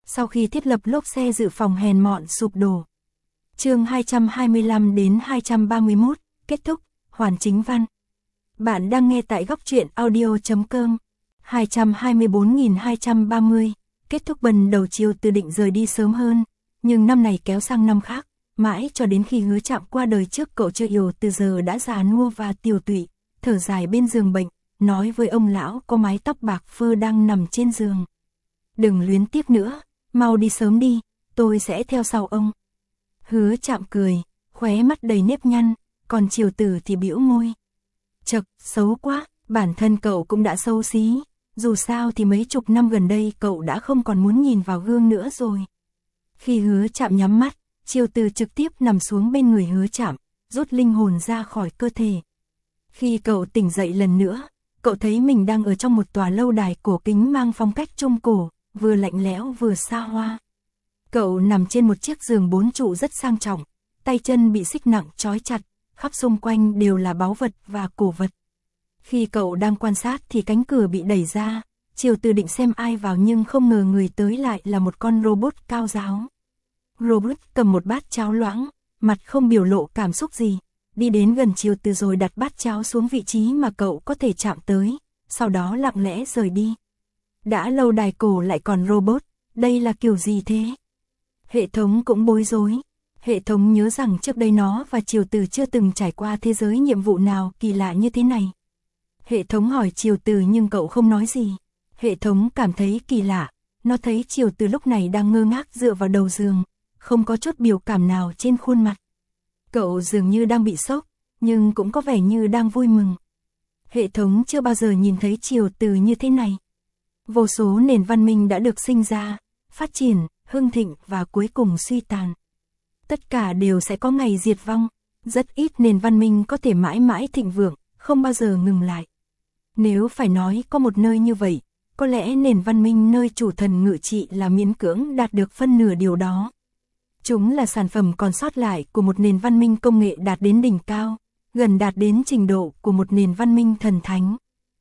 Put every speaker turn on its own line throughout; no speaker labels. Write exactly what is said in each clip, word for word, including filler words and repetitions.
sau khi thiết lập lốp xe dự phòng hèn mọn sụp đổ. Chương hai trăm hai mươi lăm đến hai trăm ba mươi mốt, kết thúc, hoàn chính văn. Bạn đang nghe tại góc truyện audio chấm com. hai trăm hai mươi bốn nghìn hai trăm ba mươi, kết thúc Bần đầu Chiêu Từ định rời đi sớm hơn, nhưng năm này kéo sang năm khác, mãi cho đến khi Hứa Trạm qua đời trước cậu chưa Yểu Từ giờ đã già nua và tiều tụy, thở dài bên giường bệnh, nói với ông lão có mái tóc bạc phơ đang nằm trên giường. Đừng luyến tiếc nữa, mau đi sớm đi, tôi sẽ theo sau ông. Hứa Trạm cười, khóe mắt đầy nếp nhăn, còn Chiều Tử thì bĩu môi. Chậc, xấu quá, bản thân cậu cũng đã xấu xí, dù sao thì mấy chục năm gần đây cậu đã không còn muốn nhìn vào gương nữa rồi. Khi Hứa Trạm nhắm mắt, Chiều Tử trực tiếp nằm xuống bên người Hứa Trạm, rút linh hồn ra khỏi cơ thể. Khi cậu tỉnh dậy lần nữa, cậu thấy mình đang ở trong một tòa lâu đài cổ kính mang phong cách Trung Cổ, vừa lạnh lẽo vừa xa hoa. Cậu nằm trên một chiếc giường bốn trụ rất sang trọng, tay chân bị xích nặng trói chặt, khắp xung quanh đều là báu vật và cổ vật. Khi cậu đang quan sát thì cánh cửa bị đẩy ra, Chiều Từ định xem ai vào nhưng không ngờ người tới lại là một con robot cao ráo. Robot cầm một bát cháo loãng, mặt không biểu lộ cảm xúc gì, đi đến gần Chiều Từ rồi đặt bát cháo xuống vị trí mà cậu có thể chạm tới, sau đó lặng lẽ rời đi. Đã lâu đài cổ lại còn robot, đây là kiểu gì thế? Hệ thống cũng bối rối. Hệ thống nhớ rằng trước đây nó và Chiều Từ chưa từng trải qua thế giới nhiệm vụ nào kỳ lạ như thế này. Hệ thống hỏi Chiều Từ nhưng cậu không nói gì. Hệ thống cảm thấy kỳ lạ, nó thấy Chiều Từ lúc này đang ngơ ngác dựa vào đầu giường, không có chút biểu cảm nào trên khuôn mặt. Cậu dường như đang bị sốc, nhưng cũng có vẻ như đang vui mừng. Hệ thống chưa bao giờ nhìn thấy Chiều Từ như thế này. Vô số nền văn minh đã được sinh ra, phát triển, hưng thịnh và cuối cùng suy tàn. Tất cả đều sẽ có ngày diệt vong, rất ít nền văn minh có thể mãi mãi thịnh vượng, không bao giờ ngừng lại. Nếu phải nói có một nơi như vậy, có lẽ nền văn minh nơi chủ thần ngự trị là miễn cưỡng đạt được phân nửa điều đó. Chúng là sản phẩm còn sót lại của một nền văn minh công nghệ đạt đến đỉnh cao, gần đạt đến trình độ của một nền văn minh thần thánh.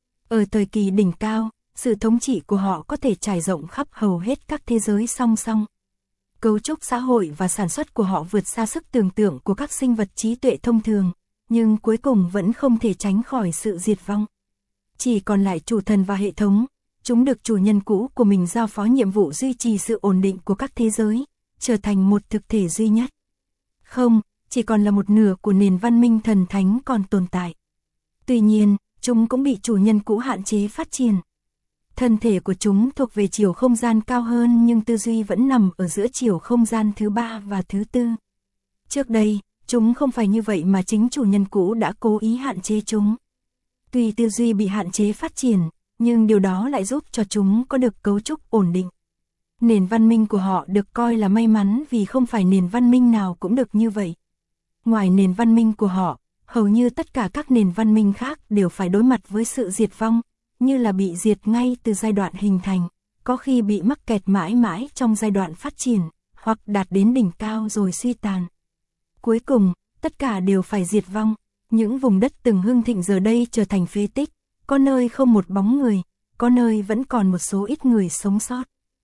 Ở thời kỳ đỉnh cao, sự thống trị của họ có thể trải rộng khắp hầu hết các thế giới song song. Cấu trúc xã hội và sản xuất của họ vượt xa sức tưởng tượng của các sinh vật trí tuệ thông thường, nhưng cuối cùng vẫn không thể tránh khỏi sự diệt vong. Chỉ còn lại chủ thần và hệ thống, chúng được chủ nhân cũ của mình giao phó nhiệm vụ duy trì sự ổn định của các thế giới, trở thành một thực thể duy nhất. Không, chỉ còn là một nửa của nền văn minh thần thánh còn tồn tại. Tuy nhiên, chúng cũng bị chủ nhân cũ hạn chế phát triển. Thân thể của chúng thuộc về chiều không gian cao hơn nhưng tư duy vẫn nằm ở giữa chiều không gian thứ ba và thứ tư. Trước đây, chúng không phải như vậy mà chính chủ nhân cũ đã cố ý hạn chế chúng. Tuy tư duy bị hạn chế phát triển, nhưng điều đó lại giúp cho chúng có được cấu trúc ổn định. Nền văn minh của họ được coi là may mắn vì không phải nền văn minh nào cũng được như vậy. Ngoài nền văn minh của họ, hầu như tất cả các nền văn minh khác đều phải đối mặt với sự diệt vong, như là bị diệt ngay từ giai đoạn hình thành, có khi bị mắc kẹt mãi mãi trong giai đoạn phát triển, hoặc đạt đến đỉnh cao rồi suy tàn. Cuối cùng, tất cả đều phải diệt vong, những vùng đất từng hưng thịnh giờ đây trở thành phế tích, có nơi không một bóng người, có nơi vẫn còn một số ít người sống sót.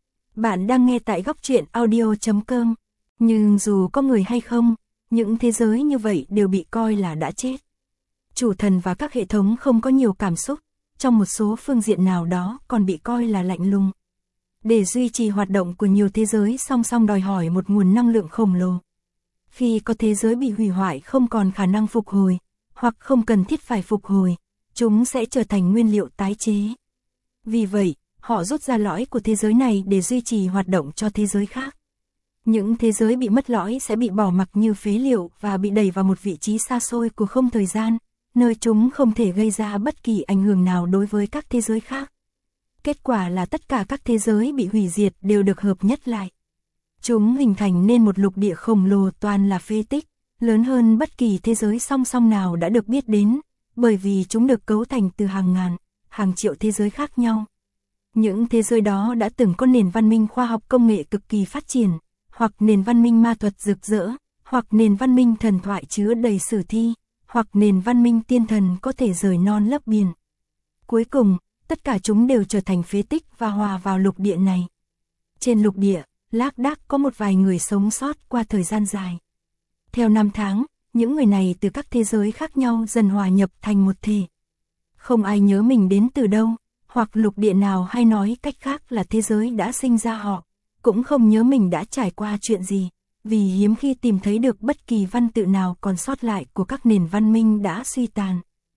Bạn đang nghe tại góc truyện audio chấm com, nhưng dù có người hay không, những thế giới như vậy đều bị coi là đã chết. Chủ thần và các hệ thống không có nhiều cảm xúc, trong một số phương diện nào đó còn bị coi là lạnh lùng. Để duy trì hoạt động của nhiều thế giới song song đòi hỏi một nguồn năng lượng khổng lồ. Khi có thế giới bị hủy hoại không còn khả năng phục hồi, hoặc không cần thiết phải phục hồi, chúng sẽ trở thành nguyên liệu tái chế. Vì vậy, họ rút ra lõi của thế giới này để duy trì hoạt động cho thế giới khác. Những thế giới bị mất lõi sẽ bị bỏ mặc như phế liệu và bị đẩy vào một vị trí xa xôi của không thời gian, nơi chúng không thể gây ra bất kỳ ảnh hưởng nào đối với các thế giới khác. Kết quả là tất cả các thế giới bị hủy diệt đều được hợp nhất lại. Chúng hình thành nên một lục địa khổng lồ toàn là phế tích, lớn hơn bất kỳ thế giới song song nào đã được biết đến, bởi vì chúng được cấu thành từ hàng ngàn, hàng triệu thế giới khác nhau. Những thế giới đó đã từng có nền văn minh khoa học công nghệ cực kỳ phát triển, hoặc nền văn minh ma thuật rực rỡ, hoặc nền văn minh thần thoại chứa đầy sử thi, hoặc nền văn minh tiên thần có thể rời non lấp biển. Cuối cùng, tất cả chúng đều trở thành phế tích và hòa vào lục địa này. Trên lục địa, lác đác có một vài người sống sót qua thời gian dài. Theo năm tháng, những người này từ các thế giới khác nhau dần hòa nhập thành một thể. Không ai nhớ mình đến từ đâu, hoặc lục địa nào, hay nói cách khác là thế giới đã sinh ra họ, cũng không nhớ mình đã trải qua chuyện gì, vì hiếm khi tìm thấy được bất kỳ văn tự nào còn sót lại của các nền văn minh đã suy tàn.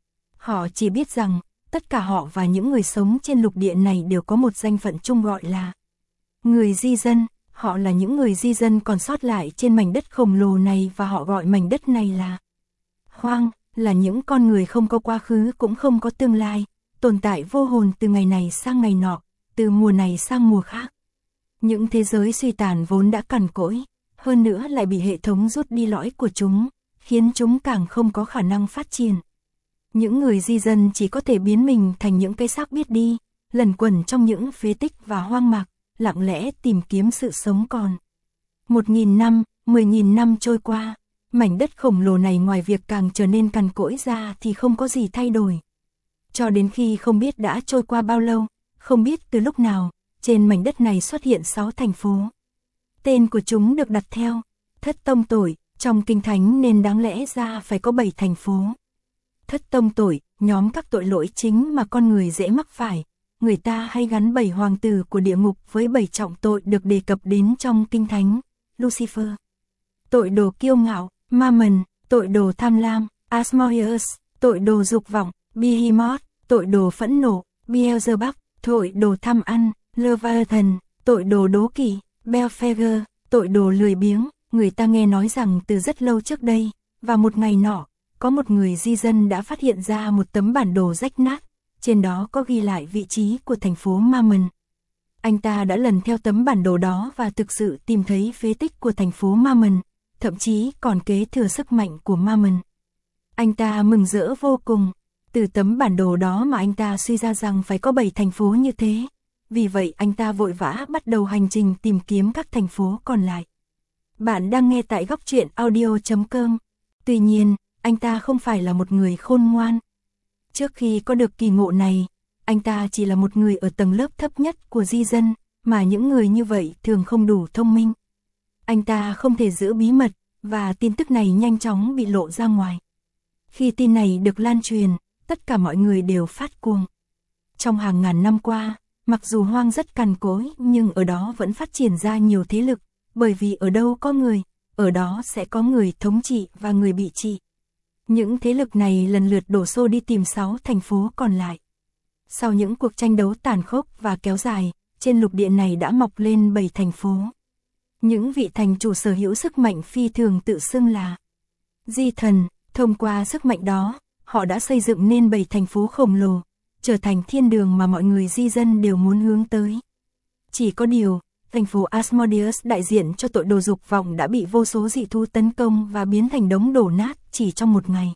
Họ chỉ biết rằng, tất cả họ và những người sống trên lục địa này đều có một danh phận chung gọi là người di dân. Họ là những người di dân còn sót lại trên mảnh đất khổng lồ này, và họ gọi mảnh đất này là hoang, là những con người không có quá khứ cũng không có tương lai, tồn tại vô hồn từ ngày này sang ngày nọ, từ mùa này sang mùa khác. Những thế giới suy tàn vốn đã cằn cỗi, hơn nữa lại bị hệ thống rút đi lõi của chúng, khiến chúng càng không có khả năng phát triển. Những người di dân chỉ có thể biến mình thành những cái xác biết đi, lẩn quẩn trong những phế tích và hoang mạc, lặng lẽ tìm kiếm sự sống còn. Một nghìn năm, mười nghìn năm trôi qua, mảnh đất khổng lồ này ngoài việc càng trở nên cằn cỗi ra thì không có gì thay đổi. Cho đến khi không biết đã trôi qua bao lâu, không biết từ lúc nào, trên mảnh đất này xuất hiện sáu thành phố. Tên của chúng được đặt theo Thất Tông Tội, trong Kinh Thánh nên đáng lẽ ra phải có bảy thành phố. Thất Tông Tội, nhóm các tội lỗi chính mà con người dễ mắc phải. Người ta hay gắn bảy hoàng tử của địa ngục với bảy trọng tội được đề cập đến trong Kinh Thánh: Lucifer, tội đồ kiêu ngạo; Mammon, tội đồ tham lam; Asmodeus, tội đồ dục vọng; Behemoth, tội đồ phẫn nộ; Beelzebub, tội đồ tham ăn; Leviathan, tội đồ đố kỵ; Belphegor, tội đồ lười biếng. Người ta nghe nói rằng từ rất lâu trước đây, và một ngày nọ, có một người di dân đã phát hiện ra một tấm bản đồ rách nát. Trên đó có ghi lại vị trí của thành phố Mammon. Anh ta đã lần theo tấm bản đồ đó và thực sự tìm thấy phế tích của thành phố Mammon, thậm chí còn kế thừa sức mạnh của Mammon. Anh ta mừng rỡ vô cùng. Từ tấm bản đồ đó mà anh ta suy ra rằng phải có bảy thành phố như thế. Vì vậy anh ta vội vã bắt đầu hành trình tìm kiếm các thành phố còn lại. Bạn đang nghe tại góc truyện audio chấm com. Tuy nhiên, anh ta không phải là một người khôn ngoan. Trước khi có được kỳ ngộ này, anh ta chỉ là một người ở tầng lớp thấp nhất của di dân, mà những người như vậy thường không đủ thông minh. Anh ta không thể giữ bí mật, và tin tức này nhanh chóng bị lộ ra ngoài. Khi tin này được lan truyền, tất cả mọi người đều phát cuồng. Trong hàng ngàn năm qua, mặc dù hoang rất cằn cỗi, nhưng ở đó vẫn phát triển ra nhiều thế lực, bởi vì ở đâu có người, ở đó sẽ có người thống trị và người bị trị. Những thế lực này lần lượt đổ xô đi tìm sáu thành phố còn lại. Sau những cuộc tranh đấu tàn khốc và kéo dài, trên lục địa này đã mọc lên bảy thành phố. Những vị thành chủ sở hữu sức mạnh phi thường tự xưng là Di Thần. Thông qua sức mạnh đó, họ đã xây dựng nên bảy thành phố khổng lồ, trở thành thiên đường mà mọi người di dân đều muốn hướng tới. Chỉ có điều, thành phố Asmodeus đại diện cho tội đồ dục vọng đã bị vô số dị thú tấn công và biến thành đống đổ nát chỉ trong một ngày.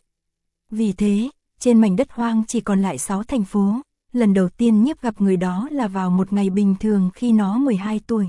Vì thế, trên mảnh đất hoang chỉ còn lại sáu thành phố. Lần đầu tiên Nhiếp gặp người đó là vào một ngày bình thường khi nó mười hai tuổi.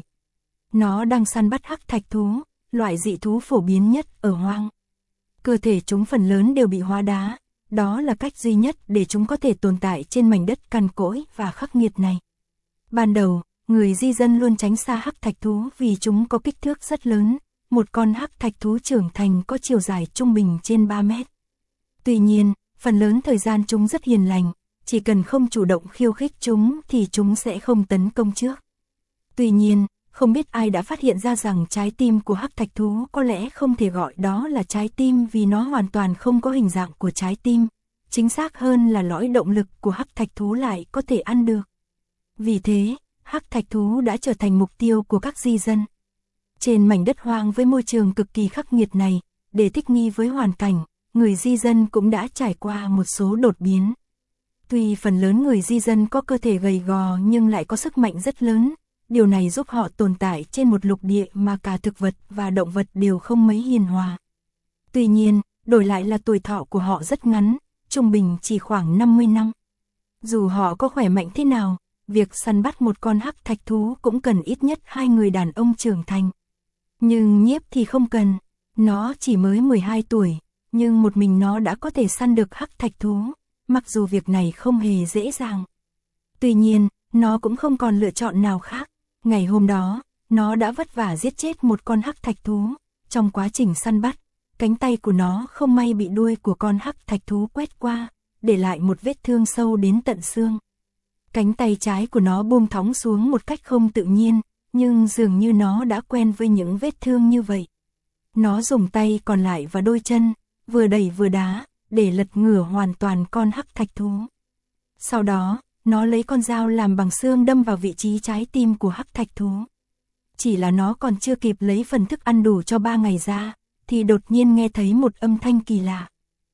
Nó đang săn bắt hắc thạch thú, loại dị thú phổ biến nhất ở hoang. Cơ thể chúng phần lớn đều bị hóa đá, đó là cách duy nhất để chúng có thể tồn tại trên mảnh đất cằn cỗi và khắc nghiệt này. Ban đầu, người di dân luôn tránh xa hắc thạch thú vì chúng có kích thước rất lớn, một con hắc thạch thú trưởng thành có chiều dài trung bình trên ba mét. Tuy nhiên, phần lớn thời gian chúng rất hiền lành, chỉ cần không chủ động khiêu khích chúng thì chúng sẽ không tấn công trước. Tuy nhiên, không biết ai đã phát hiện ra rằng trái tim của hắc thạch thú có lẽ không thể gọi đó là trái tim vì nó hoàn toàn không có hình dạng của trái tim, chính xác hơn là lõi động lực của hắc thạch thú lại có thể ăn được. Vì thế, hắc thạch thú đã trở thành mục tiêu của các di dân. Trên mảnh đất hoang với môi trường cực kỳ khắc nghiệt này, để thích nghi với hoàn cảnh, người di dân cũng đã trải qua một số đột biến. Tuy phần lớn người di dân có cơ thể gầy gò nhưng lại có sức mạnh rất lớn, điều này giúp họ tồn tại trên một lục địa mà cả thực vật và động vật đều không mấy hiền hòa. Tuy nhiên, đổi lại là tuổi thọ của họ rất ngắn, trung bình chỉ khoảng năm mươi năm. Dù họ có khỏe mạnh thế nào, việc săn bắt một con hắc thạch thú cũng cần ít nhất hai người đàn ông trưởng thành. Nhưng Nhiếp thì không cần, nó chỉ mới mười hai tuổi, nhưng một mình nó đã có thể săn được hắc thạch thú, mặc dù việc này không hề dễ dàng. Tuy nhiên, nó cũng không còn lựa chọn nào khác. Ngày hôm đó, nó đã vất vả giết chết một con hắc thạch thú. Trong quá trình săn bắt, cánh tay của nó không may bị đuôi của con hắc thạch thú quét qua, để lại một vết thương sâu đến tận xương. Cánh tay trái của nó buông thõng xuống một cách không tự nhiên, nhưng dường như nó đã quen với những vết thương như vậy. Nó dùng tay còn lại và đôi chân, vừa đẩy vừa đá, để lật ngửa hoàn toàn con hắc thạch thú. Sau đó, nó lấy con dao làm bằng xương đâm vào vị trí trái tim của hắc thạch thú. Chỉ là nó còn chưa kịp lấy phần thức ăn đủ cho ba ngày ra, thì đột nhiên nghe thấy một âm thanh kỳ lạ.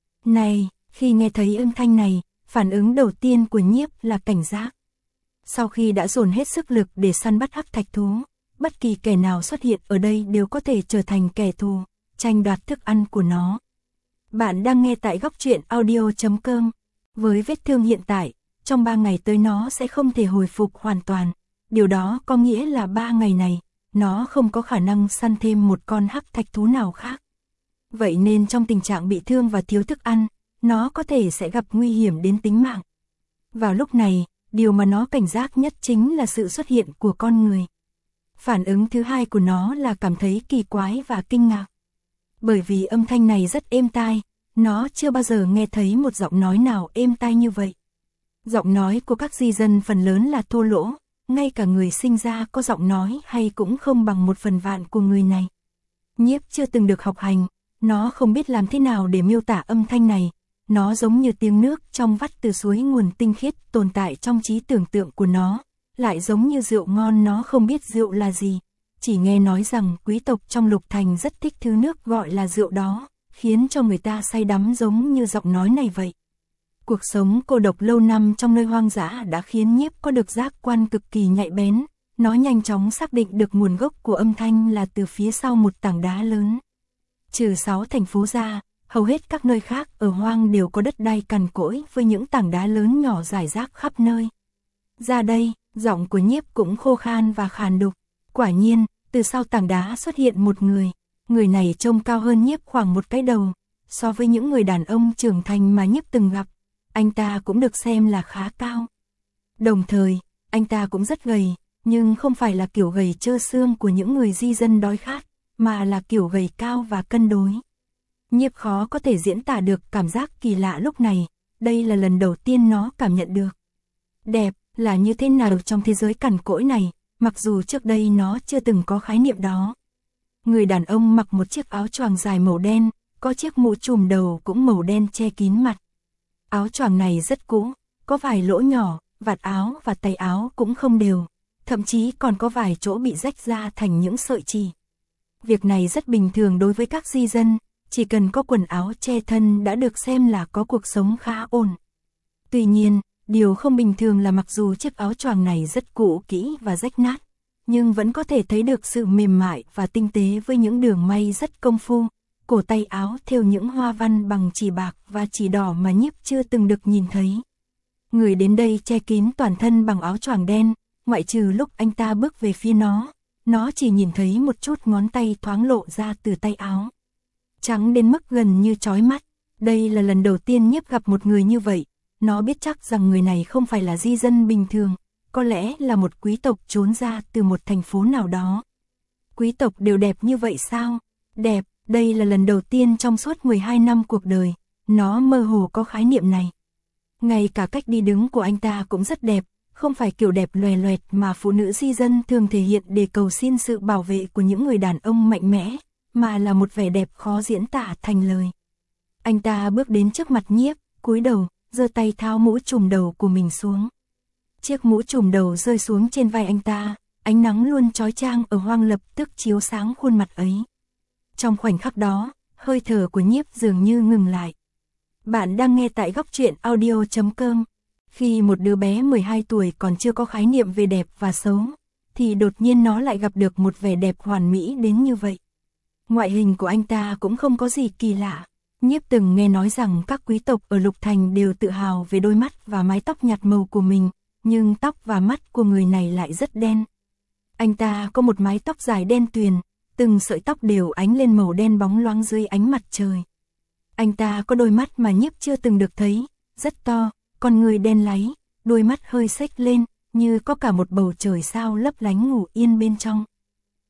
Này, khi nghe thấy âm thanh này, phản ứng đầu tiên của Nhiếp là cảnh giác. Sau khi đã dồn hết sức lực để săn bắt hắc thạch thú, bất kỳ kẻ nào xuất hiện ở đây đều có thể trở thành kẻ thù, tranh đoạt thức ăn của nó. Bạn đang nghe tại góc truyện audio chấm com. Với vết thương hiện tại, trong ba ngày tới nó sẽ không thể hồi phục hoàn toàn. Điều đó có nghĩa là ba ngày này, nó không có khả năng săn thêm một con hắc thạch thú nào khác. Vậy nên trong tình trạng bị thương và thiếu thức ăn, nó có thể sẽ gặp nguy hiểm đến tính mạng. Vào lúc này, điều mà nó cảnh giác nhất chính là sự xuất hiện của con người. Phản ứng thứ hai của nó là cảm thấy kỳ quái và kinh ngạc. Bởi vì âm thanh này rất êm tai, nó chưa bao giờ nghe thấy một giọng nói nào êm tai như vậy. Giọng nói của các di dân phần lớn là thô lỗ, ngay cả người sinh ra có giọng nói hay cũng không bằng một phần vạn của người này. Nhiếp chưa từng được học hành, nó không biết làm thế nào để miêu tả âm thanh này. Nó giống như tiếng nước trong vắt từ suối nguồn tinh khiết tồn tại trong trí tưởng tượng của nó, lại giống như rượu ngon nó không biết rượu là gì. Chỉ nghe nói rằng quý tộc trong Lục Thành rất thích thứ nước gọi là rượu đó, khiến cho người ta say đắm giống như giọng nói này vậy. Cuộc sống cô độc lâu năm trong nơi hoang dã đã khiến Nhiếp có được giác quan cực kỳ nhạy bén. Nó nhanh chóng xác định được nguồn gốc của âm thanh là từ phía sau một tảng đá lớn. Trừ sáu thành phố ra, hầu hết các nơi khác ở hoang đều có đất đai cằn cỗi với những tảng đá lớn nhỏ rải rác khắp nơi. Ra đây, giọng của Nhiếp cũng khô khan và khàn đục. Quả nhiên, từ sau tảng đá xuất hiện một người. Người này trông cao hơn Nhiếp khoảng một cái đầu. So với những người đàn ông trưởng thành mà Nhiếp từng gặp, anh ta cũng được xem là khá cao. Đồng thời, anh ta cũng rất gầy, nhưng không phải là kiểu gầy trơ xương của những người di dân đói khát, mà là kiểu gầy cao và cân đối. Nhiếp khó có thể diễn tả được cảm giác kỳ lạ lúc này, đây là lần đầu tiên nó cảm nhận được. Đẹp là như thế nào trong thế giới cằn cỗi này, mặc dù trước đây nó chưa từng có khái niệm đó. Người đàn ông mặc một chiếc áo choàng dài màu đen, có chiếc mũ trùm đầu cũng màu đen che kín mặt. Áo choàng này rất cũ, có vài lỗ nhỏ, vạt áo và tay áo cũng không đều, thậm chí còn có vài chỗ bị rách ra thành những sợi chỉ. Việc này rất bình thường đối với các di dân, chỉ cần có quần áo che thân đã được xem là có cuộc sống khá ổn. Tuy nhiên, điều không bình thường là mặc dù chiếc áo choàng này rất cũ kỹ và rách nát, nhưng vẫn có thể thấy được sự mềm mại và tinh tế với những đường may rất công phu. Cổ tay áo thêu những hoa văn bằng chỉ bạc và chỉ đỏ mà Nhiếp chưa từng được nhìn thấy. Người đến đây che kín toàn thân bằng áo choàng đen, ngoại trừ lúc anh ta bước về phía nó, nó chỉ nhìn thấy một chút ngón tay thoáng lộ ra từ tay áo. Trắng đến mức gần như chói mắt, đây là lần đầu tiên Nhiếp gặp một người như vậy, nó biết chắc rằng người này không phải là di dân bình thường, có lẽ là một quý tộc trốn ra từ một thành phố nào đó. Quý tộc đều đẹp như vậy sao? Đẹp. Đây là lần đầu tiên trong suốt mười hai năm cuộc đời, nó mơ hồ có khái niệm này. Ngay cả cách đi đứng của anh ta cũng rất đẹp, không phải kiểu đẹp loè loẹt mà phụ nữ di dân thường thể hiện để cầu xin sự bảo vệ của những người đàn ông mạnh mẽ, mà là một vẻ đẹp khó diễn tả thành lời. Anh ta bước đến trước mặt Nhiếp, cúi đầu, giơ tay tháo mũ trùm đầu của mình xuống. Chiếc mũ trùm đầu rơi xuống trên vai anh ta, ánh nắng luôn chói chang ở hoang lập tức chiếu sáng khuôn mặt ấy. Trong khoảnh khắc đó, hơi thở của Nhiếp dường như ngừng lại. Bạn đang nghe tại góc truyện audio chấm com. Khi một đứa bé mười hai tuổi còn chưa có khái niệm về đẹp và xấu, thì đột nhiên nó lại gặp được một vẻ đẹp hoàn mỹ đến như vậy. Ngoại hình của anh ta cũng không có gì kỳ lạ. Nhiếp từng nghe nói rằng các quý tộc ở Lục Thành đều tự hào về đôi mắt và mái tóc nhạt màu của mình, nhưng tóc và mắt của người này lại rất đen. Anh ta có một mái tóc dài đen tuyền, từng sợi tóc đều ánh lên màu đen bóng loáng dưới ánh mặt trời. Anh ta có đôi mắt mà Nhiếp chưa từng được thấy, rất to, con người đen láy, đôi mắt hơi xếch lên, như có cả một bầu trời sao lấp lánh ngủ yên bên trong.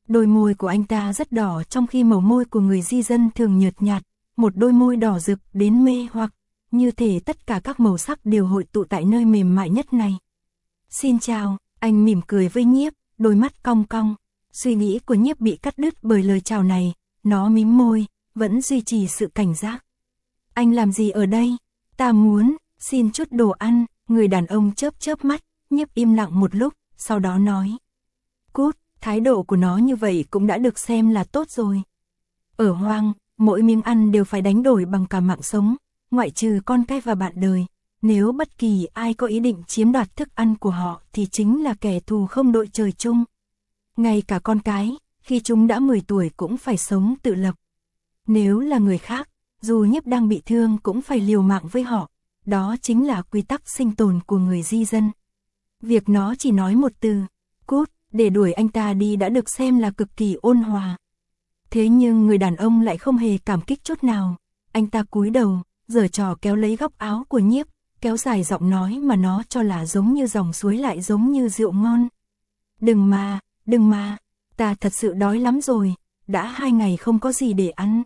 Đôi môi của anh ta rất đỏ trong khi màu môi của người di dân thường nhợt nhạt, một đôi môi đỏ rực đến mê hoặc, như thể tất cả các màu sắc đều hội tụ tại nơi mềm mại nhất này. Xin chào, anh mỉm cười với Nhiếp, đôi mắt cong cong. Suy nghĩ của Nhiếp bị cắt đứt bởi lời chào này, nó mím môi, vẫn duy trì sự cảnh giác. Anh làm gì ở đây? Ta muốn, xin chút đồ ăn, người đàn ông chớp chớp mắt, Nhiếp im lặng một lúc, sau đó nói. Cút, thái độ của nó như vậy cũng đã được xem là tốt rồi. Ở hoang, mỗi miếng ăn đều phải đánh đổi bằng cả mạng sống, ngoại trừ con cái và bạn đời. Nếu bất kỳ ai có ý định chiếm đoạt thức ăn của họ thì chính là kẻ thù không đội trời chung. Ngay cả con cái, khi chúng đã mười tuổi cũng phải sống tự lập. Nếu là người khác, dù Nhiếp đang bị thương cũng phải liều mạng với họ. Đó chính là quy tắc sinh tồn của người di dân. Việc nó chỉ nói một từ, cút, để đuổi anh ta đi đã được xem là cực kỳ ôn hòa. Thế nhưng người đàn ông lại không hề cảm kích chút nào. Anh ta cúi đầu, giở trò kéo lấy góc áo của Nhiếp, kéo dài giọng nói mà nó cho là giống như dòng suối lại giống như rượu ngon. Đừng mà, đừng mà, ta thật sự đói lắm rồi, đã hai ngày không có gì để ăn.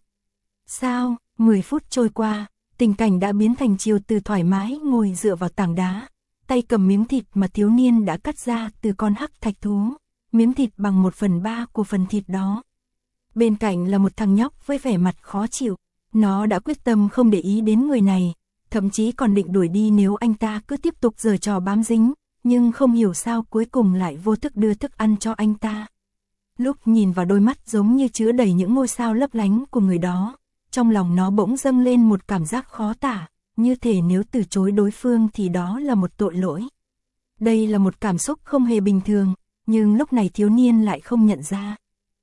Sao, mười phút trôi qua, tình cảnh đã biến thành Chiều Từ thoải mái ngồi dựa vào tảng đá, tay cầm miếng thịt mà thiếu niên đã cắt ra từ con hắc thạch thú, miếng thịt bằng một phần ba của phần thịt đó. Bên cạnh là một thằng nhóc với vẻ mặt khó chịu, nó đã quyết tâm không để ý đến người này, thậm chí còn định đuổi đi nếu anh ta cứ tiếp tục giở trò bám dính, nhưng không hiểu sao cuối cùng lại vô thức đưa thức ăn cho anh ta. Lúc nhìn vào đôi mắt giống như chứa đầy những ngôi sao lấp lánh của người đó, trong lòng nó bỗng dâng lên một cảm giác khó tả, như thể nếu từ chối đối phương thì đó là một tội lỗi. Đây là một cảm xúc không hề bình thường, nhưng lúc này thiếu niên lại không nhận ra.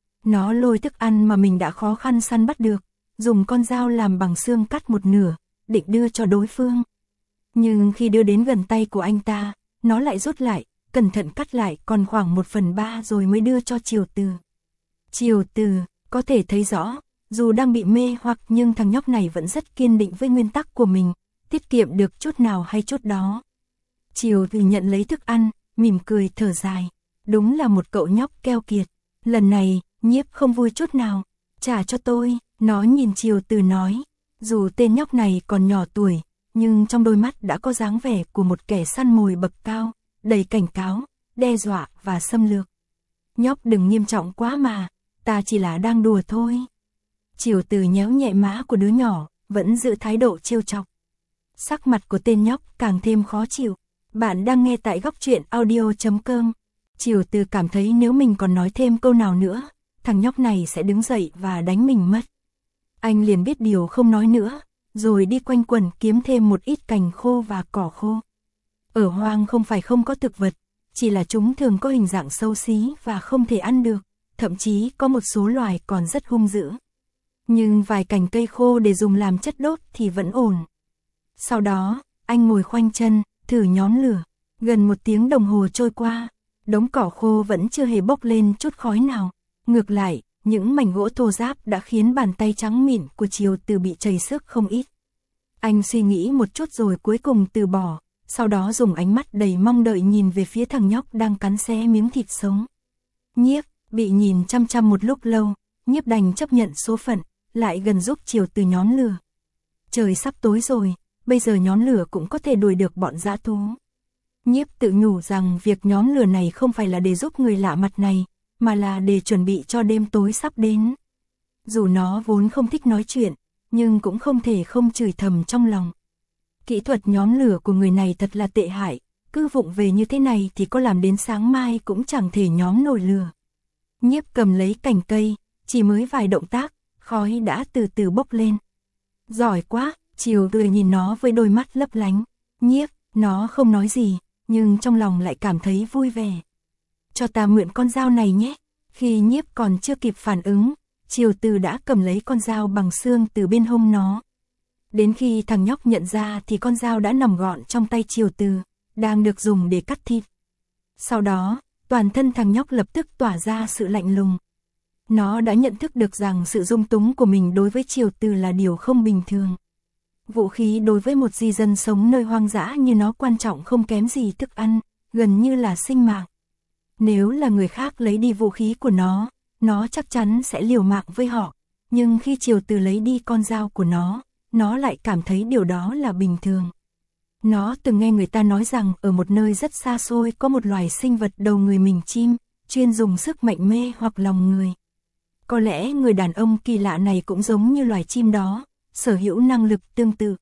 Nó lôi thức ăn mà mình đã khó khăn săn bắt được, dùng con dao làm bằng xương cắt một nửa, định đưa cho đối phương. Nhưng khi đưa đến gần tay của anh ta, nó lại rút lại, cẩn thận cắt lại còn khoảng một phần ba rồi mới đưa cho Chiều Từ. Chiều Từ, có thể thấy rõ, dù đang bị mê hoặc nhưng thằng nhóc này vẫn rất kiên định với nguyên tắc của mình, tiết kiệm được chút nào hay chút đó. Chiều Từ nhận lấy thức ăn, mỉm cười thở dài, đúng là một cậu nhóc keo kiệt. Lần này, Nhiếp không vui chút nào, trả cho tôi, nó nhìn Chiều Từ nói, dù tên nhóc này còn nhỏ tuổi, nhưng trong đôi mắt đã có dáng vẻ của một kẻ săn mồi bậc cao, đầy cảnh cáo, đe dọa và xâm lược. Nhóc đừng nghiêm trọng quá mà, ta chỉ là đang đùa thôi. Chiều Từ nhéo nhẹ má của đứa nhỏ, vẫn giữ thái độ trêu chọc. Sắc mặt của tên nhóc càng thêm khó chịu. Bạn đang nghe tại góc truyện audio chấm com. Chiều Từ cảm thấy nếu mình còn nói thêm câu nào nữa, thằng nhóc này sẽ đứng dậy và đánh mình mất. Anh liền biết điều không nói nữa, rồi đi quanh quẩn kiếm thêm một ít cành khô và cỏ khô. Ở hoang không phải không có thực vật, chỉ là chúng thường có hình dạng xấu xí và không thể ăn được, thậm chí có một số loài còn rất hung dữ. Nhưng vài cành cây khô để dùng làm chất đốt thì vẫn ổn. Sau đó, anh ngồi khoanh chân, thử nhón lửa. Gần một tiếng đồng hồ trôi qua, đống cỏ khô vẫn chưa hề bốc lên chút khói nào. Ngược lại, những mảnh gỗ thô ráp đã khiến bàn tay trắng mịn của Chiều Từ bị trầy xước không ít. Anh suy nghĩ một chút rồi cuối cùng từ bỏ, sau đó dùng ánh mắt đầy mong đợi nhìn về phía thằng nhóc đang cắn xé miếng thịt sống. Nhiếp, bị nhìn chăm chăm một lúc lâu, Nhiếp đành chấp nhận số phận, lại gần giúp Chiều Từ nhón lửa. Trời sắp tối rồi, bây giờ nhón lửa cũng có thể đuổi được bọn dã thú. Nhiếp tự nhủ rằng việc nhón lửa này không phải là để giúp người lạ mặt này, mà là để chuẩn bị cho đêm tối sắp đến. Dù nó vốn không thích nói chuyện, nhưng cũng không thể không chửi thầm trong lòng. Kỹ thuật nhóm lửa của người này thật là tệ hại, cứ vụng về như thế này thì có làm đến sáng mai cũng chẳng thể nhóm nổi lửa. Nhiếp cầm lấy cành cây, chỉ mới vài động tác, khói đã từ từ bốc lên. Giỏi quá, Chiều Từ nhìn nó với đôi mắt lấp lánh. Nhiếp, nó không nói gì, nhưng trong lòng lại cảm thấy vui vẻ. Cho ta mượn con dao này nhé. Khi Nhiếp còn chưa kịp phản ứng, Chiều Từ đã cầm lấy con dao bằng xương từ bên hông nó. Đến khi thằng nhóc nhận ra thì con dao đã nằm gọn trong tay Chiều Từ, đang được dùng để cắt thịt. Sau đó, toàn thân thằng nhóc lập tức tỏa ra sự lạnh lùng. Nó đã nhận thức được rằng sự dung túng của mình đối với Chiều Từ là điều không bình thường. Vũ khí đối với một di dân sống nơi hoang dã như nó quan trọng không kém gì thức ăn, gần như là sinh mạng. Nếu là người khác lấy đi vũ khí của nó, nó chắc chắn sẽ liều mạng với họ. Nhưng khi Triều Từ lấy đi con dao của nó, nó lại cảm thấy điều đó là bình thường. Nó từng nghe người ta nói rằng ở một nơi rất xa xôi có một loài sinh vật đầu người mình chim, chuyên dùng sức mạnh mê hoặc lòng người. Có lẽ người đàn ông kỳ lạ này cũng giống như loài chim đó, sở hữu năng lực tương tự.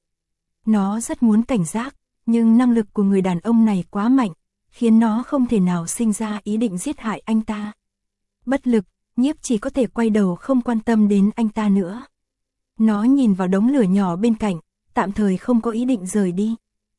Nó rất muốn cảnh giác, nhưng năng lực của người đàn ông này quá mạnh, khiến nó không thể nào sinh ra ý định giết hại anh ta. Bất lực, Nhiếp chỉ có thể quay đầu không quan tâm đến anh ta nữa. Nó nhìn vào đống lửa nhỏ bên cạnh, tạm thời không có ý định rời đi.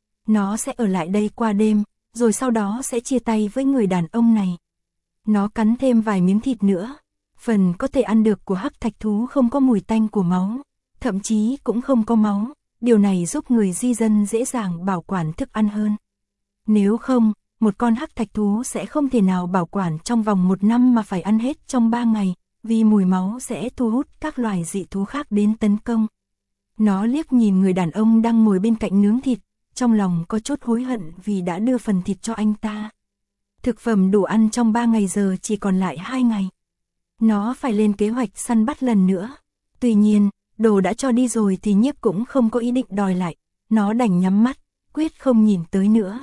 Nó sẽ ở lại đây qua đêm, rồi sau đó sẽ chia tay với người đàn ông này. Nó cắn thêm vài miếng thịt nữa. Phần có thể ăn được của hắc thạch thú không có mùi tanh của máu, thậm chí cũng không có máu. Điều này giúp người di dân dễ dàng bảo quản thức ăn hơn. Nếu không, một con hắc thạch thú sẽ không thể nào bảo quản trong vòng một năm mà phải ăn hết trong ba ngày, vì mùi máu sẽ thu hút các loài dị thú khác đến tấn công. Nó liếc nhìn người đàn ông đang ngồi bên cạnh nướng thịt, trong lòng có chút hối hận vì đã đưa phần thịt cho anh ta. Thực phẩm đủ ăn trong ba ngày giờ chỉ còn lại hai ngày. Nó phải lên kế hoạch săn bắt lần nữa. Tuy nhiên, đồ đã cho đi rồi thì Nhiếp cũng không có ý định đòi lại. Nó đành nhắm mắt, quyết không nhìn tới nữa.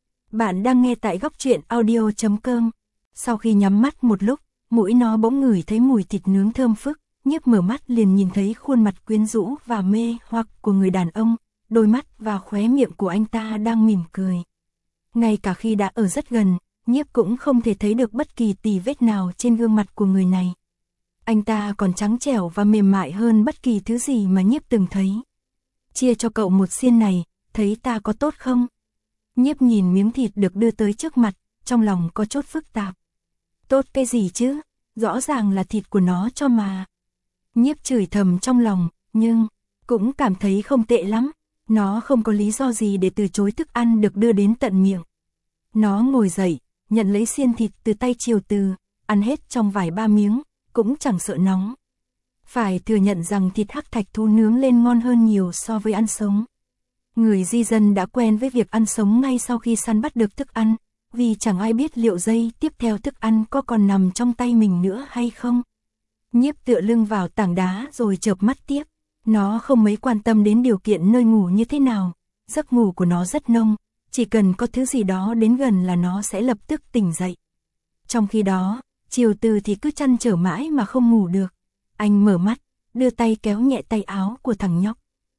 Bạn đang nghe tại góc truyện audio chấm com. Sau khi nhắm mắt một lúc, mũi nó bỗng ngửi thấy mùi thịt nướng thơm phức. Nhiếp mở mắt liền nhìn thấy khuôn mặt quyến rũ và mê hoặc của người đàn ông. Đôi mắt và khóe miệng của anh ta đang mỉm cười. Ngay cả khi đã ở rất gần, Nhiếp cũng không thể thấy được bất kỳ tì vết nào trên gương mặt của người này. Anh ta còn trắng trẻo và mềm mại hơn bất kỳ thứ gì mà Nhiếp từng thấy. Chia cho cậu một xiên này, thấy ta có tốt không? Nhiếp nhìn miếng thịt được đưa tới trước mặt, trong lòng có chút phức tạp. Tốt cái gì chứ? Rõ ràng là thịt của nó cho mà. Nhiếp chửi thầm trong lòng, nhưng cũng cảm thấy không tệ lắm. Nó không có lý do gì để từ chối thức ăn được đưa đến tận miệng. Nó ngồi dậy, nhận lấy xiên thịt từ tay Triều Từ, ăn hết trong vài ba miếng, cũng chẳng sợ nóng. Phải thừa nhận rằng thịt hắc thạch thú nướng lên ngon hơn nhiều so với ăn sống. Người di dân đã quen với việc ăn sống ngay sau khi săn bắt được thức ăn, vì chẳng ai biết liệu giây tiếp theo thức ăn có còn nằm trong tay mình nữa hay không. Nhiếp tựa lưng vào tảng đá rồi chợp mắt tiếp. Nó không mấy quan tâm đến điều kiện nơi ngủ như thế nào, giấc ngủ của nó rất nông, chỉ cần có thứ gì đó đến gần là nó sẽ lập tức tỉnh dậy. Trong khi đó, Triều Từ thì cứ trăn trở mãi mà không ngủ được. Anh mở mắt, đưa tay kéo nhẹ tay áo của thằng nhóc.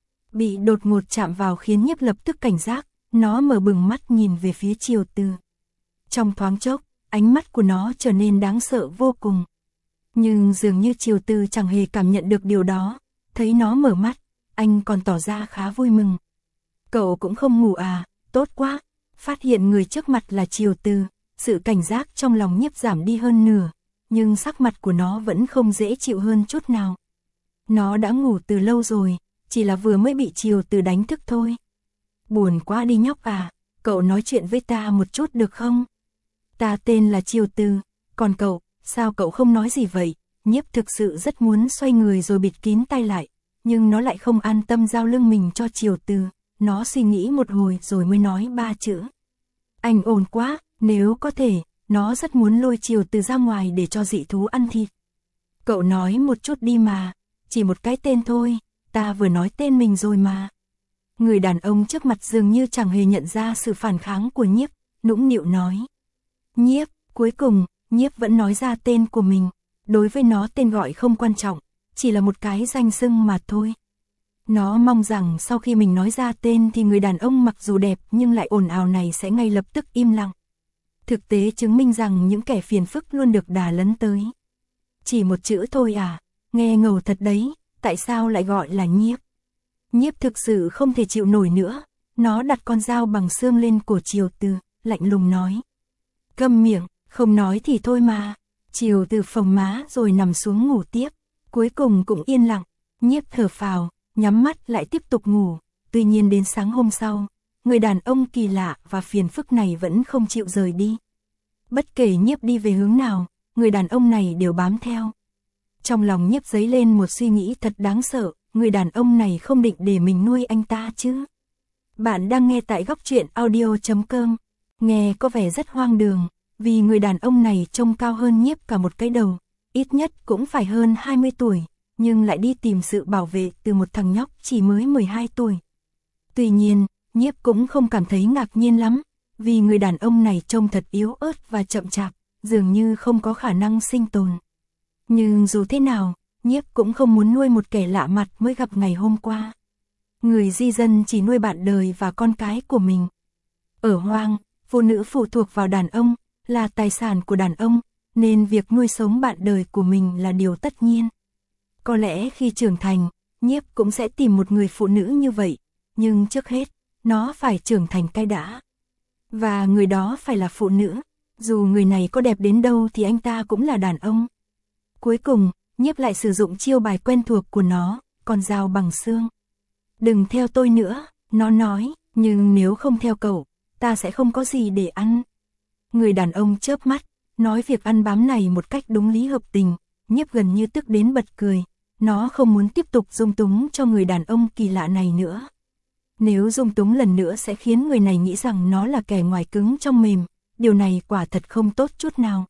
Bị đột ngột chạm vào khiến Nhiếp lập tức cảnh giác, nó mở bừng mắt nhìn về phía Triều Từ. Trong thoáng chốc, ánh mắt của nó trở nên đáng sợ vô cùng. Nhưng dường như Triều Từ chẳng hề cảm nhận được điều đó. Thấy nó mở mắt, anh còn tỏ ra khá vui mừng. Cậu cũng không ngủ à, tốt quá. Phát hiện người trước mặt là Triều Từ, sự cảnh giác trong lòng Nhiếp giảm đi hơn nửa, nhưng sắc mặt của nó vẫn không dễ chịu hơn chút nào. Nó đã ngủ từ lâu rồi, chỉ là vừa mới bị Triều Từ đánh thức thôi. Buồn quá đi nhóc à, cậu nói chuyện với ta một chút được không? Ta tên là Triều Từ, còn cậu, sao cậu không nói gì vậy? Nhiếp thực sự rất muốn xoay người rồi bịt kín tay lại, nhưng nó lại không an tâm giao lưng mình cho Triều Từ. Nó suy nghĩ một hồi rồi mới nói ba chữ. Anh ổn quá, nếu có thể, nó rất muốn lôi Triều Từ ra ngoài để cho dị thú ăn thịt. Cậu nói một chút đi mà, chỉ một cái tên thôi, ta vừa nói tên mình rồi mà. Người đàn ông trước mặt dường như chẳng hề nhận ra sự phản kháng của Nhiếp, nũng nịu nói. Nhiếp, cuối cùng, Nhiếp vẫn nói ra tên của mình. Đối với nó tên gọi không quan trọng, chỉ là một cái danh xưng mà thôi. Nó mong rằng sau khi mình nói ra tên thì người đàn ông mặc dù đẹp nhưng lại ồn ào này sẽ ngay lập tức im lặng. Thực tế chứng minh rằng những kẻ phiền phức luôn được đà lấn tới. Chỉ một chữ thôi à, nghe ngầu thật đấy, tại sao lại gọi là Nhiếp? Nhiếp thực sự không thể chịu nổi nữa, nó đặt con dao bằng xương lên cổ Triều Từ, lạnh lùng nói. Câm miệng, không nói thì thôi mà. Triều Từ phồng má rồi nằm xuống ngủ tiếp, cuối cùng cũng yên lặng, Nhiếp thở phào, nhắm mắt lại tiếp tục ngủ. Tuy nhiên đến sáng hôm sau, người đàn ông kỳ lạ và phiền phức này vẫn không chịu rời đi. Bất kể Nhiếp đi về hướng nào, người đàn ông này đều bám theo. Trong lòng Nhiếp dấy lên một suy nghĩ thật đáng sợ, người đàn ông này không định để mình nuôi anh ta chứ. Bạn đang nghe tại góc truyện audio chấm com, nghe có vẻ rất hoang đường. Vì người đàn ông này trông cao hơn Nhiếp cả một cái đầu, ít nhất cũng phải hơn hai mươi tuổi, nhưng lại đi tìm sự bảo vệ từ một thằng nhóc chỉ mới mười hai tuổi. Tuy nhiên, Nhiếp cũng không cảm thấy ngạc nhiên lắm, vì người đàn ông này trông thật yếu ớt và chậm chạp, dường như không có khả năng sinh tồn. Nhưng dù thế nào, Nhiếp cũng không muốn nuôi một kẻ lạ mặt mới gặp ngày hôm qua. Người di dân chỉ nuôi bạn đời và con cái của mình. Ở Hoang, phụ nữ phụ thuộc vào đàn ông, là tài sản của đàn ông, nên việc nuôi sống bạn đời của mình là điều tất nhiên. Có lẽ khi trưởng thành, Nhiếp cũng sẽ tìm một người phụ nữ như vậy, nhưng trước hết, nó phải trưởng thành cái đã. Và người đó phải là phụ nữ, dù người này có đẹp đến đâu thì anh ta cũng là đàn ông. Cuối cùng, Nhiếp lại sử dụng chiêu bài quen thuộc của nó, con dao bằng xương. Đừng theo tôi nữa, nó nói, nhưng nếu không theo cậu, ta sẽ không có gì để ăn. Người đàn ông chớp mắt, nói việc ăn bám này một cách đúng lý hợp tình, Nhiếp gần như tức đến bật cười, nó không muốn tiếp tục dung túng cho người đàn ông kỳ lạ này nữa. Nếu dung túng lần nữa sẽ khiến người này nghĩ rằng nó là kẻ ngoài cứng trong mềm, điều này quả thật không tốt chút nào.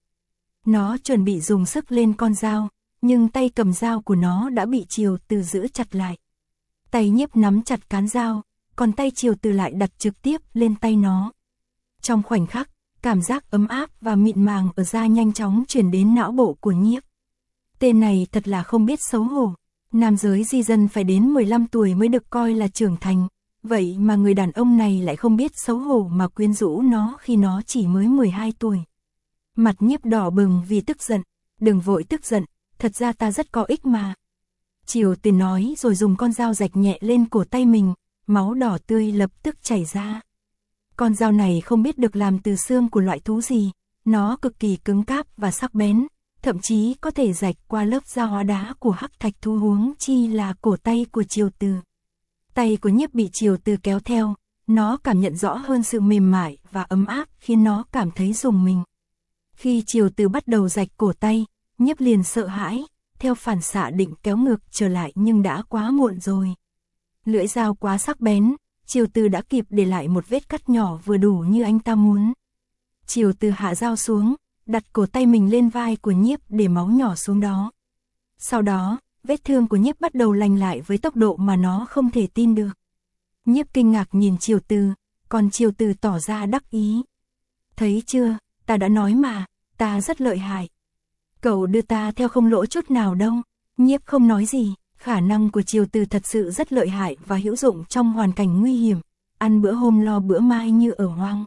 Nó chuẩn bị dùng sức lên con dao, nhưng tay cầm dao của nó đã bị Triều Từ giữ chặt lại. Tay Nhiếp nắm chặt cán dao, còn tay Triều Từ lại đặt trực tiếp lên tay nó. Trong khoảnh khắc, cảm giác ấm áp và mịn màng ở da nhanh chóng chuyển đến não bộ của Nhiếp. Tên này thật là không biết xấu hổ. Nam giới di dân phải đến mười lăm tuổi mới được coi là trưởng thành, vậy mà người đàn ông này lại không biết xấu hổ mà quyến rũ nó khi nó chỉ mới mười hai tuổi. Mặt Nhiếp đỏ bừng vì tức giận, đừng vội tức giận, thật ra ta rất có ích mà. Triều Từ nói rồi dùng con dao rạch nhẹ lên cổ tay mình, máu đỏ tươi lập tức chảy ra. Con dao này không biết được làm từ xương của loại thú gì, nó cực kỳ cứng cáp và sắc bén, thậm chí có thể rạch qua lớp da hóa đá của hắc thạch thú, huống chi là cổ tay của Triều Từ. Tay của Nhiếp bị Triều Từ kéo theo, nó cảm nhận rõ hơn sự mềm mại và ấm áp khiến nó cảm thấy rùng mình. Khi Triều Từ bắt đầu rạch cổ tay, Nhiếp liền sợ hãi, theo phản xạ định kéo ngược trở lại nhưng đã quá muộn rồi. Lưỡi dao quá sắc bén, Triều Từ đã kịp để lại một vết cắt nhỏ vừa đủ như anh ta muốn. Triều Từ hạ dao xuống, đặt cổ tay mình lên vai của Nhiếp để máu nhỏ xuống đó. Sau đó, vết thương của Nhiếp bắt đầu lành lại với tốc độ mà nó không thể tin được. Nhiếp kinh ngạc nhìn Triều Từ, còn Triều Từ tỏ ra đắc ý. Thấy chưa, ta đã nói mà, ta rất lợi hại. Cậu đưa ta theo không lỗ chút nào đâu. Nhiếp không nói gì, khả năng của Triều Từ thật sự rất lợi hại và hữu dụng trong hoàn cảnh nguy hiểm, ăn bữa hôm lo bữa mai như ở Hoang.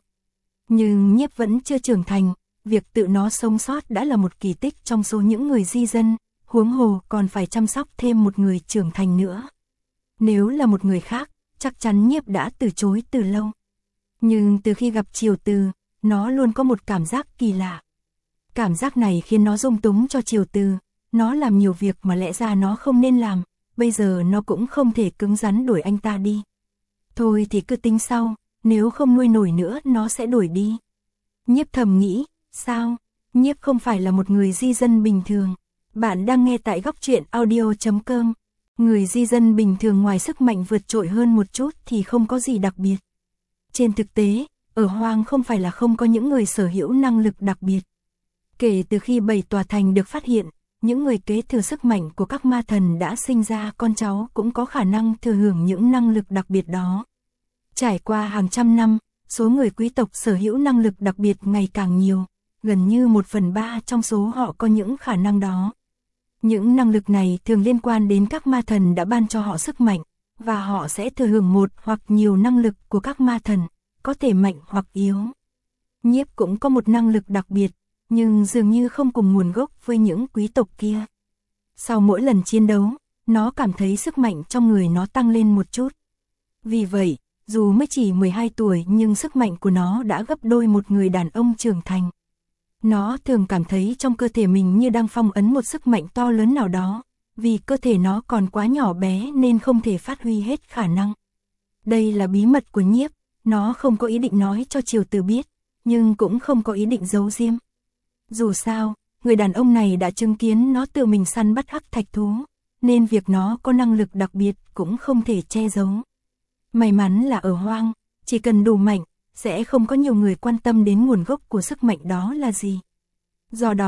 Nhưng Nhiếp vẫn chưa trưởng thành, việc tự nó sống sót đã là một kỳ tích trong số những người di dân, huống hồ còn phải chăm sóc thêm một người trưởng thành nữa. Nếu là một người khác, chắc chắn Nhiếp đã từ chối từ lâu. Nhưng từ khi gặp Triều Từ, nó luôn có một cảm giác kỳ lạ. Cảm giác này khiến nó dung túng cho Triều Từ, nó làm nhiều việc mà lẽ ra nó không nên làm, bây giờ nó cũng không thể cứng rắn đuổi anh ta đi. Thôi thì cứ tính sau, nếu không nuôi nổi nữa nó sẽ đuổi đi. Nhiếp thầm nghĩ, sao? Nhiếp không phải là một người di dân bình thường. Bạn đang nghe tại góc truyện audio chấm com. Người di dân bình thường ngoài sức mạnh vượt trội hơn một chút thì không có gì đặc biệt. Trên thực tế, ở Hoang không phải là không có những người sở hữu năng lực đặc biệt. Kể từ khi bảy tòa thành được phát hiện, những người kế thừa sức mạnh của các ma thần đã sinh ra con cháu cũng có khả năng thừa hưởng những năng lực đặc biệt đó. Trải qua hàng trăm năm, số người quý tộc sở hữu năng lực đặc biệt ngày càng nhiều, gần như một phần ba trong số họ có những khả năng đó. Những năng lực này thường liên quan đến các ma thần đã ban cho họ sức mạnh, và họ sẽ thừa hưởng một hoặc nhiều năng lực của các ma thần, có thể mạnh hoặc yếu. Nhiếp cũng có một năng lực đặc biệt, nhưng dường như không cùng nguồn gốc với những quý tộc kia. Sau mỗi lần chiến đấu, nó cảm thấy sức mạnh trong người nó tăng lên một chút. Vì vậy, dù mới chỉ mười hai tuổi nhưng sức mạnh của nó đã gấp đôi một người đàn ông trưởng thành. Nó thường cảm thấy trong cơ thể mình như đang phong ấn một sức mạnh to lớn nào đó, vì cơ thể nó còn quá nhỏ bé nên không thể phát huy hết khả năng. Đây là bí mật của Nhiếp, nó không có ý định nói cho Triều Từ biết, nhưng cũng không có ý định giấu giếm. Dù sao, người đàn ông này đã chứng kiến nó tự mình săn bắt hắc thạch thú, nên việc nó có năng lực đặc biệt cũng không thể che giấu. May mắn là ở Hoang, chỉ cần đủ mạnh, sẽ không có nhiều người quan tâm đến nguồn gốc của sức mạnh đó là gì. Do đó,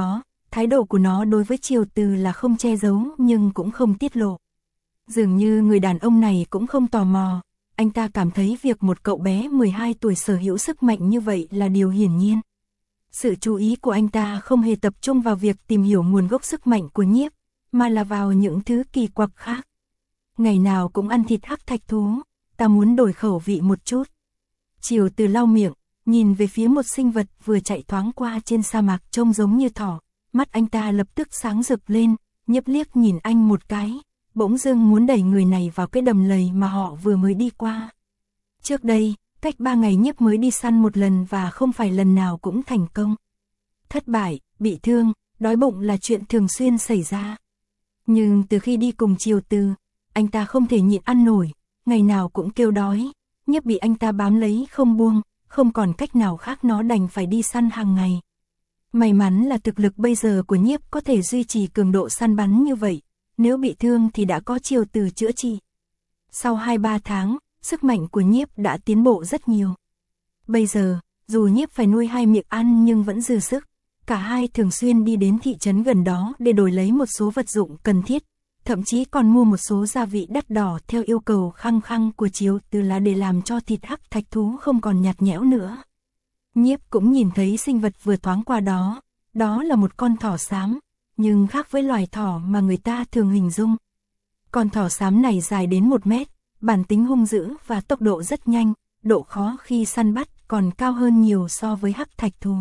thái độ của nó đối với Triều Từ là không che giấu nhưng cũng không tiết lộ. Dường như người đàn ông này cũng không tò mò, anh ta cảm thấy việc một cậu bé mười hai tuổi sở hữu sức mạnh như vậy là điều hiển nhiên. Sự chú ý của anh ta không hề tập trung vào việc tìm hiểu nguồn gốc sức mạnh của Nhiếp, mà là vào những thứ kỳ quặc khác. Ngày nào cũng ăn thịt hắc thạch thú, ta muốn đổi khẩu vị một chút. Triều Từ lau miệng, nhìn về phía một sinh vật vừa chạy thoáng qua trên sa mạc trông giống như thỏ, mắt anh ta lập tức sáng rực lên, Nhiếp liếc nhìn anh một cái, bỗng dưng muốn đẩy người này vào cái đầm lầy mà họ vừa mới đi qua. Trước đây, cách ba ngày Nhiếp mới đi săn một lần và không phải lần nào cũng thành công. Thất bại, bị thương, đói bụng là chuyện thường xuyên xảy ra. Nhưng từ khi đi cùng Triều Từ, anh ta không thể nhịn ăn nổi, ngày nào cũng kêu đói, Nhiếp bị anh ta bám lấy không buông, không còn cách nào khác nó đành phải đi săn hàng ngày. May mắn là thực lực bây giờ của Nhiếp có thể duy trì cường độ săn bắn như vậy, nếu bị thương thì đã có Triều Từ chữa trị. Sau hai ba tháng, sức mạnh của Nhiếp đã tiến bộ rất nhiều. Bây giờ, dù Nhiếp phải nuôi hai miệng ăn nhưng vẫn dư sức, cả hai thường xuyên đi đến thị trấn gần đó để đổi lấy một số vật dụng cần thiết, thậm chí còn mua một số gia vị đắt đỏ theo yêu cầu khăng khăng của Triều Từ là để làm cho thịt hắc thạch thú không còn nhạt nhẽo nữa. Nhiếp cũng nhìn thấy sinh vật vừa thoáng qua đó, đó là một con thỏ xám, nhưng khác với loài thỏ mà người ta thường hình dung. Con thỏ xám này dài đến một mét, bản tính hung dữ và tốc độ rất nhanh, độ khó khi săn bắt còn cao hơn nhiều so với hắc thạch thú.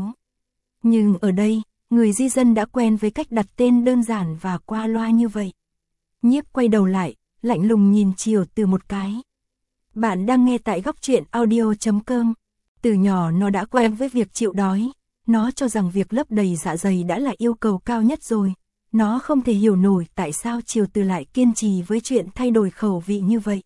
Nhưng ở đây, người di dân đã quen với cách đặt tên đơn giản và qua loa như vậy. Nhiếp quay đầu lại, lạnh lùng nhìn Triều Từ một cái. Bạn đang nghe tại góc truyện audio chấm com. Từ nhỏ nó đã quen với việc chịu đói, nó cho rằng việc lấp đầy dạ dày đã là yêu cầu cao nhất rồi. Nó không thể hiểu nổi tại sao Triều Từ lại kiên trì với chuyện thay đổi khẩu vị như vậy.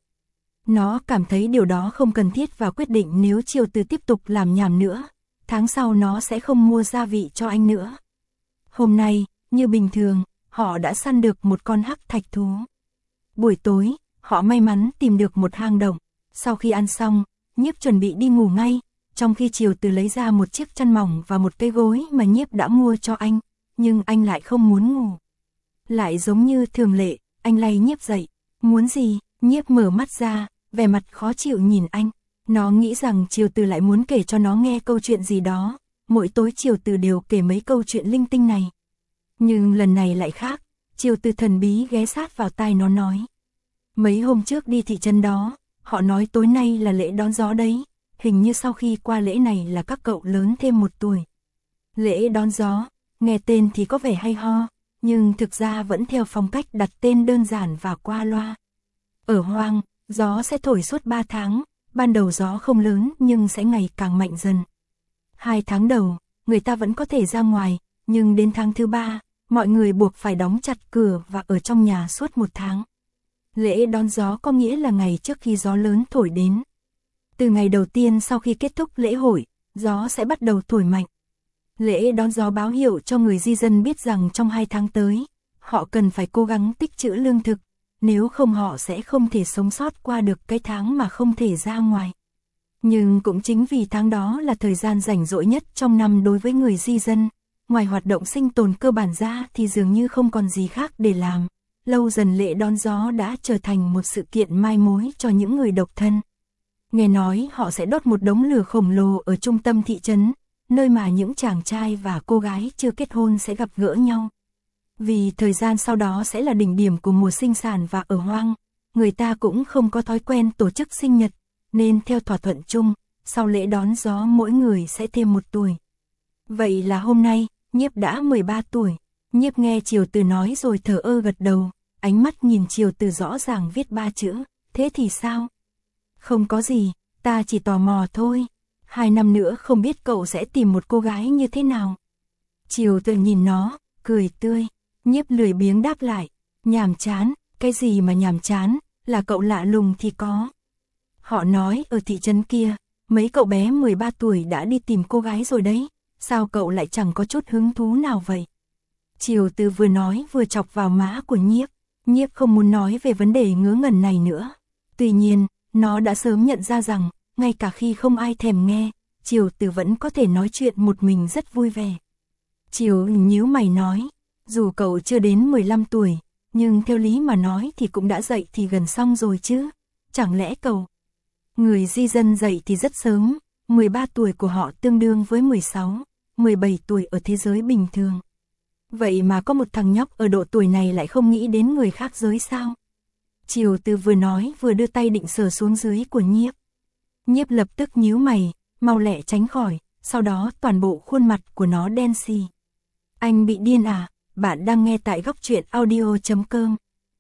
Nó cảm thấy điều đó không cần thiết và quyết định nếu Triều Từ tiếp tục làm nhảm nữa, tháng sau nó sẽ không mua gia vị cho anh nữa. Hôm nay, như bình thường, họ đã săn được một con hắc thạch thú. Buổi tối, họ may mắn tìm được một hang động. Sau khi ăn xong, Nhiếp chuẩn bị đi ngủ ngay, trong khi Triều Từ lấy ra một chiếc chăn mỏng và một cái gối mà Nhiếp đã mua cho anh, nhưng anh lại không muốn ngủ. Lại giống như thường lệ, anh lay Nhiếp dậy. Muốn gì? Nhiếp mở mắt ra, vẻ mặt khó chịu nhìn anh. Nó nghĩ rằng Triều Từ lại muốn kể cho nó nghe câu chuyện gì đó. Mỗi tối Triều Từ đều kể mấy câu chuyện linh tinh này. Nhưng lần này lại khác, Triều Từ thần bí ghé sát vào tai nó nói. Mấy hôm trước đi thị trấn đó, họ nói tối nay là lễ đón gió đấy, hình như sau khi qua lễ này là các cậu lớn thêm một tuổi. Lễ đón gió, nghe tên thì có vẻ hay ho, nhưng thực ra vẫn theo phong cách đặt tên đơn giản và qua loa. Ở hoang, gió sẽ thổi suốt ba tháng, ban đầu gió không lớn nhưng sẽ ngày càng mạnh dần. Hai tháng đầu, người ta vẫn có thể ra ngoài, nhưng đến tháng thứ ba, mọi người buộc phải đóng chặt cửa và ở trong nhà suốt một tháng. Lễ đón gió có nghĩa là ngày trước khi gió lớn thổi đến. Từ ngày đầu tiên sau khi kết thúc lễ hội, gió sẽ bắt đầu thổi mạnh. Lễ đón gió báo hiệu cho người di dân biết rằng trong hai tháng tới, họ cần phải cố gắng tích trữ lương thực, nếu không họ sẽ không thể sống sót qua được cái tháng mà không thể ra ngoài. Nhưng cũng chính vì tháng đó là thời gian rảnh rỗi nhất trong năm đối với người di dân, ngoài hoạt động sinh tồn cơ bản ra thì dường như không còn gì khác để làm. Lâu dần lễ đón gió đã trở thành một sự kiện mai mối cho những người độc thân. Nghe nói họ sẽ đốt một đống lửa khổng lồ ở trung tâm thị trấn, nơi mà những chàng trai và cô gái chưa kết hôn sẽ gặp gỡ nhau. Vì thời gian sau đó sẽ là đỉnh điểm của mùa sinh sản và ở hoang, người ta cũng không có thói quen tổ chức sinh nhật, nên theo thỏa thuận chung, sau lễ đón gió mỗi người sẽ thêm một tuổi. Vậy là hôm nay, Nhiếp đã mười ba tuổi. Nhiếp nghe Triều Từ nói rồi thờ ơ gật đầu, ánh mắt nhìn Triều Từ rõ ràng viết ba chữ, thế thì sao? Không có gì, ta chỉ tò mò thôi. Hai năm nữa không biết cậu sẽ tìm một cô gái như thế nào. Triều Từ nhìn nó, cười tươi. Nhiếp lười biếng đáp lại, nhàm chán, cái gì mà nhàm chán, là cậu lạ lùng thì có. Họ nói ở thị trấn kia, mấy cậu bé mười ba tuổi đã đi tìm cô gái rồi đấy, sao cậu lại chẳng có chút hứng thú nào vậy? Triều Từ vừa nói vừa chọc vào má của Nhiếp, Nhiếp không muốn nói về vấn đề ngớ ngẩn này nữa. Tuy nhiên, nó đã sớm nhận ra rằng, ngay cả khi không ai thèm nghe, Triều Từ vẫn có thể nói chuyện một mình rất vui vẻ. Triều nhíu mày nói, dù cậu chưa đến mười lăm tuổi, nhưng theo lý mà nói thì cũng đã dậy thì gần xong rồi chứ, chẳng lẽ cậu... Người di dân dậy thì rất sớm, mười ba tuổi của họ tương đương với mười sáu, mười bảy tuổi ở thế giới bình thường. Vậy mà có một thằng nhóc ở độ tuổi này lại không nghĩ đến người khác giới sao? Triều Từ vừa nói vừa đưa tay định sờ xuống dưới của Nhiếp. Nhiếp lập tức nhíu mày, mau lẹ tránh khỏi, sau đó toàn bộ khuôn mặt của nó đen xì. Anh bị điên à? Bạn đang nghe tại góc truyện audio chấm com.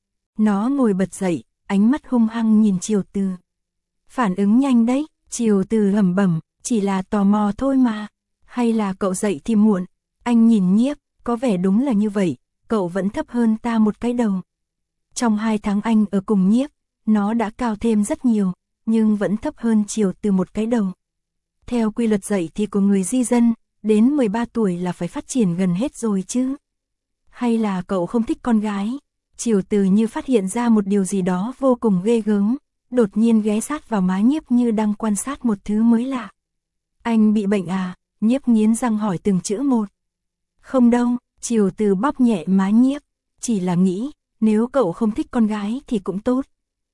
Nó ngồi bật dậy, ánh mắt hung hăng nhìn Triều Từ. Phản ứng nhanh đấy, Triều Từ lẩm bẩm, chỉ là tò mò thôi mà. Hay là cậu dậy thì muộn? Anh nhìn Nhiếp, có vẻ đúng là như vậy, cậu vẫn thấp hơn ta một cái đầu. Trong hai tháng anh ở cùng Nhiếp, nó đã cao thêm rất nhiều, nhưng vẫn thấp hơn Triều Từ một cái đầu. Theo quy luật dậy thì của người di dân, đến mười ba tuổi là phải phát triển gần hết rồi chứ. Hay là cậu không thích con gái? Triều Từ như phát hiện ra một điều gì đó vô cùng ghê gớm, đột nhiên ghé sát vào má Nhiếp như đang quan sát một thứ mới lạ. Anh bị bệnh à? Nhiếp nghiến răng hỏi từng chữ một. Không đâu, Triều Từ bóp nhẹ má Nhiếp, chỉ là nghĩ, nếu cậu không thích con gái thì cũng tốt.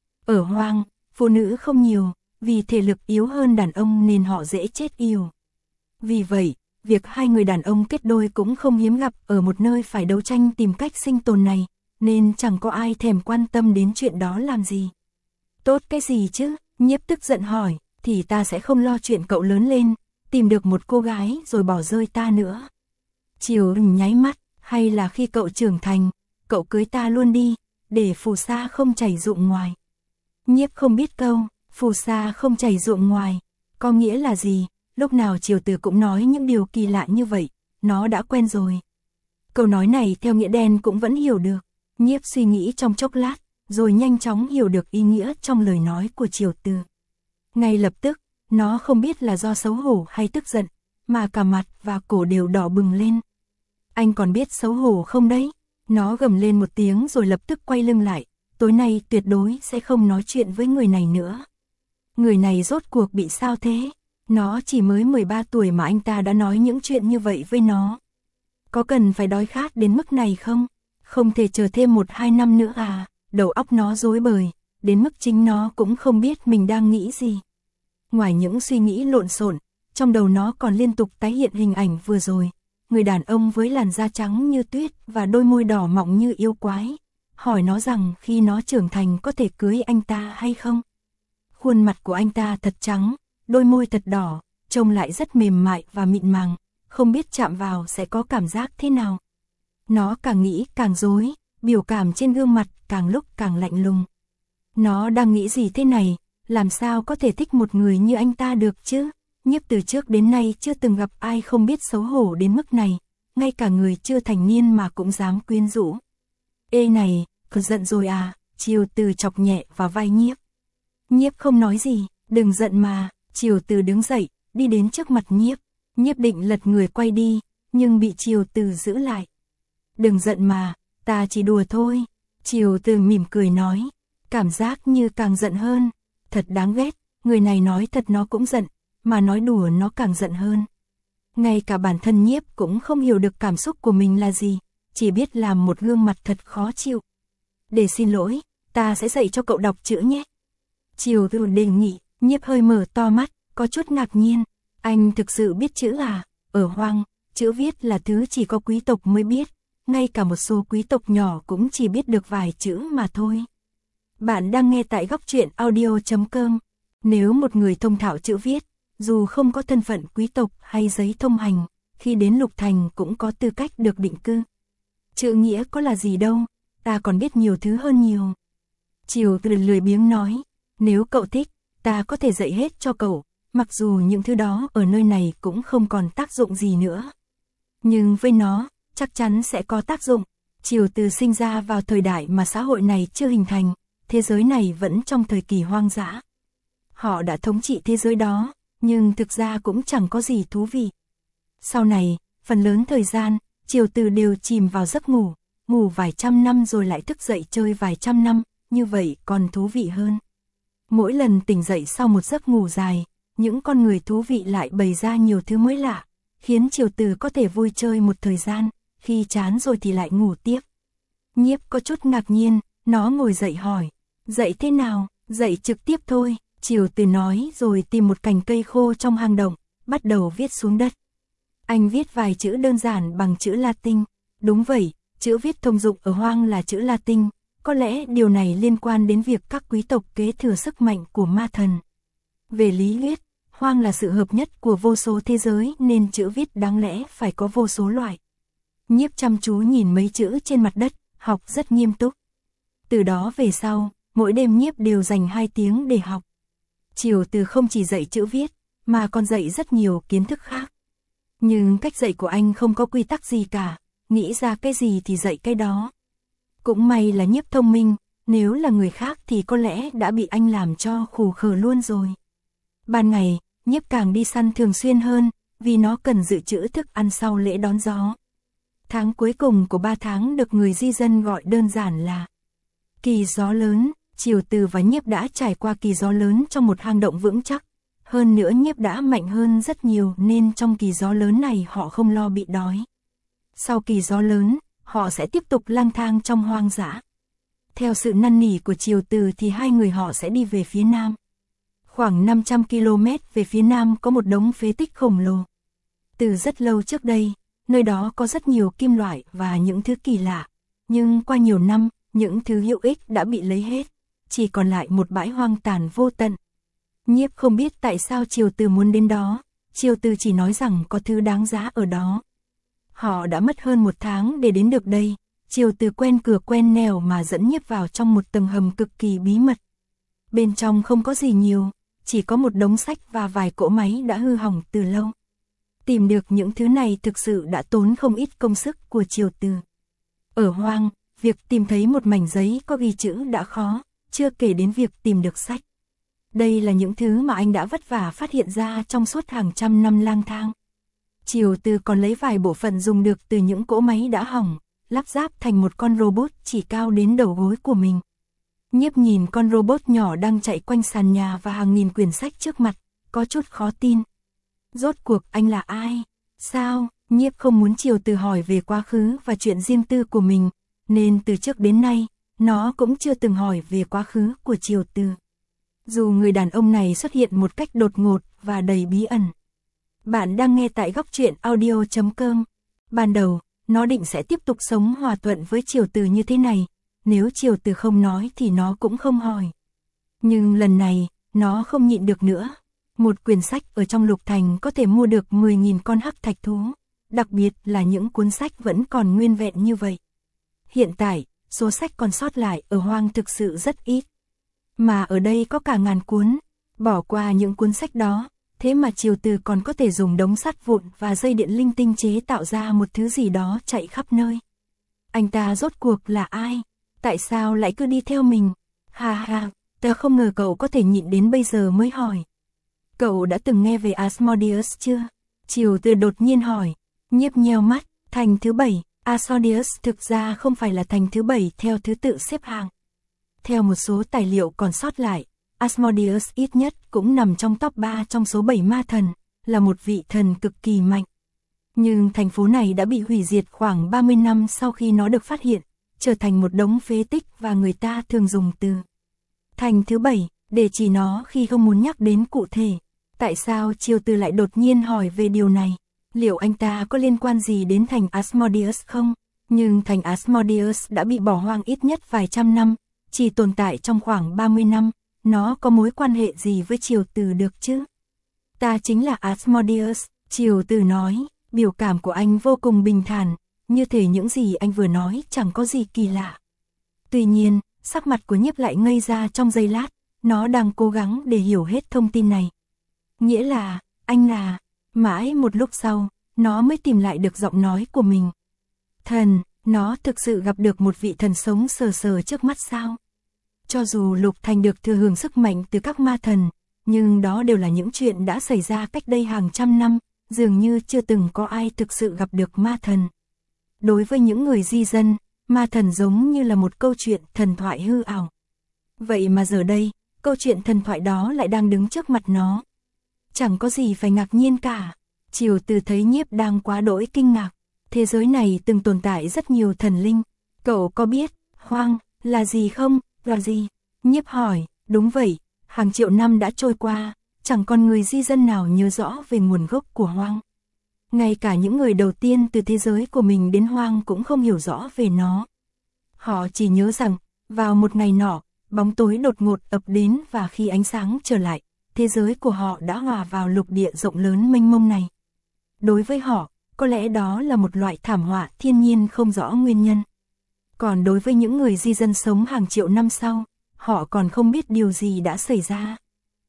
Ở hoang, phụ nữ không nhiều, vì thể lực yếu hơn đàn ông nên họ dễ chết yểu. Vì vậy, việc hai người đàn ông kết đôi cũng không hiếm gặp ở một nơi phải đấu tranh tìm cách sinh tồn này, nên chẳng có ai thèm quan tâm đến chuyện đó làm gì. Tốt cái gì chứ? Nhiếp tức giận hỏi, thì ta sẽ không lo chuyện cậu lớn lên, tìm được một cô gái rồi bỏ rơi ta nữa. Triều nháy mắt, hay là khi cậu trưởng thành, cậu cưới ta luôn đi, để phù sa không chảy ruộng ngoài. Nhiếp không biết câu, phù sa không chảy ruộng ngoài, có nghĩa là gì? Lúc nào Triều Từ cũng nói những điều kỳ lạ như vậy, nó đã quen rồi. Câu nói này theo nghĩa đen cũng vẫn hiểu được. Nhiếp suy nghĩ trong chốc lát, rồi nhanh chóng hiểu được ý nghĩa trong lời nói của Triều Từ. Ngay lập tức, nó không biết là do xấu hổ hay tức giận, mà cả mặt và cổ đều đỏ bừng lên. Anh còn biết xấu hổ không đấy? Nó gầm lên một tiếng rồi lập tức quay lưng lại, tối nay tuyệt đối sẽ không nói chuyện với người này nữa. Người này rốt cuộc bị sao thế? Nó chỉ mới mười ba tuổi mà anh ta đã nói những chuyện như vậy với nó. Có cần phải đói khát đến mức này không? Không thể chờ thêm một hai năm nữa à? Đầu óc nó rối bời, đến mức chính nó cũng không biết mình đang nghĩ gì. Ngoài những suy nghĩ lộn xộn, trong đầu nó còn liên tục tái hiện hình ảnh vừa rồi. Người đàn ông với làn da trắng như tuyết và đôi môi đỏ mọng như yêu quái. Hỏi nó rằng khi nó trưởng thành có thể cưới anh ta hay không? Khuôn mặt của anh ta thật trắng, đôi môi thật đỏ, trông lại rất mềm mại và mịn màng, không biết chạm vào sẽ có cảm giác thế nào. Nó càng nghĩ càng rối, biểu cảm trên gương mặt càng lúc càng lạnh lùng. Nó đang nghĩ gì thế này, làm sao có thể thích một người như anh ta được chứ? Nhiếp từ trước đến nay chưa từng gặp ai không biết xấu hổ đến mức này, ngay cả người chưa thành niên mà cũng dám quyến rũ. Ê này, cậu giận rồi à? Triều Từ chọc nhẹ vào vai Nhiếp. Nhiếp không nói gì, đừng giận mà. Triều Từ đứng dậy, đi đến trước mặt Nhiếp. Nhiếp định lật người quay đi, nhưng bị Triều Từ giữ lại. Đừng giận mà, ta chỉ đùa thôi. Triều Từ mỉm cười nói, cảm giác như càng giận hơn. Thật đáng ghét, người này nói thật nó cũng giận, mà nói đùa nó càng giận hơn. Ngay cả bản thân Nhiếp cũng không hiểu được cảm xúc của mình là gì, chỉ biết làm một gương mặt thật khó chịu. Để xin lỗi, ta sẽ dạy cho cậu đọc chữ nhé. Triều Từ đề nghị. Nhiếp hơi mở to mắt, có chút ngạc nhiên. Anh thực sự biết chữ à? Ở hoang, chữ viết là thứ chỉ có quý tộc mới biết. Ngay cả một số quý tộc nhỏ cũng chỉ biết được vài chữ mà thôi. Bạn đang nghe tại góc truyện audio chấm com. Nếu một người thông thạo chữ viết, dù không có thân phận quý tộc hay giấy thông hành, khi đến Lục Thành cũng có tư cách được định cư. Chữ nghĩa có là gì đâu, ta còn biết nhiều thứ hơn nhiều. Triều Từ lười biếng nói, nếu cậu thích, ta có thể dạy hết cho cậu, mặc dù những thứ đó ở nơi này cũng không còn tác dụng gì nữa. Nhưng với nó, chắc chắn sẽ có tác dụng. Triều Từ sinh ra vào thời đại mà xã hội này chưa hình thành, thế giới này vẫn trong thời kỳ hoang dã. Họ đã thống trị thế giới đó, nhưng thực ra cũng chẳng có gì thú vị. Sau này, phần lớn thời gian, Triều Từ đều chìm vào giấc ngủ, ngủ vài trăm năm rồi lại thức dậy chơi vài trăm năm, như vậy còn thú vị hơn. Mỗi lần tỉnh dậy sau một giấc ngủ dài, những con người thú vị lại bày ra nhiều thứ mới lạ, khiến Triều Từ có thể vui chơi một thời gian, khi chán rồi thì lại ngủ tiếp. Nhiếp có chút ngạc nhiên, nó ngồi dậy hỏi, dậy thế nào, dậy trực tiếp thôi, Triều Từ nói rồi tìm một cành cây khô trong hang động, bắt đầu viết xuống đất. Anh viết vài chữ đơn giản bằng chữ Latin, đúng vậy, chữ viết thông dụng ở Hoang là chữ Latin, có lẽ điều này liên quan đến việc các quý tộc kế thừa sức mạnh của ma thần. Về lý thuyết, Hoang là sự hợp nhất của vô số thế giới nên chữ viết đáng lẽ phải có vô số loại. Nhiếp chăm chú nhìn mấy chữ trên mặt đất, học rất nghiêm túc. Từ đó về sau, mỗi đêm Nhiếp đều dành hai tiếng để học. Triều Từ không chỉ dạy chữ viết, mà còn dạy rất nhiều kiến thức khác. Nhưng cách dạy của anh không có quy tắc gì cả, nghĩ ra cái gì thì dạy cái đó. Cũng may là Nhiếp thông minh, nếu là người khác thì có lẽ đã bị anh làm cho khù khờ luôn rồi. Ban ngày, Nhiếp càng đi săn thường xuyên hơn, vì nó cần dự trữ thức ăn sau lễ đón gió. Tháng cuối cùng của ba tháng được người di dân gọi đơn giản là kỳ gió lớn. Triều Từ và Nhiếp đã trải qua kỳ gió lớn trong một hang động vững chắc. Hơn nữa Nhiếp đã mạnh hơn rất nhiều nên trong kỳ gió lớn này họ không lo bị đói. Sau kỳ gió lớn, họ sẽ tiếp tục lang thang trong hoang dã. Theo sự năn nỉ của Triều Từ thì hai người họ sẽ đi về phía nam. Khoảng năm trăm ki lô mét về phía nam có một đống phế tích khổng lồ. Từ rất lâu trước đây, nơi đó có rất nhiều kim loại và những thứ kỳ lạ. Nhưng qua nhiều năm, những thứ hữu ích đã bị lấy hết. Chỉ còn lại một bãi hoang tàn vô tận. Nhiếp không biết tại sao Triều Từ muốn đến đó. Triều Từ chỉ nói rằng có thứ đáng giá ở đó. Họ đã mất hơn một tháng để đến được đây. Triều Từ quen cửa quen nẻo mà dẫn Nhiếp vào trong một tầng hầm cực kỳ bí mật. Bên trong không có gì nhiều, chỉ có một đống sách và vài cỗ máy đã hư hỏng từ lâu. Tìm được những thứ này thực sự đã tốn không ít công sức của Triều Từ. Ở hoang, việc tìm thấy một mảnh giấy có ghi chữ đã khó, chưa kể đến việc tìm được sách. Đây là những thứ mà anh đã vất vả phát hiện ra trong suốt hàng trăm năm lang thang. Triều Từ còn lấy vài bộ phận dùng được từ những cỗ máy đã hỏng, lắp ráp thành một con robot chỉ cao đến đầu gối của mình. Nhiếp nhìn con robot nhỏ đang chạy quanh sàn nhà và hàng nghìn quyển sách trước mặt, có chút khó tin. Rốt cuộc anh là ai? Sao? Nhiếp không muốn Triều Từ hỏi về quá khứ và chuyện riêng tư của mình, nên từ trước đến nay, nó cũng chưa từng hỏi về quá khứ của Triều Từ. Dù người đàn ông này xuất hiện một cách đột ngột và đầy bí ẩn. Bạn đang nghe tại góc truyện audio chấm com. Ban đầu, nó định sẽ tiếp tục sống hòa thuận với Triều Từ như thế này. Nếu Triều Từ không nói thì nó cũng không hỏi. Nhưng lần này, nó không nhịn được nữa. Một quyển sách ở trong Lục Thành có thể mua được mười nghìn con hắc thạch thú. Đặc biệt là những cuốn sách vẫn còn nguyên vẹn như vậy. Hiện tại, số sách còn sót lại ở hoang thực sự rất ít. Mà ở đây có cả ngàn cuốn. Bỏ qua những cuốn sách đó, thế mà Triều Từ còn có thể dùng đống sắt vụn và dây điện linh tinh chế tạo ra một thứ gì đó chạy khắp nơi. Anh ta rốt cuộc là ai? Tại sao lại cứ đi theo mình? Ha ha, tớ không ngờ cậu có thể nhịn đến bây giờ mới hỏi. Cậu đã từng nghe về Asmodeus chưa? Triều Từ đột nhiên hỏi. Nhiếp nheo mắt, thành thứ bảy. Asmodeus thực ra không phải là thành thứ bảy theo thứ tự xếp hạng. Theo một số tài liệu còn sót lại, Asmodeus ít nhất cũng nằm trong top ba trong số bảy ma thần, là một vị thần cực kỳ mạnh. Nhưng thành phố này đã bị hủy diệt khoảng ba mươi năm sau khi nó được phát hiện, trở thành một đống phế tích và người ta thường dùng từ thành thứ bảy để chỉ nó khi không muốn nhắc đến cụ thể. Tại sao Triều Từ lại đột nhiên hỏi về điều này? Liệu anh ta có liên quan gì đến thành Asmodeus không? Nhưng thành Asmodeus đã bị bỏ hoang ít nhất vài trăm năm, chỉ tồn tại trong khoảng ba mươi năm, nó có mối quan hệ gì với Triều Từ được chứ? Ta chính là Asmodeus, Triều Từ nói, biểu cảm của anh vô cùng bình thản, như thể những gì anh vừa nói chẳng có gì kỳ lạ. Tuy nhiên, sắc mặt của Nhiếp lại ngây ra trong giây lát, nó đang cố gắng để hiểu hết thông tin này. Nghĩa là, anh là, mãi một lúc sau, nó mới tìm lại được giọng nói của mình. Thần, nó thực sự gặp được một vị thần sống sờ sờ trước mắt sao? Cho dù Lục Thành được thừa hưởng sức mạnh từ các ma thần, nhưng đó đều là những chuyện đã xảy ra cách đây hàng trăm năm, dường như chưa từng có ai thực sự gặp được ma thần. Đối với những người di dân, ma thần giống như là một câu chuyện thần thoại hư ảo. Vậy mà giờ đây, câu chuyện thần thoại đó lại đang đứng trước mặt nó. Chẳng có gì phải ngạc nhiên cả. Triều Từ thấy Nhiếp đang quá đỗi kinh ngạc. Thế giới này từng tồn tại rất nhiều thần linh. Cậu có biết, hoang, là gì không, là gì? Nhiếp hỏi, đúng vậy, hàng triệu năm đã trôi qua, chẳng còn người di dân nào nhớ rõ về nguồn gốc của hoang. Ngay cả những người đầu tiên từ thế giới của mình đến hoang cũng không hiểu rõ về nó. Họ chỉ nhớ rằng, vào một ngày nọ, bóng tối đột ngột ập đến và khi ánh sáng trở lại, thế giới của họ đã hòa vào lục địa rộng lớn mênh mông này. Đối với họ, có lẽ đó là một loại thảm họa thiên nhiên không rõ nguyên nhân. Còn đối với những người di dân sống hàng triệu năm sau, họ còn không biết điều gì đã xảy ra.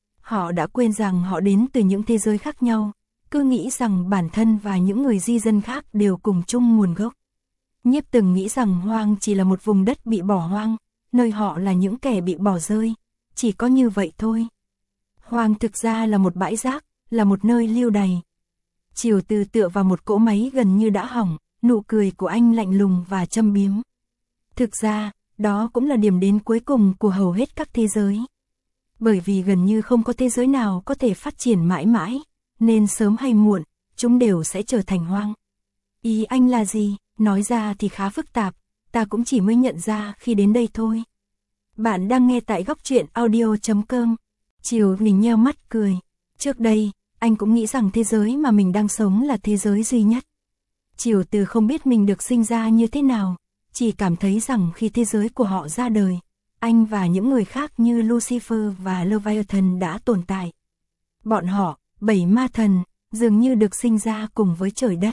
Họ đã quên rằng họ đến từ những thế giới khác nhau, cứ nghĩ rằng bản thân và những người di dân khác đều cùng chung nguồn gốc. Nhiếp từng nghĩ rằng hoang chỉ là một vùng đất bị bỏ hoang, nơi họ là những kẻ bị bỏ rơi, chỉ có như vậy thôi. Hoang thực ra là một bãi rác, là một nơi lưu đày. Triều Từ tựa vào một cỗ máy gần như đã hỏng, nụ cười của anh lạnh lùng và châm biếm. Thực ra, đó cũng là điểm đến cuối cùng của hầu hết các thế giới. Bởi vì gần như không có thế giới nào có thể phát triển mãi mãi, nên sớm hay muộn, chúng đều sẽ trở thành hoang. Ý anh là gì? Nói ra thì khá phức tạp, ta cũng chỉ mới nhận ra khi đến đây thôi. Bạn đang nghe tại góc truyện audio chấm com. Triều Đình nheo mắt cười. Trước đây, anh cũng nghĩ rằng thế giới mà mình đang sống là thế giới duy nhất. Triều Từ không biết mình được sinh ra như thế nào, chỉ cảm thấy rằng khi thế giới của họ ra đời, anh và những người khác như Lucifer và Leviathan đã tồn tại. Bọn họ, bảy ma thần, dường như được sinh ra cùng với trời đất.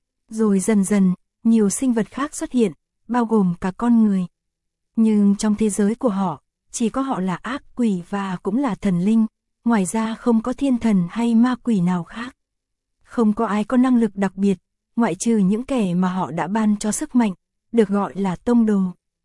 Rồi dần dần, nhiều sinh vật khác xuất hiện, bao gồm cả con người. Nhưng trong thế giới của họ, chỉ có họ là ác quỷ và cũng là thần linh, ngoài ra không có thiên thần hay ma quỷ nào khác. Không có ai có năng lực đặc biệt, ngoại trừ những kẻ mà họ đã ban cho sức mạnh, được gọi là tông đồ.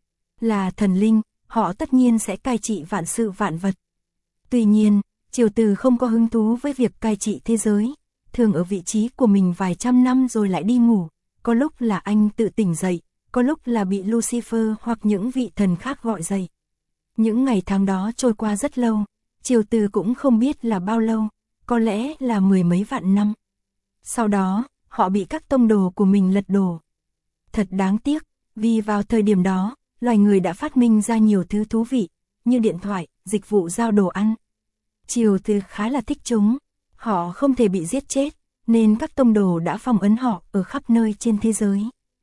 Là thần linh, họ tất nhiên sẽ cai trị vạn sự vạn vật. Tuy nhiên, Triều Từ không có hứng thú với việc cai trị thế giới, thường ở vị trí của mình vài trăm năm rồi lại đi ngủ, có lúc là anh tự tỉnh dậy, có lúc là bị Lucifer hoặc những vị thần khác gọi dậy. Những ngày tháng đó trôi qua rất lâu, Triều Từ cũng không biết là bao lâu, có lẽ là mười mấy vạn năm. Sau đó, họ bị các tông đồ của mình lật đổ. Thật đáng tiếc, vì vào thời điểm đó, loài người đã phát minh ra nhiều thứ thú vị, như điện thoại, dịch vụ giao đồ ăn. Triều Từ khá là thích chúng, họ không thể bị giết chết, nên các tông đồ đã phong ấn họ ở khắp nơi trên thế giới.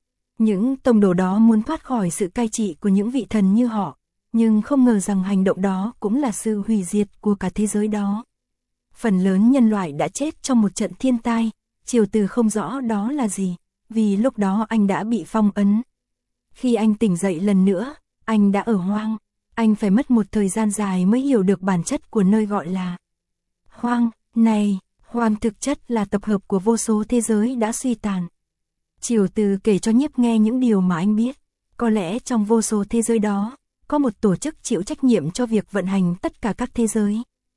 Những tông đồ đó muốn thoát khỏi sự cai trị của những vị thần như họ, nhưng không ngờ rằng hành động đó cũng là sự hủy diệt của cả thế giới đó. Phần lớn nhân loại đã chết trong một trận thiên tai, Triều Từ không rõ đó là gì, vì lúc đó anh đã bị phong ấn. Khi anh tỉnh dậy lần nữa, anh đã ở hoang, anh phải mất một thời gian dài mới hiểu được bản chất của nơi gọi là hoang này. Hoang thực chất là tập hợp của vô số thế giới đã suy tàn. Triều Từ kể cho Nhiếp nghe những điều mà anh biết. Có lẽ trong vô số thế giới đó, có một tổ chức chịu trách nhiệm cho việc vận hành tất cả các thế giới.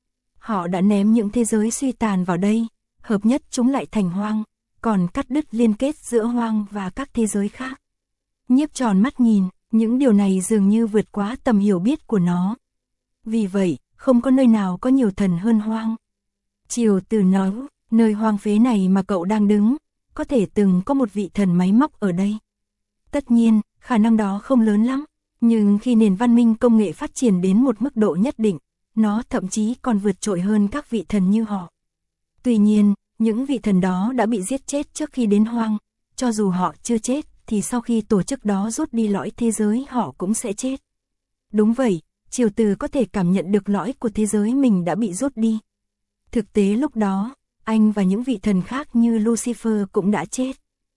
Họ đã ném những thế giới suy tàn vào đây, hợp nhất chúng lại thành hoang, còn cắt đứt liên kết giữa hoang và các thế giới khác. Nhiếp tròn mắt nhìn, những điều này dường như vượt quá tầm hiểu biết của nó. Vì vậy, không có nơi nào có nhiều thần hơn hoang. Triều Từ nói, nơi hoang phế này mà cậu đang đứng, có thể từng có một vị thần máy móc ở đây. Tất nhiên, khả năng đó không lớn lắm, nhưng khi nền văn minh công nghệ phát triển đến một mức độ nhất định, nó thậm chí còn vượt trội hơn các vị thần như họ. Tuy nhiên, những vị thần đó đã bị giết chết trước khi đến hoang, cho dù họ chưa chết, thì sau khi tổ chức đó rút đi lõi thế giới họ cũng sẽ chết. Đúng vậy, Triều Từ có thể cảm nhận được lõi của thế giới mình đã bị rút đi. Thực tế lúc đó, anh và những vị thần khác như Lucifer cũng đã chết.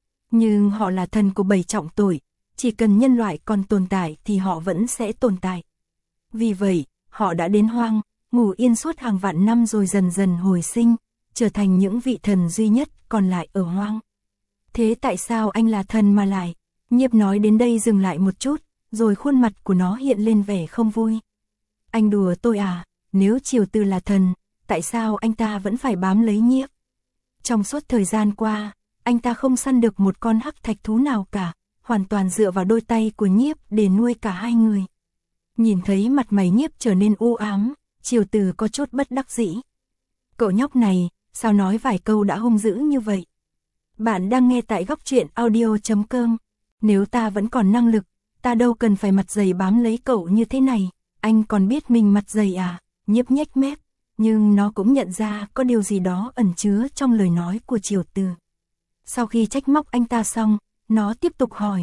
Nhưng họ là thần của bảy trọng tội, chỉ cần nhân loại còn tồn tại thì họ vẫn sẽ tồn tại. Vì vậy, họ đã đến hoang, ngủ yên suốt hàng vạn năm rồi dần dần hồi sinh, trở thành những vị thần duy nhất còn lại ở hoang. Thế tại sao anh là thần mà lại? Nhiếp nói đến đây dừng lại một chút, rồi khuôn mặt của nó hiện lên vẻ không vui. Anh đùa tôi à, nếu Triều Từ là thần, tại sao anh ta vẫn phải bám lấy Nhiếp? Trong suốt thời gian qua, anh ta không săn được một con hắc thạch thú nào cả, hoàn toàn dựa vào đôi tay của Nhiếp để nuôi cả hai người. Nhìn thấy mặt mày Nhiếp trở nên u ám, Triều Từ có chút bất đắc dĩ. Cậu nhóc này, sao nói vài câu đã hung dữ như vậy. Bạn đang nghe tại góc truyện audio chấm com. Nếu ta vẫn còn năng lực, ta đâu cần phải mặt dày bám lấy cậu như thế này, anh còn biết mình mặt dày à, Nhiếp nhếch mép, nhưng nó cũng nhận ra có điều gì đó ẩn chứa trong lời nói của Triều Từ. Sau khi trách móc anh ta xong, nó tiếp tục hỏi.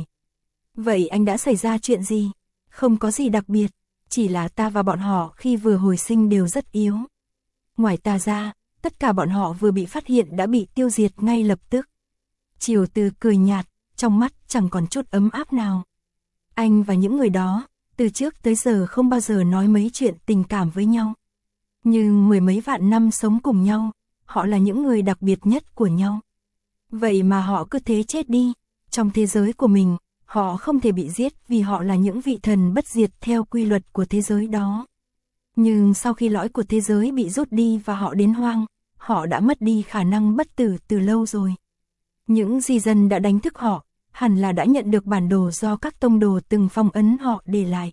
Vậy anh đã xảy ra chuyện gì? Không có gì đặc biệt, chỉ là ta và bọn họ khi vừa hồi sinh đều rất yếu. Ngoài ta ra, tất cả bọn họ vừa bị phát hiện đã bị tiêu diệt ngay lập tức. Triều Từ cười nhạt, trong mắt chẳng còn chút ấm áp nào. Anh và những người đó, từ trước tới giờ không bao giờ nói mấy chuyện tình cảm với nhau. Nhưng mười mấy vạn năm sống cùng nhau, họ là những người đặc biệt nhất của nhau. Vậy mà họ cứ thế chết đi, trong thế giới của mình, họ không thể bị giết vì họ là những vị thần bất diệt theo quy luật của thế giới đó. Nhưng sau khi lõi của thế giới bị rút đi và họ đến hoang, họ đã mất đi khả năng bất tử từ lâu rồi. Những di dân đã đánh thức họ, hẳn là đã nhận được bản đồ do các tông đồ từng phong ấn họ để lại.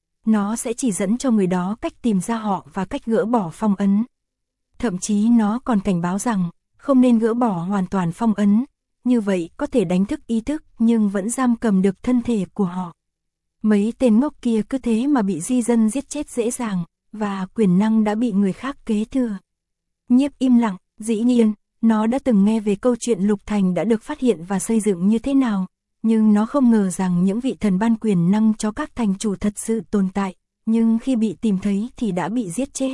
Nó sẽ chỉ dẫn cho người đó cách tìm ra họ và cách gỡ bỏ phong ấn. Thậm chí nó còn cảnh báo rằng, không nên gỡ bỏ hoàn toàn phong ấn, như vậy có thể đánh thức ý thức nhưng vẫn giam cầm được thân thể của họ. Mấy tên ngốc kia cứ thế mà bị di dân giết chết dễ dàng, và quyền năng đã bị người khác kế thừa. Nhiếp im lặng, dĩ nhiên, nó đã từng nghe về câu chuyện Lục Thành đã được phát hiện và xây dựng như thế nào, nhưng nó không ngờ rằng những vị thần ban quyền năng cho các thành chủ thật sự tồn tại, nhưng khi bị tìm thấy thì đã bị giết chết.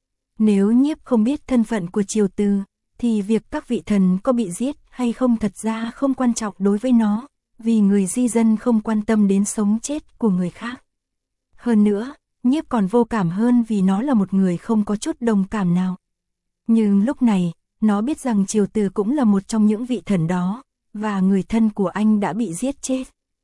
Nếu Nhiếp không biết thân phận của Triều Từ, thì việc các vị thần có bị giết hay không thật ra không quan trọng đối với nó, vì người di dân không quan tâm đến sống chết của người khác. Hơn nữa, Nhiếp còn vô cảm hơn vì nó là một người không có chút đồng cảm nào. Nhưng lúc này, nó biết rằng Triều Từ cũng là một trong những vị thần đó, và người thân của anh đã bị giết chết.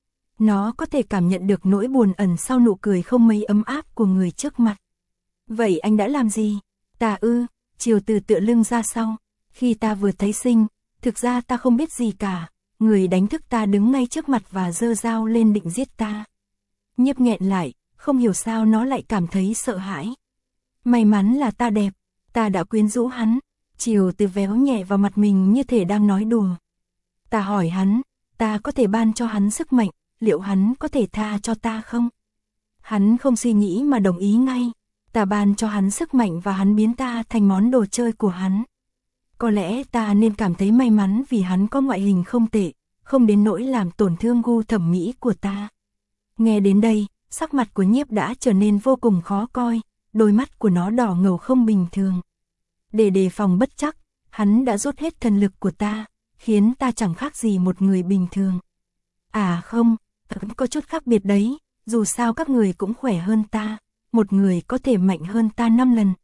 Nó có thể cảm nhận được nỗi buồn ẩn sau nụ cười không mấy ấm áp của người trước mặt. Vậy anh đã làm gì? Ta ư, Triều Từ tựa lưng ra sau. Khi ta vừa thấy sinh, thực ra ta không biết gì cả, người đánh thức ta đứng ngay trước mặt và giơ dao lên định giết ta. Nhiếp nghẹn lại, không hiểu sao nó lại cảm thấy sợ hãi. May mắn là ta đẹp, ta đã quyến rũ hắn. Triều Từ véo nhẹ vào mặt mình như thể đang nói đùa. Ta hỏi hắn, ta có thể ban cho hắn sức mạnh, liệu hắn có thể tha cho ta không? Hắn không suy nghĩ mà đồng ý ngay. Ta ban cho hắn sức mạnh và hắn biến ta thành món đồ chơi của hắn. Có lẽ ta nên cảm thấy may mắn vì hắn có ngoại hình không tệ, không đến nỗi làm tổn thương gu thẩm mỹ của ta. Nghe đến đây, sắc mặt của Nhiếp đã trở nên vô cùng khó coi, đôi mắt của nó đỏ ngầu không bình thường. Để đề phòng bất trắc, hắn đã rút hết thần lực của ta, khiến ta chẳng khác gì một người bình thường. À không, có chút khác biệt đấy, dù sao các người cũng khỏe hơn ta, một người có thể mạnh hơn ta năm lần.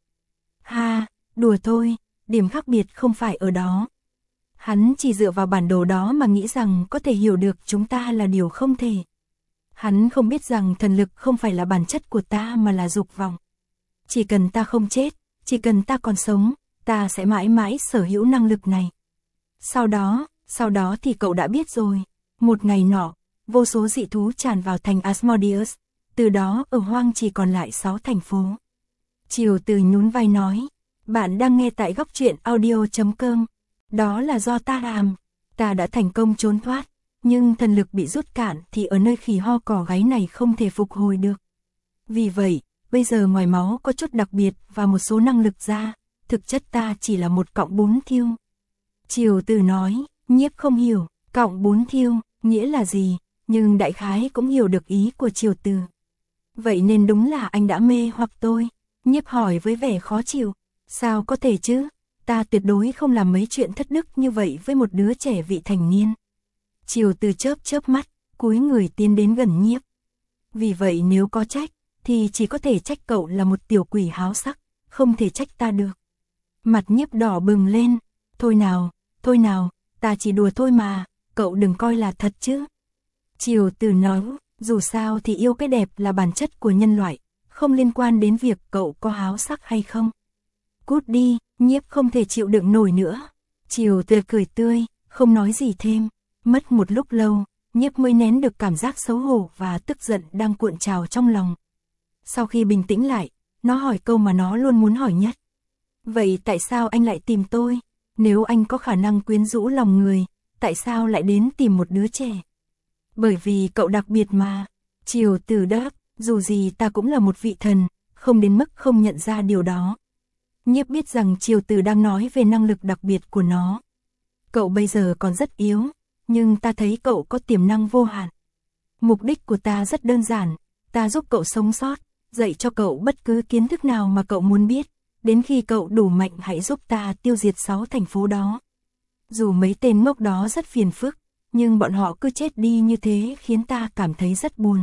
Ha, đùa thôi, điểm khác biệt không phải ở đó. Hắn chỉ dựa vào bản đồ đó mà nghĩ rằng có thể hiểu được chúng ta là điều không thể. Hắn không biết rằng thần lực không phải là bản chất của ta mà là dục vọng. Chỉ cần ta không chết, chỉ cần ta còn sống, ta sẽ mãi mãi sở hữu năng lực này. Sau đó, sau đó thì cậu đã biết rồi. Một ngày nọ, vô số dị thú tràn vào thành Asmodeus, từ đó ở hoang chỉ còn lại sáu thành phố. Triều Từ nhún vai nói, bạn đang nghe tại góc truyện audio chấm com. Đó là do ta làm, ta đã thành công trốn thoát, nhưng thần lực bị rút cạn thì ở nơi khỉ ho cỏ gáy này không thể phục hồi được. Vì vậy, bây giờ ngoài máu có chút đặc biệt và một số năng lực ra, thực chất ta chỉ là một cọng bún thiêu. Triều Từ nói, Nhiếp không hiểu, cọng bún thiêu, nghĩa là gì, nhưng đại khái cũng hiểu được ý của Triều Từ. Vậy nên đúng là anh đã mê hoặc tôi. Nhiếp hỏi với vẻ khó chịu, sao có thể chứ, ta tuyệt đối không làm mấy chuyện thất đức như vậy với một đứa trẻ vị thành niên. Triều Từ chớp chớp mắt, cúi người tiến đến gần Nhiếp. Vì vậy nếu có trách, thì chỉ có thể trách cậu là một tiểu quỷ háo sắc, không thể trách ta được. Mặt Nhiếp đỏ bừng lên, thôi nào, thôi nào, ta chỉ đùa thôi mà, cậu đừng coi là thật chứ. Triều Từ nói, dù sao thì yêu cái đẹp là bản chất của nhân loại, không liên quan đến việc cậu có háo sắc hay không. Cút đi, Nhiếp không thể chịu đựng nổi nữa. Triều Từ cười tươi, không nói gì thêm. Mất một lúc lâu, Nhiếp mới nén được cảm giác xấu hổ và tức giận đang cuộn trào trong lòng. Sau khi bình tĩnh lại, nó hỏi câu mà nó luôn muốn hỏi nhất. Vậy tại sao anh lại tìm tôi? Nếu anh có khả năng quyến rũ lòng người, tại sao lại đến tìm một đứa trẻ? Bởi vì cậu đặc biệt mà. Triều Từ đáp, dù gì ta cũng là một vị thần, không đến mức không nhận ra điều đó. Nhiếp biết rằng Triều Từ đang nói về năng lực đặc biệt của nó. Cậu bây giờ còn rất yếu, nhưng ta thấy cậu có tiềm năng vô hạn. Mục đích của ta rất đơn giản, ta giúp cậu sống sót, dạy cho cậu bất cứ kiến thức nào mà cậu muốn biết, đến khi cậu đủ mạnh hãy giúp ta tiêu diệt sáu thành phố đó. Dù mấy tên ngốc đó rất phiền phức, nhưng bọn họ cứ chết đi như thế khiến ta cảm thấy rất buồn.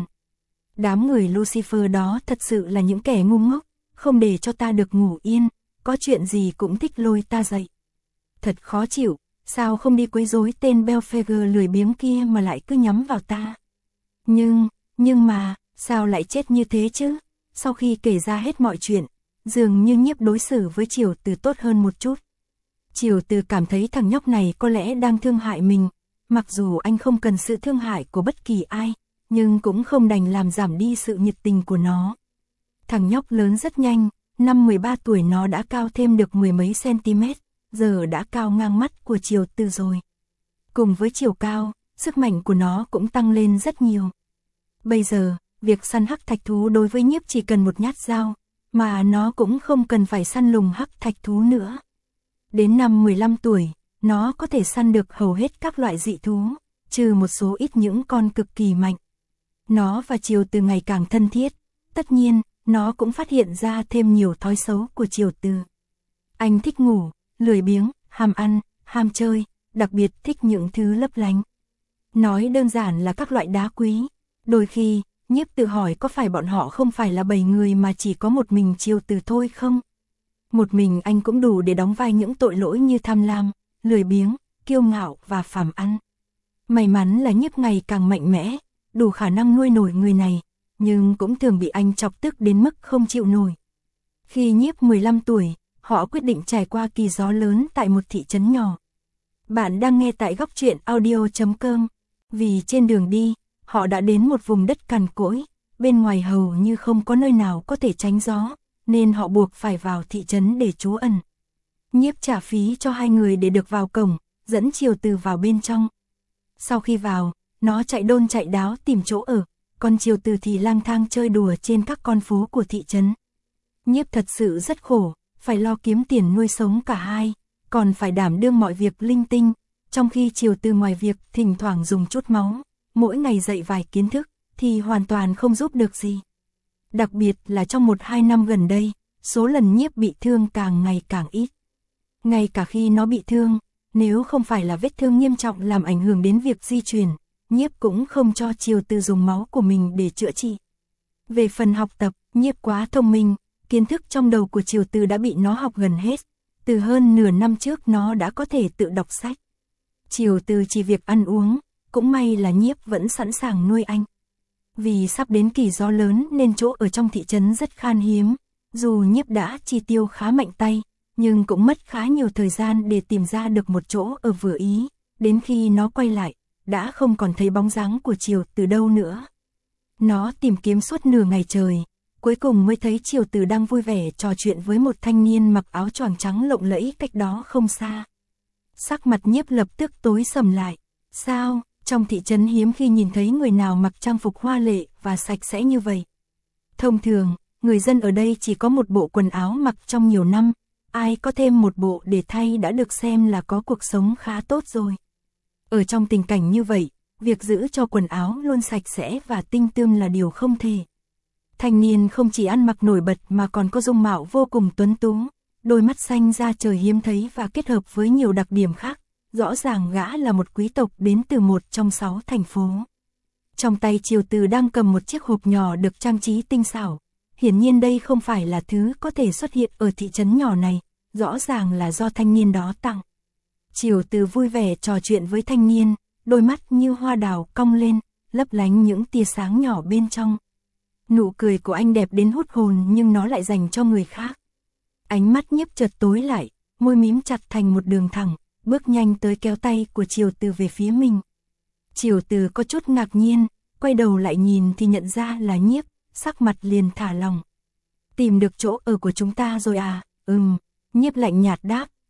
Đám người Lucifer đó thật sự là những kẻ ngu ngốc, không để cho ta được ngủ yên, có chuyện gì cũng thích lôi ta dậy. Thật khó chịu, sao không đi quấy rối tên Belphegor lười biếng kia mà lại cứ nhắm vào ta. Nhưng, nhưng mà, sao lại chết như thế chứ? Sau khi kể ra hết mọi chuyện, dường như Nhiếp đối xử với Triều Từ tốt hơn một chút. Triều Từ cảm thấy thằng nhóc này có lẽ đang thương hại mình, mặc dù anh không cần sự thương hại của bất kỳ ai, nhưng cũng không đành làm giảm đi sự nhiệt tình của nó. Thằng nhóc lớn rất nhanh, năm mười ba tuổi nó đã cao thêm được mười mấy cm, giờ đã cao ngang mắt của Triều Từ rồi. Cùng với chiều cao, sức mạnh của nó cũng tăng lên rất nhiều. Bây giờ, việc săn hắc thạch thú đối với Nhiếp chỉ cần một nhát dao, mà nó cũng không cần phải săn lùng hắc thạch thú nữa. Đến năm mười lăm tuổi, nó có thể săn được hầu hết các loại dị thú, trừ một số ít những con cực kỳ mạnh. Nó và Triều Từ ngày càng thân thiết, tất nhiên, nó cũng phát hiện ra thêm nhiều thói xấu của Triều Từ. Anh thích ngủ, lười biếng, ham ăn, ham chơi, đặc biệt thích những thứ lấp lánh. Nói đơn giản là các loại đá quý. Đôi khi, Nhiếp tự hỏi có phải bọn họ không phải là bảy người mà chỉ có một mình Triều Từ thôi không? Một mình anh cũng đủ để đóng vai những tội lỗi như tham lam, lười biếng, kiêu ngạo và phàm ăn. May mắn là Nhiếp ngày càng mạnh mẽ, đủ khả năng nuôi nổi người này, nhưng cũng thường bị anh chọc tức đến mức không chịu nổi. Khi Nhiếp mười lăm tuổi, họ quyết định trải qua kỳ gió lớn tại một thị trấn nhỏ. Bạn đang nghe tại góc truyện audio chấm com. Vì trên đường đi, họ đã đến một vùng đất cằn cỗi, bên ngoài hầu như không có nơi nào có thể tránh gió, nên họ buộc phải vào thị trấn để trú ẩn. Nhiếp trả phí cho hai người để được vào cổng, dẫn Triều Từ vào bên trong. Sau khi vào, nó chạy đôn chạy đáo tìm chỗ ở, còn Triều Từ thì lang thang chơi đùa trên các con phố của thị trấn. Nhiếp thật sự rất khổ, phải lo kiếm tiền nuôi sống cả hai, còn phải đảm đương mọi việc linh tinh, trong khi Triều Từ ngoài việc thỉnh thoảng dùng chút máu, mỗi ngày dạy vài kiến thức, thì hoàn toàn không giúp được gì. Đặc biệt là trong một hai năm gần đây, số lần Nhiếp bị thương càng ngày càng ít. Ngay cả khi nó bị thương, nếu không phải là vết thương nghiêm trọng làm ảnh hưởng đến việc di chuyển, Nhiếp cũng không cho Triều Từ dùng máu của mình để chữa trị. Về phần học tập, Nhiếp quá thông minh, kiến thức trong đầu của Triều Từ đã bị nó học gần hết, từ hơn nửa năm trước nó đã có thể tự đọc sách. Triều Từ chỉ việc ăn uống, cũng may là Nhiếp vẫn sẵn sàng nuôi anh. Vì sắp đến kỳ gió lớn nên chỗ ở trong thị trấn rất khan hiếm, dù Nhiếp đã chi tiêu khá mạnh tay, nhưng cũng mất khá nhiều thời gian để tìm ra được một chỗ ở vừa ý, đến khi nó quay lại, đã không còn thấy bóng dáng của Triều Từ đâu nữa. Nó tìm kiếm suốt nửa ngày trời, cuối cùng mới thấy Triều Từ đang vui vẻ trò chuyện với một thanh niên mặc áo choàng trắng lộng lẫy cách đó không xa. Sắc mặt Nhiếp lập tức tối sầm lại. Sao, trong thị trấn hiếm khi nhìn thấy người nào mặc trang phục hoa lệ và sạch sẽ như vậy. Thông thường, người dân ở đây chỉ có một bộ quần áo mặc trong nhiều năm, ai có thêm một bộ để thay đã được xem là có cuộc sống khá tốt rồi. Ở trong tình cảnh như vậy, việc giữ cho quần áo luôn sạch sẽ và tinh tươm là điều không thể. Thanh niên không chỉ ăn mặc nổi bật mà còn có dung mạo vô cùng tuấn tú, đôi mắt xanh da trời hiếm thấy và kết hợp với nhiều đặc điểm khác, rõ ràng gã là một quý tộc đến từ một trong sáu thành phố. Trong tay Triều Từ đang cầm một chiếc hộp nhỏ được trang trí tinh xảo, hiển nhiên đây không phải là thứ có thể xuất hiện ở thị trấn nhỏ này, rõ ràng là do thanh niên đó tặng. Triều Từ vui vẻ trò chuyện với thanh niên, đôi mắt như hoa đào cong lên, lấp lánh những tia sáng nhỏ bên trong. Nụ cười của anh đẹp đến hút hồn nhưng nó lại dành cho người khác. Ánh mắt Nhiếp chợt tối lại, môi mím chặt thành một đường thẳng, bước nhanh tới kéo tay của Triều Từ về phía mình. Triều Từ có chút ngạc nhiên, quay đầu lại nhìn thì nhận ra là Nhiếp, sắc mặt liền thả lỏng. Tìm được chỗ ở của chúng ta rồi à? Ừm, Nhiếp lạnh nhạt đáp,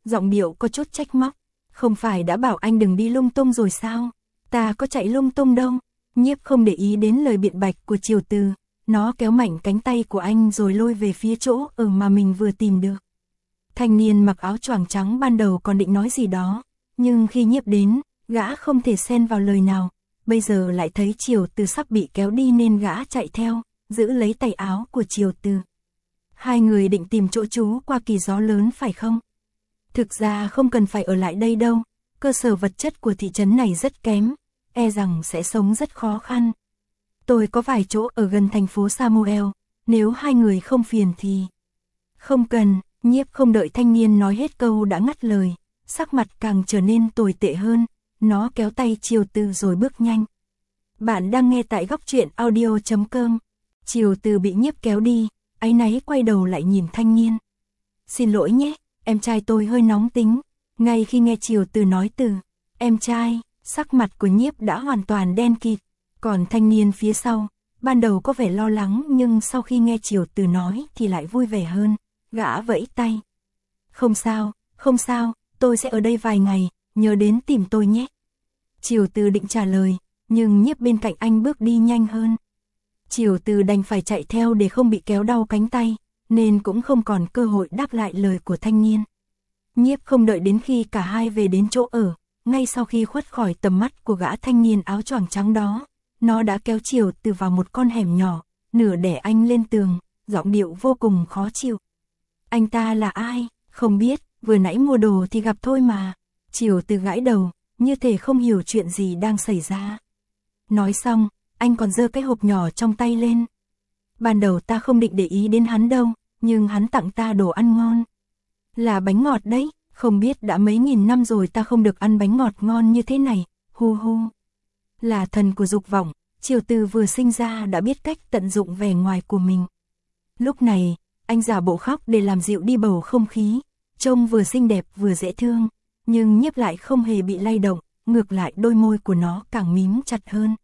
giọng điệu có chút trách móc. Không phải đã bảo anh đừng đi lung tung rồi sao? Ta có chạy lung tung đâu. Nhiếp không để ý đến lời biện bạch của Triều Từ. Nó kéo mạnh cánh tay của anh rồi lôi về phía chỗ ở mà mình vừa tìm được. Thanh niên mặc áo choàng trắng ban đầu còn định nói gì đó. Nhưng khi Nhiếp đến, gã không thể xen vào lời nào. Bây giờ lại thấy Triều Từ sắp bị kéo đi nên gã chạy theo, giữ lấy tay áo của Triều Từ. Hai người định tìm chỗ trú qua kỳ gió lớn phải không? Thực ra không cần phải ở lại đây đâu. Cơ sở vật chất của thị trấn này rất kém, e rằng sẽ sống rất khó khăn. Tôi có vài chỗ ở gần thành phố Samuel, nếu hai người không phiền thì... Không cần, Nhiếp không đợi thanh niên nói hết câu đã ngắt lời, sắc mặt càng trở nên tồi tệ hơn, nó kéo tay Triều Từ rồi bước nhanh. Bạn đang nghe tại góc truyện audio chấm com. Triều Từ bị Nhiếp kéo đi, áy náy quay đầu lại nhìn thanh niên. Xin lỗi nhé, em trai tôi hơi nóng tính. Ngay khi nghe Triều Từ nói từ em trai, sắc mặt của Nhiếp đã hoàn toàn đen kịt. Còn thanh niên phía sau, ban đầu có vẻ lo lắng nhưng sau khi nghe Triều Từ nói thì lại vui vẻ hơn. Gã vẫy tay. Không sao, không sao, tôi sẽ ở đây vài ngày, nhớ đến tìm tôi nhé. Triều Từ định trả lời, nhưng Nhiếp bên cạnh anh bước đi nhanh hơn. Triều Từ đành phải chạy theo để không bị kéo đau cánh tay, nên cũng không còn cơ hội đáp lại lời của thanh niên. Nhiếp không đợi đến khi cả hai về đến chỗ ở, ngay sau khi khuất khỏi tầm mắt của gã thanh niên áo choàng trắng đó, nó đã kéo Triều Từ vào một con hẻm nhỏ, nửa đè anh lên tường, giọng điệu vô cùng khó chịu. Anh ta là ai? Không biết, vừa nãy mua đồ thì gặp thôi mà. Triều Từ gãi đầu, như thể không hiểu chuyện gì đang xảy ra. Nói xong, anh còn giơ cái hộp nhỏ trong tay lên. Ban đầu ta không định để ý đến hắn đâu, nhưng hắn tặng ta đồ ăn ngon. Là bánh ngọt đấy, không biết đã mấy nghìn năm rồi ta không được ăn bánh ngọt ngon như thế này, hu hu. Là thần của dục vọng, Triều Từ vừa sinh ra đã biết cách tận dụng vẻ ngoài của mình. Lúc này, anh giả bộ khóc để làm dịu đi bầu không khí, trông vừa xinh đẹp vừa dễ thương, nhưng Nhiếp lại không hề bị lay động, ngược lại đôi môi của nó càng mím chặt hơn.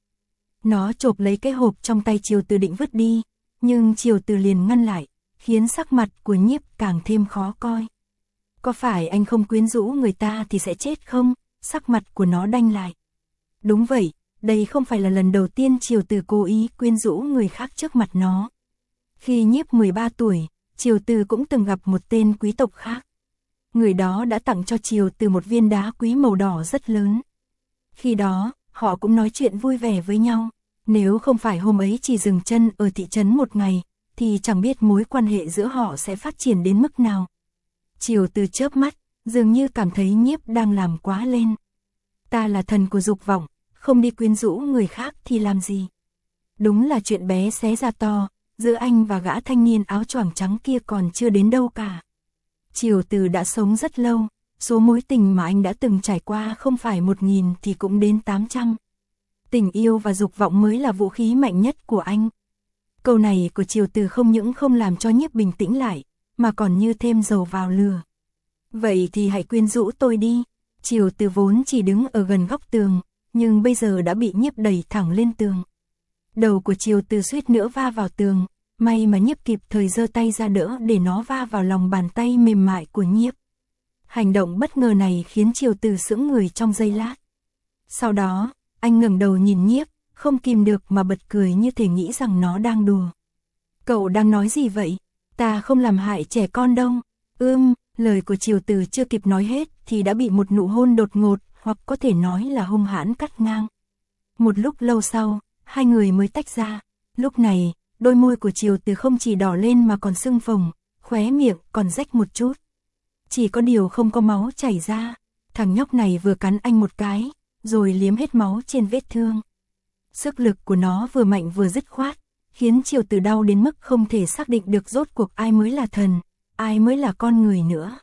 Nó chộp lấy cái hộp trong tay Triều Từ định vứt đi, nhưng Triều Từ liền ngăn lại, khiến sắc mặt của Nhiếp càng thêm khó coi. Có phải anh không quyến rũ người ta thì sẽ chết không? Sắc mặt của nó đanh lại. Đúng vậy, đây không phải là lần đầu tiên Triều Từ cố ý quyến rũ người khác trước mặt nó. Khi Nhiếp mười ba tuổi, Triều Từ cũng từng gặp một tên quý tộc khác. Người đó đã tặng cho Triều Từ một viên đá quý màu đỏ rất lớn. Khi đó, họ cũng nói chuyện vui vẻ với nhau. Nếu không phải hôm ấy chỉ dừng chân ở thị trấn một ngày, thì chẳng biết mối quan hệ giữa họ sẽ phát triển đến mức nào. Triều Từ chớp mắt, dường như cảm thấy Nhiếp đang làm quá lên. Ta là thần của dục vọng, không đi quyến rũ người khác thì làm gì? Đúng là chuyện bé xé ra to, giữa anh và gã thanh niên áo choàng trắng kia còn chưa đến đâu cả. Triều Từ đã sống rất lâu, số mối tình mà anh đã từng trải qua không phải một nghìn thì cũng đến tám trăm. Tình yêu và dục vọng mới là vũ khí mạnh nhất của anh. Câu này của Triều Từ không những không làm cho Nhiếp bình tĩnh lại, mà còn như thêm dầu vào lửa. Vậy thì hãy quyến rũ tôi đi. Triều Từ vốn chỉ đứng ở gần góc tường, nhưng bây giờ đã bị Nhiếp đẩy thẳng lên tường. Đầu của Triều Từ suýt nữa va vào tường, may mà Nhiếp kịp thời giơ tay ra đỡ để nó va vào lòng bàn tay mềm mại của Nhiếp. Hành động bất ngờ này khiến Triều Từ sững người trong giây lát. Sau đó, anh ngẩng đầu nhìn Nhiếp, không kìm được mà bật cười như thể nghĩ rằng nó đang đùa. Cậu đang nói gì vậy? Ta không làm hại trẻ con đâu. Ưm, lời của Triều Từ chưa kịp nói hết thì đã bị một nụ hôn đột ngột, hoặc có thể nói là hung hãn cắt ngang. Một lúc lâu sau, hai người mới tách ra. Lúc này, đôi môi của Triều Từ không chỉ đỏ lên mà còn sưng phồng, khóe miệng còn rách một chút. Chỉ có điều không có máu chảy ra. Thằng nhóc này vừa cắn anh một cái, rồi liếm hết máu trên vết thương. Sức lực của nó vừa mạnh vừa dứt khoát, khiến Triều Từ đau đến mức không thể xác định được rốt cuộc ai mới là thần, ai mới là con người nữa.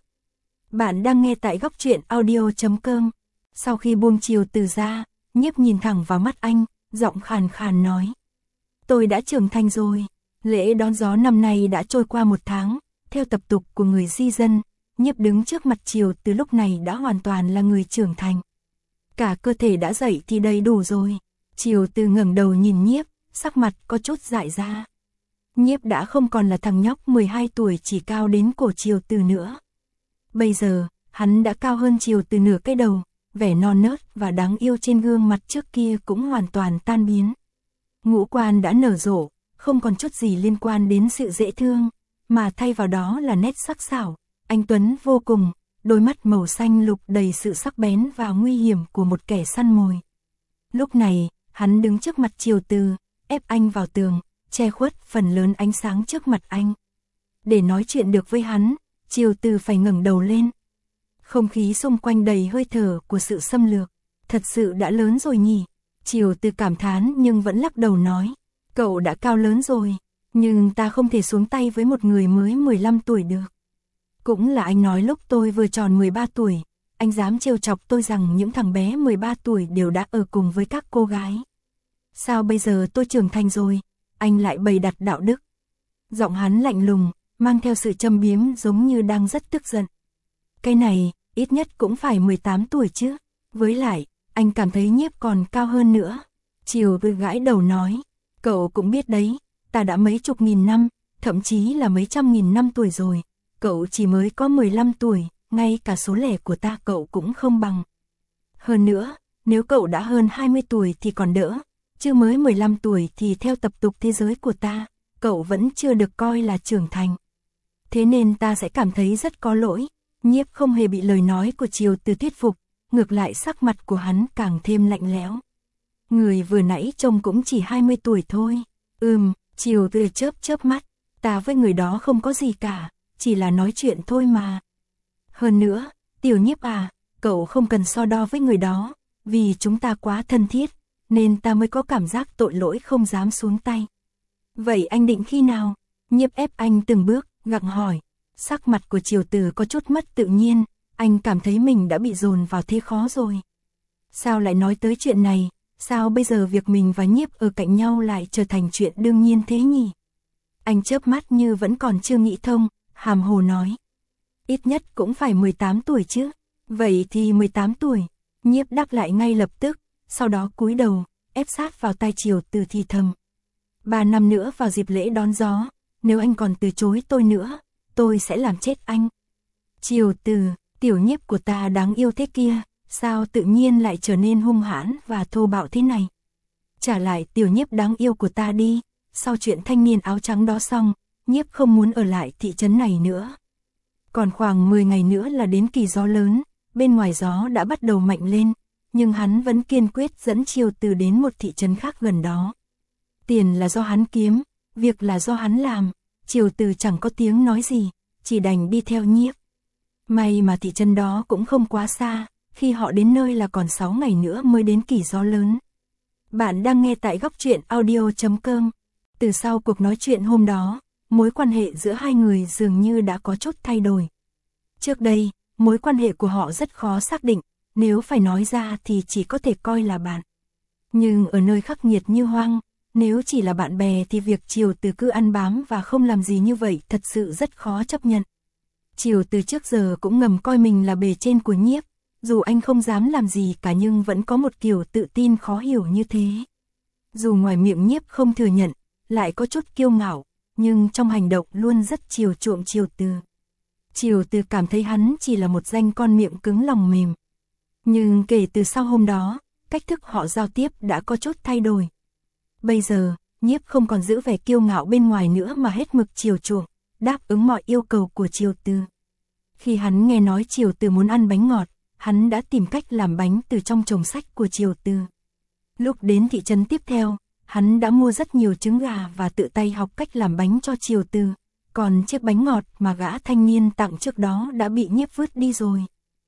Bạn đang nghe tại góc truyện audio chấm com. Sau khi buông Triều Từ ra, Nhiếp nhìn thẳng vào mắt anh, giọng khàn khàn nói. Tôi đã trưởng thành rồi. Lễ đón gió năm nay đã trôi qua một tháng, theo tập tục của người di dân, Nhiếp đứng trước mặt Triều Từ lúc này đã hoàn toàn là người trưởng thành. Cả cơ thể đã dậy thì đầy đủ rồi. Triều Từ ngẩng đầu nhìn Nhiếp, sắc mặt có chút dại ra. Nhiếp đã không còn là thằng nhóc mười hai tuổi chỉ cao đến cổ Triều Từ nữa. Bây giờ, hắn đã cao hơn Triều Từ nửa cái đầu, vẻ non nớt và đáng yêu trên gương mặt trước kia cũng hoàn toàn tan biến. Ngũ quan đã nở rộ, không còn chút gì liên quan đến sự dễ thương, mà thay vào đó là nét sắc sảo, anh tuấn vô cùng, đôi mắt màu xanh lục đầy sự sắc bén và nguy hiểm của một kẻ săn mồi. Lúc này, hắn đứng trước mặt Triều Từ, ép anh vào tường, che khuất phần lớn ánh sáng trước mặt anh. Để nói chuyện được với hắn, Triều Từ phải ngẩng đầu lên. Không khí xung quanh đầy hơi thở của sự xâm lược, thật sự đã lớn rồi nhỉ. Triều Từ cảm thán nhưng vẫn lắc đầu nói, cậu đã cao lớn rồi, nhưng ta không thể xuống tay với một người mới mười lăm tuổi được. Cũng là anh nói lúc tôi vừa tròn mười ba tuổi, anh dám trêu chọc tôi rằng những thằng bé mười ba tuổi đều đã ở cùng với các cô gái. Sao bây giờ tôi trưởng thành rồi, anh lại bày đặt đạo đức? Giọng hắn lạnh lùng, mang theo sự châm biếm giống như đang rất tức giận. Cái này, ít nhất cũng phải mười tám tuổi chứ. Với lại, anh cảm thấy Nhiếp còn cao hơn nữa. Triều Từ gãi đầu nói, cậu cũng biết đấy, ta đã mấy chục nghìn năm, thậm chí là mấy trăm nghìn năm tuổi rồi. Cậu chỉ mới có mười lăm tuổi, ngay cả số lẻ của ta cậu cũng không bằng. Hơn nữa, nếu cậu đã hơn hai mươi tuổi thì còn đỡ, chứ mới mười lăm tuổi thì theo tập tục thế giới của ta, cậu vẫn chưa được coi là trưởng thành. Thế nên ta sẽ cảm thấy rất có lỗi. Nhiếp không hề bị lời nói của Triều Từ thuyết phục, ngược lại sắc mặt của hắn càng thêm lạnh lẽo. Người vừa nãy trông cũng chỉ hai mươi tuổi thôi. Ừm, Triều Từ chớp chớp mắt, ta với người đó không có gì cả, chỉ là nói chuyện thôi mà. Hơn nữa, Tiểu Nhiếp à, cậu không cần so đo với người đó, vì chúng ta quá thân thiết, nên ta mới có cảm giác tội lỗi không dám xuống tay. Vậy anh định khi nào? Nhiếp ép anh từng bước, gặng hỏi. Sắc mặt của Triều Từ có chút mất tự nhiên, anh cảm thấy mình đã bị dồn vào thế khó rồi. Sao lại nói tới chuyện này, sao bây giờ việc mình và Nhiếp ở cạnh nhau lại trở thành chuyện đương nhiên thế nhỉ? Anh chớp mắt như vẫn còn chưa nghĩ thông, hàm hồ nói. Ít nhất cũng phải mười tám tuổi chứ. Vậy thì mười tám tuổi, Nhiếp đáp lại ngay lập tức, sau đó cúi đầu, ép sát vào tai Triều Từ thì thầm. Ba năm nữa vào dịp lễ đón gió, nếu anh còn từ chối tôi nữa, tôi sẽ làm chết anh. Triều Từ, Tiểu Nhiếp của ta đáng yêu thế kia, sao tự nhiên lại trở nên hung hãn và thô bạo thế này? Trả lại Tiểu Nhiếp đáng yêu của ta đi, sau chuyện thanh niên áo trắng đó xong, Nhiếp không muốn ở lại thị trấn này nữa. Còn khoảng mười ngày nữa là đến kỳ gió lớn, bên ngoài gió đã bắt đầu mạnh lên, nhưng hắn vẫn kiên quyết dẫn Triều Từ đến một thị trấn khác gần đó. Tiền là do hắn kiếm, việc là do hắn làm, Triều Từ chẳng có tiếng nói gì, chỉ đành đi theo Nhiếp. May mà thị trấn đó cũng không quá xa, khi họ đến nơi là còn sáu ngày nữa mới đến kỳ gió lớn. Bạn đang nghe tại góc truyện audio chấm com. Từ sau cuộc nói chuyện hôm đó, mối quan hệ giữa hai người dường như đã có chút thay đổi. Trước đây, mối quan hệ của họ rất khó xác định, nếu phải nói ra thì chỉ có thể coi là bạn. Nhưng ở nơi khắc nghiệt như Hoang, nếu chỉ là bạn bè thì việc Triều Từ cứ ăn bám và không làm gì như vậy thật sự rất khó chấp nhận. Triều Từ trước giờ cũng ngầm coi mình là bề trên của Nhiếp, dù anh không dám làm gì cả nhưng vẫn có một kiểu tự tin khó hiểu như thế. Dù ngoài miệng Nhiếp không thừa nhận, lại có chút kiêu ngạo, nhưng trong hành động luôn rất chiều chuộng Triều Từ. Triều Từ cảm thấy hắn chỉ là một danh con miệng cứng lòng mềm. Nhưng kể từ sau hôm đó, cách thức họ giao tiếp đã có chút thay đổi. Bây giờ, Nhiếp không còn giữ vẻ kiêu ngạo bên ngoài nữa mà hết mực chiều chuộng, đáp ứng mọi yêu cầu của Triều Từ. Khi hắn nghe nói Triều Từ muốn ăn bánh ngọt, hắn đã tìm cách làm bánh từ trong chồng sách của Triều Từ. Lúc đến thị trấn tiếp theo, hắn đã mua rất nhiều trứng gà và tự tay học cách làm bánh cho Triều Từ, còn chiếc bánh ngọt mà gã thanh niên tặng trước đó đã bị Nhiếp vứt đi rồi.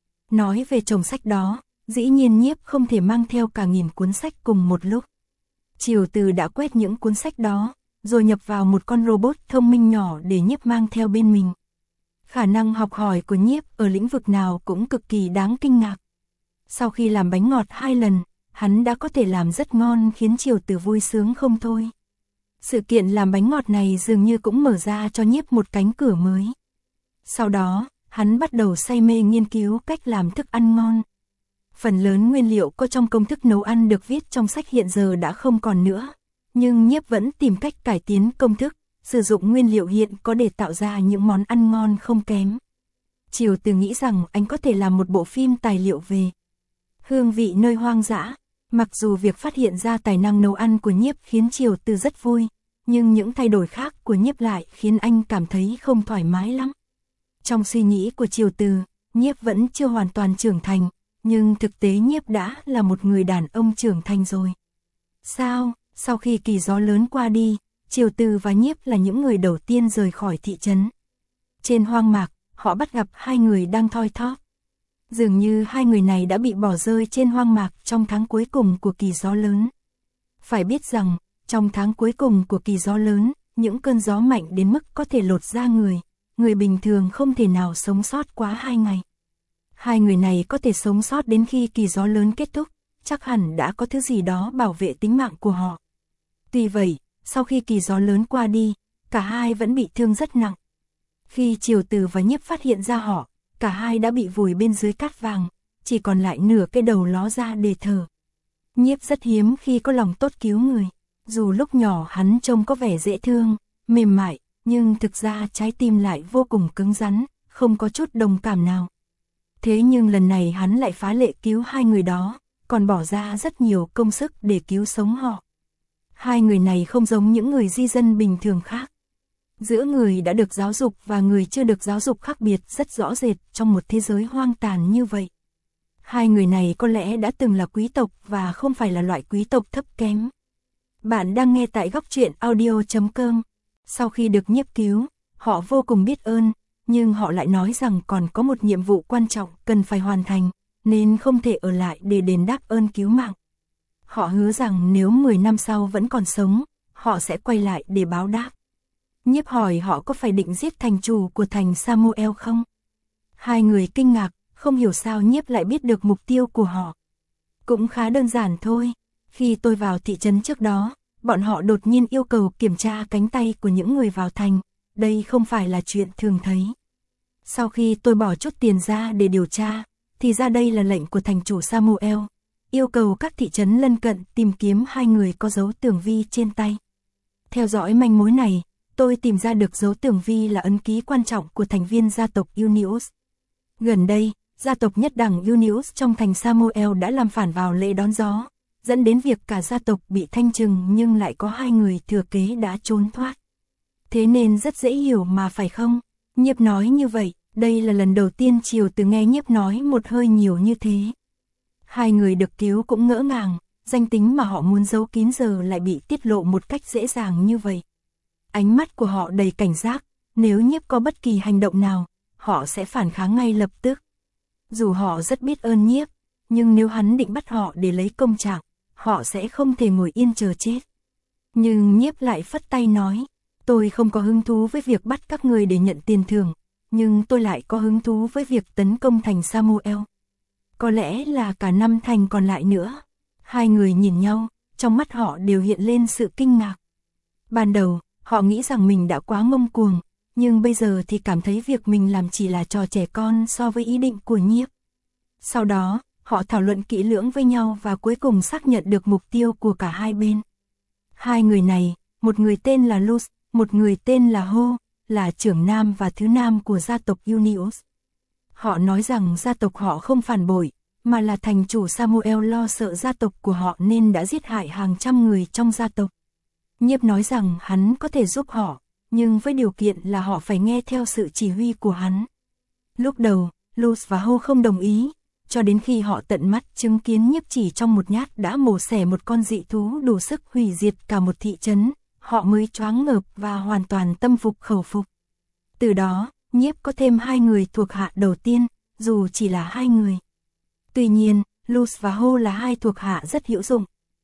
Nói về chồng sách đó, dĩ nhiên Nhiếp không thể mang theo cả nghìn cuốn sách cùng một lúc. Triều Từ đã quét những cuốn sách đó, rồi nhập vào một con robot thông minh nhỏ để Nhiếp mang theo bên mình. Khả năng học hỏi của Nhiếp ở lĩnh vực nào cũng cực kỳ đáng kinh ngạc. Sau khi làm bánh ngọt hai lần, hắn đã có thể làm rất ngon khiến Triều Từ vui sướng không thôi. Sự kiện làm bánh ngọt này dường như cũng mở ra cho Nhiếp một cánh cửa mới. Sau đó, hắn bắt đầu say mê nghiên cứu cách làm thức ăn ngon. Phần lớn nguyên liệu có trong công thức nấu ăn được viết trong sách hiện giờ đã không còn nữa, nhưng Nhiếp vẫn tìm cách cải tiến công thức, sử dụng nguyên liệu hiện có để tạo ra những món ăn ngon không kém. Triều Từ nghĩ rằng anh có thể làm một bộ phim tài liệu về hương vị nơi hoang dã. Mặc dù việc phát hiện ra tài năng nấu ăn của Nhiếp khiến Triều Từ rất vui, nhưng những thay đổi khác của Nhiếp lại khiến anh cảm thấy không thoải mái lắm. Trong suy nghĩ của Triều Từ, Nhiếp vẫn chưa hoàn toàn trưởng thành, nhưng thực tế Nhiếp đã là một người đàn ông trưởng thành rồi. Sao, sau khi kỳ gió lớn qua đi, Triều Từ và Nhiếp là những người đầu tiên rời khỏi thị trấn. Trên hoang mạc, họ bắt gặp hai người đang thoi thóp. Dường như hai người này đã bị bỏ rơi trên hoang mạc trong tháng cuối cùng của kỳ gió lớn. Phải biết rằng, trong tháng cuối cùng của kỳ gió lớn, những cơn gió mạnh đến mức có thể lột da người, người bình thường không thể nào sống sót quá hai ngày. Hai người này có thể sống sót đến khi kỳ gió lớn kết thúc, chắc hẳn đã có thứ gì đó bảo vệ tính mạng của họ. Tuy vậy, sau khi kỳ gió lớn qua đi, cả hai vẫn bị thương rất nặng. Khi Triều Từ và Nhiếp phát hiện ra họ, cả hai đã bị vùi bên dưới cát vàng, chỉ còn lại nửa cái đầu ló ra để thở. Nhiếp rất hiếm khi có lòng tốt cứu người, dù lúc nhỏ hắn trông có vẻ dễ thương, mềm mại, nhưng thực ra trái tim lại vô cùng cứng rắn, không có chút đồng cảm nào. Thế nhưng lần này hắn lại phá lệ cứu hai người đó, còn bỏ ra rất nhiều công sức để cứu sống họ. Hai người này không giống những người di dân bình thường khác. Giữa người đã được giáo dục và người chưa được giáo dục khác biệt rất rõ rệt trong một thế giới hoang tàn như vậy. Hai người này có lẽ đã từng là quý tộc và không phải là loại quý tộc thấp kém. Bạn đang nghe tại góc truyện audio chấm com. Sau khi được Nhiếp cứu, họ vô cùng biết ơn, nhưng họ lại nói rằng còn có một nhiệm vụ quan trọng cần phải hoàn thành, nên không thể ở lại để đền đáp ơn cứu mạng. Họ hứa rằng nếu mười năm sau vẫn còn sống, họ sẽ quay lại để báo đáp. Nhiếp hỏi họ có phải định giết thành chủ của thành Samuel không? Hai người kinh ngạc, không hiểu sao Nhiếp lại biết được mục tiêu của họ. Cũng khá đơn giản thôi, khi tôi vào thị trấn trước đó, bọn họ đột nhiên yêu cầu kiểm tra cánh tay của những người vào thành, đây không phải là chuyện thường thấy. Sau khi tôi bỏ chút tiền ra để điều tra, thì ra đây là lệnh của thành chủ Samuel, yêu cầu các thị trấn lân cận tìm kiếm hai người có dấu tường vi trên tay. Theo dõi manh mối này, tôi tìm ra được dấu tường vi là ấn ký quan trọng của thành viên gia tộc Unius. Gần đây, gia tộc nhất đẳng Unius trong thành Samuel đã làm phản vào lễ đón gió, dẫn đến việc cả gia tộc bị thanh trừng nhưng lại có hai người thừa kế đã trốn thoát. Thế nên rất dễ hiểu mà phải không? Nhiếp nói như vậy, đây là lần đầu tiên Triều Từ nghe Nhiếp nói một hơi nhiều như thế. Hai người được cứu cũng ngỡ ngàng, danh tính mà họ muốn giấu kín giờ lại bị tiết lộ một cách dễ dàng như vậy. Ánh mắt của họ đầy cảnh giác, nếu Nhiếp có bất kỳ hành động nào, họ sẽ phản kháng ngay lập tức. Dù họ rất biết ơn Nhiếp, nhưng nếu hắn định bắt họ để lấy công trạng, họ sẽ không thể ngồi yên chờ chết. Nhưng Nhiếp lại phất tay nói, tôi không có hứng thú với việc bắt các người để nhận tiền thưởng, nhưng tôi lại có hứng thú với việc tấn công thành Samuel. Có lẽ là cả năm thành còn lại nữa. Hai người nhìn nhau, trong mắt họ đều hiện lên sự kinh ngạc. Ban đầu, họ nghĩ rằng mình đã quá ngông cuồng, nhưng bây giờ thì cảm thấy việc mình làm chỉ là trò trẻ con so với ý định của Nhiếp. Sau đó, họ thảo luận kỹ lưỡng với nhau và cuối cùng xác nhận được mục tiêu của cả hai bên. Hai người này, một người tên là Luz, một người tên là Ho, là trưởng nam và thứ nam của gia tộc Unius. Họ nói rằng gia tộc họ không phản bội, mà là thành chủ Samuel lo sợ gia tộc của họ nên đã giết hại hàng trăm người trong gia tộc. Nhiếp nói rằng hắn có thể giúp họ, nhưng với điều kiện là họ phải nghe theo sự chỉ huy của hắn. Lúc đầu, Luz và Ho không đồng ý, cho đến khi họ tận mắt chứng kiến Nhiếp chỉ trong một nhát đã mổ xẻ một con dị thú đủ sức hủy diệt cả một thị trấn, họ mới choáng ngợp và hoàn toàn tâm phục khẩu phục. Từ đó, Nhiếp có thêm hai người thuộc hạ đầu tiên, dù chỉ là hai người. Tuy nhiên, Luz và Ho là hai thuộc hạ rất hữu dụng.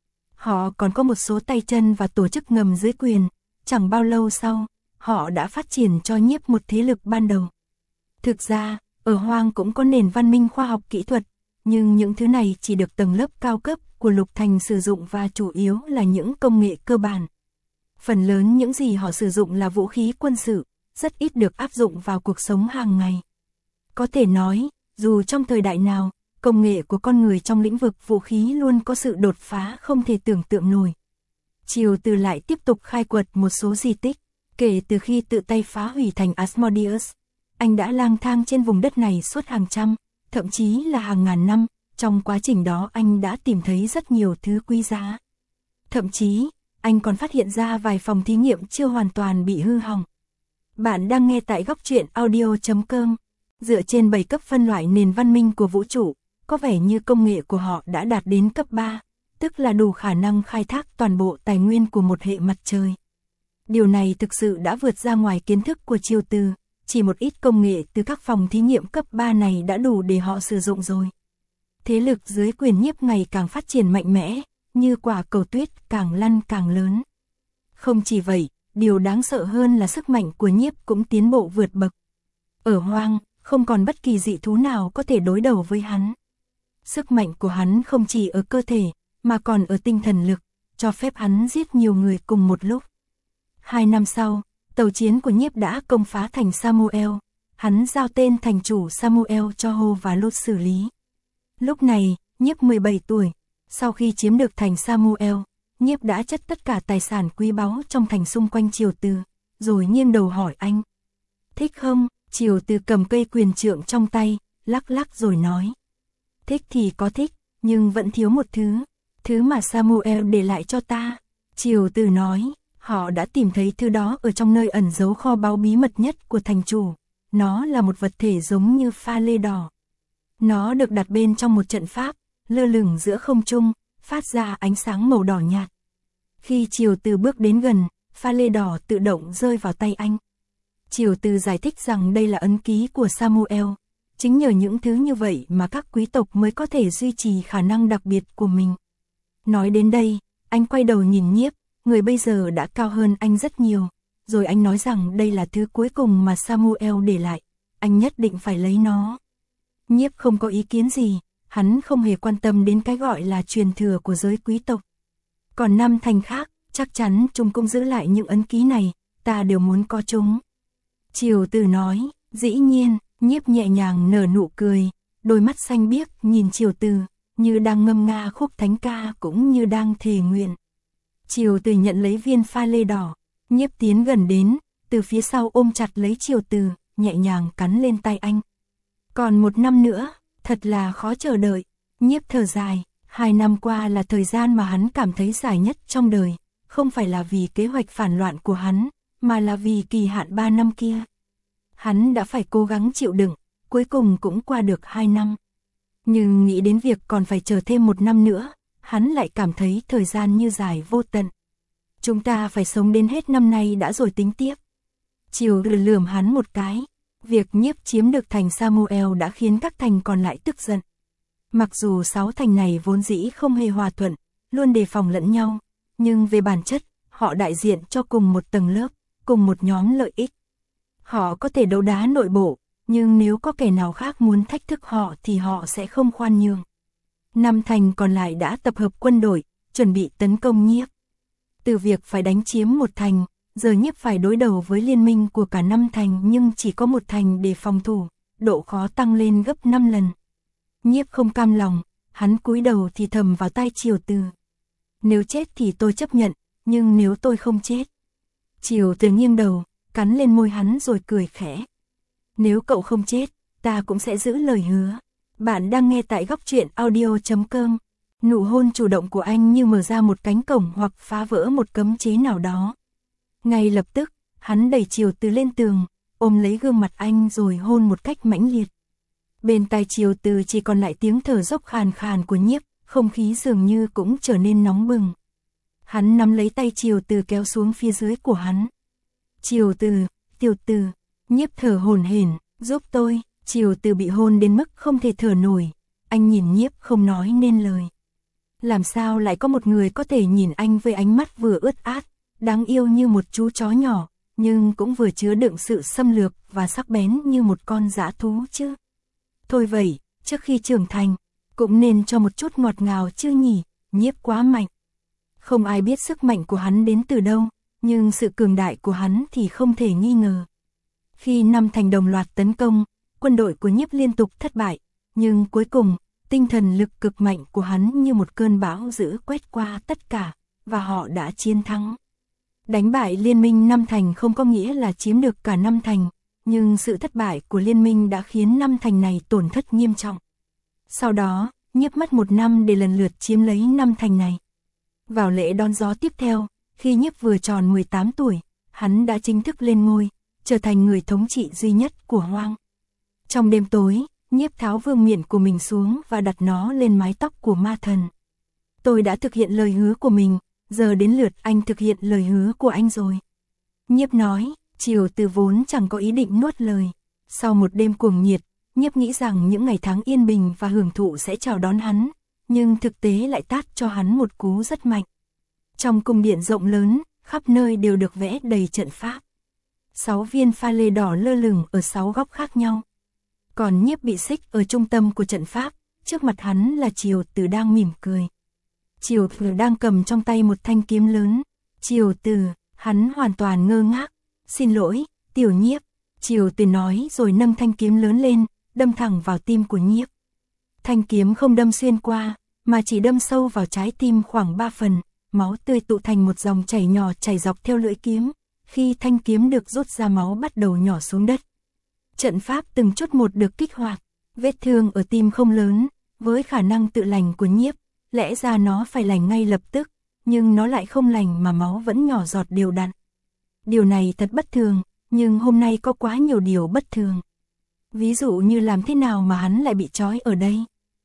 Họ còn có một số tay chân và tổ chức ngầm dưới quyền, chẳng bao lâu sau, họ đã phát triển cho Nhiếp một thế lực ban đầu. Thực ra, ở Hoang cũng có nền văn minh khoa học kỹ thuật, nhưng những thứ này chỉ được tầng lớp cao cấp của Lục Thành sử dụng và chủ yếu là những công nghệ cơ bản. Phần lớn những gì họ sử dụng là vũ khí quân sự, rất ít được áp dụng vào cuộc sống hàng ngày. Có thể nói, dù trong thời đại nào, công nghệ của con người trong lĩnh vực vũ khí luôn có sự đột phá không thể tưởng tượng nổi. Triều Từ lại tiếp tục khai quật một số di tích, kể từ khi tự tay phá hủy thành Asmodeus. anh đã lang thang trên vùng đất này suốt hàng trăm, thậm chí là hàng ngàn năm, trong quá trình đó anh đã tìm thấy rất nhiều thứ quý giá. Thậm chí, anh còn phát hiện ra vài phòng thí nghiệm chưa hoàn toàn bị hư hỏng. Bạn đang nghe tại góc truyện audio chấm com. Dựa trên bảy cấp phân loại nền văn minh của vũ trụ, có vẻ như công nghệ của họ đã đạt đến cấp ba, tức là đủ khả năng khai thác toàn bộ tài nguyên của một hệ mặt trời. Điều này thực sự đã vượt ra ngoài kiến thức của Triều Từ, chỉ một ít công nghệ từ các phòng thí nghiệm cấp ba này đã đủ để họ sử dụng rồi. Thế lực dưới quyền Nhiếp ngày càng phát triển mạnh mẽ, như quả cầu tuyết càng lăn càng lớn. Không chỉ vậy, điều đáng sợ hơn là sức mạnh của Nhiếp cũng tiến bộ vượt bậc. Ở hoang, không còn bất kỳ dị thú nào có thể đối đầu với hắn. Sức mạnh của hắn không chỉ ở cơ thể, mà còn ở tinh thần lực, cho phép hắn giết nhiều người cùng một lúc. Hai năm sau, tàu chiến của Nhiếp đã công phá thành Samuel, hắn giao tên thành chủ Samuel cho Hồ và Lốt xử lý. Lúc này, Nhiếp mười bảy tuổi, sau khi chiếm được thành Samuel, Nhiếp đã chất tất cả tài sản quý báu trong thành xung quanh Triều Từ, rồi nghiêng đầu hỏi anh. Thích không? Triều Từ cầm cây quyền trượng trong tay, lắc lắc rồi nói. Thích thì có thích, nhưng vẫn thiếu một thứ, thứ mà Samuel để lại cho ta. Triều Từ nói, họ đã tìm thấy thứ đó ở trong nơi ẩn giấu kho báu bí mật nhất của thành chủ. Nó là một vật thể giống như pha lê đỏ. Nó được đặt bên trong một trận pháp, lơ lửng giữa không trung, phát ra ánh sáng màu đỏ nhạt. Khi Triều Từ bước đến gần, pha lê đỏ tự động rơi vào tay anh. Triều Từ giải thích rằng đây là ấn ký của Samuel. Chính nhờ những thứ như vậy mà các quý tộc mới có thể duy trì khả năng đặc biệt của mình. Nói đến đây, anh quay đầu nhìn Nhiếp, người bây giờ đã cao hơn anh rất nhiều. Rồi anh nói rằng đây là thứ cuối cùng mà Samuel để lại. Anh nhất định phải lấy nó. Nhiếp không có ý kiến gì, hắn không hề quan tâm đến cái gọi là truyền thừa của giới quý tộc. Còn năm thành khác, chắc chắn chúng cũng giữ lại những ấn ký này, ta đều muốn có chúng. Triều Từ nói, dĩ nhiên. Nhiếp nhẹ nhàng nở nụ cười, đôi mắt xanh biếc nhìn Triều Từ, như đang ngâm nga khúc thánh ca cũng như đang thề nguyện. Triều Từ nhận lấy viên pha lê đỏ, Nhiếp tiến gần đến, từ phía sau ôm chặt lấy Triều Từ, nhẹ nhàng cắn lên tay anh. Còn một năm nữa, thật là khó chờ đợi. Nhiếp thở dài, hai năm qua là thời gian mà hắn cảm thấy dài nhất trong đời, không phải là vì kế hoạch phản loạn của hắn, mà là vì kỳ hạn ba năm kia. Hắn đã phải cố gắng chịu đựng, cuối cùng cũng qua được hai năm. Nhưng nghĩ đến việc còn phải chờ thêm một năm nữa, hắn lại cảm thấy thời gian như dài vô tận. Chúng ta phải sống đến hết năm nay đã rồi tính tiếp. Triều Từ lườm hắn một cái. Việc Nhiếp chiếm được thành Samuel đã khiến các thành còn lại tức giận. Mặc dù sáu thành này vốn dĩ không hề hòa thuận, luôn đề phòng lẫn nhau, nhưng về bản chất, họ đại diện cho cùng một tầng lớp, cùng một nhóm lợi ích. Họ có thể đấu đá nội bộ, nhưng nếu có kẻ nào khác muốn thách thức họ thì họ sẽ không khoan nhường. Năm thành còn lại đã tập hợp quân đội, chuẩn bị tấn công Nhiếp. Từ việc phải đánh chiếm một thành, giờ Nhiếp phải đối đầu với liên minh của cả năm thành nhưng chỉ có một thành để phòng thủ, độ khó tăng lên gấp năm lần. Nhiếp không cam lòng, hắn cúi đầu thì thầm vào tai Triều Từ. Nếu chết thì tôi chấp nhận, nhưng nếu tôi không chết. Triều Từ nghiêng đầu, cắn lên môi hắn rồi cười khẽ. Nếu cậu không chết, ta cũng sẽ giữ lời hứa. Bạn đang nghe tại góc truyện audio chấm com. Nụ hôn chủ động của anh như mở ra một cánh cổng hoặc phá vỡ một cấm chế nào đó. Ngay lập tức, hắn đẩy Triều Từ lên tường, ôm lấy gương mặt anh rồi hôn một cách mãnh liệt. Bên tai Triều Từ chỉ còn lại tiếng thở dốc khàn khàn của Nhiếp, không khí dường như cũng trở nên nóng bừng. Hắn nắm lấy tay Triều Từ kéo xuống phía dưới của hắn. Triều Từ, Tiểu Từ, Nhiếp thở hổn hển, giúp tôi. Triều Từ bị hôn đến mức không thể thở nổi. Anh nhìn Nhiếp không nói nên lời. Làm sao lại có một người có thể nhìn anh với ánh mắt vừa ướt át, đáng yêu như một chú chó nhỏ, nhưng cũng vừa chứa đựng sự xâm lược và sắc bén như một con dã thú chứ? Thôi vậy, trước khi trưởng thành, cũng nên cho một chút ngọt ngào chứ nhỉ? Nhiếp quá mạnh. Không ai biết sức mạnh của hắn đến từ đâu, nhưng sự cường đại của hắn thì không thể nghi ngờ. Khi năm thành đồng loạt tấn công, quân đội của Nhiếp liên tục thất bại, nhưng cuối cùng, tinh thần lực cực mạnh của hắn như một cơn bão dữ quét qua tất cả, và họ đã chiến thắng. Đánh bại liên minh năm thành không có nghĩa là chiếm được cả năm thành, nhưng sự thất bại của liên minh đã khiến năm thành này tổn thất nghiêm trọng. Sau đó, Nhiếp mất một năm để lần lượt chiếm lấy năm thành này. Vào lễ đón gió tiếp theo, khi Nhiếp vừa tròn mười tám tuổi, hắn đã chính thức lên ngôi, trở thành người thống trị duy nhất của Hoang. Trong đêm tối, Nhiếp tháo vương miện của mình xuống và đặt nó lên mái tóc của ma thần. Tôi đã thực hiện lời hứa của mình, giờ đến lượt anh thực hiện lời hứa của anh rồi. Nhiếp nói, Triều Từ vốn chẳng có ý định nuốt lời. Sau một đêm cuồng nhiệt, Nhiếp nghĩ rằng những ngày tháng yên bình và hưởng thụ sẽ chào đón hắn, nhưng thực tế lại tát cho hắn một cú rất mạnh. Trong cung điện rộng lớn, khắp nơi đều được vẽ đầy trận pháp. Sáu viên pha lê đỏ lơ lửng ở sáu góc khác nhau. Còn Nhiếp bị xích ở trung tâm của trận pháp, trước mặt hắn là Triều Từ đang mỉm cười. Triều Từ đang cầm trong tay một thanh kiếm lớn. Triều Từ, hắn hoàn toàn ngơ ngác. Xin lỗi, tiểu Nhiếp. Triều Từ nói rồi nâng thanh kiếm lớn lên, đâm thẳng vào tim của Nhiếp. Thanh kiếm không đâm xuyên qua, mà chỉ đâm sâu vào trái tim khoảng ba phần, máu tươi tụ thành một dòng chảy nhỏ chảy dọc theo lưỡi kiếm. Khi thanh kiếm được rút ra, máu bắt đầu nhỏ xuống đất. Trận pháp từng chút một được kích hoạt, vết thương ở tim không lớn, với khả năng tự lành của Nhiếp, lẽ ra nó phải lành ngay lập tức, nhưng nó lại không lành mà máu vẫn nhỏ giọt đều đặn. Điều này thật bất thường, nhưng hôm nay có quá nhiều điều bất thường. Ví dụ như làm thế nào mà hắn lại bị trói ở đây?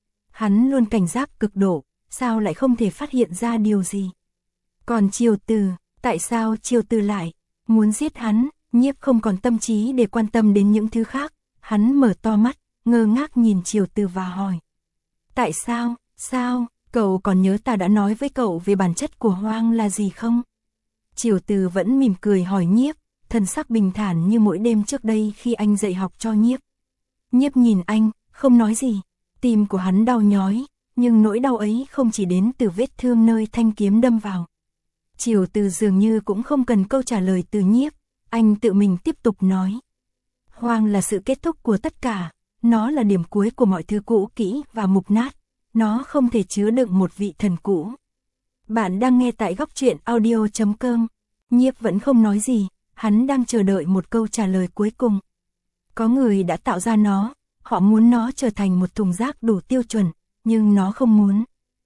Hắn luôn cảnh giác cực độ, sao lại không thể phát hiện ra điều gì? Còn Triều Từ, tại sao Triều Từ lại muốn giết hắn? Nhiếp không còn tâm trí để quan tâm đến những thứ khác, hắn mở to mắt, ngơ ngác nhìn Triều Từ và hỏi. Tại sao, sao, cậu còn nhớ ta đã nói với cậu về bản chất của Hoang là gì không? Triều Từ vẫn mỉm cười hỏi Nhiếp, thần sắc bình thản như mỗi đêm trước đây khi anh dạy học cho Nhiếp. Nhiếp nhìn anh, không nói gì, tim của hắn đau nhói, nhưng nỗi đau ấy không chỉ đến từ vết thương nơi thanh kiếm đâm vào. Triều Từ dường như cũng không cần câu trả lời từ Nhiếp, anh tự mình tiếp tục nói. Hoang là sự kết thúc của tất cả, nó là điểm cuối của mọi thứ cũ kỹ và mục nát, nó không thể chứa đựng một vị thần cũ. Bạn đang nghe tại góc truyện audio chấm com. Nhiếp vẫn không nói gì, hắn đang chờ đợi một câu trả lời cuối cùng. Có người đã tạo ra nó, họ muốn nó trở thành một thùng rác đủ tiêu chuẩn, nhưng nó không muốn.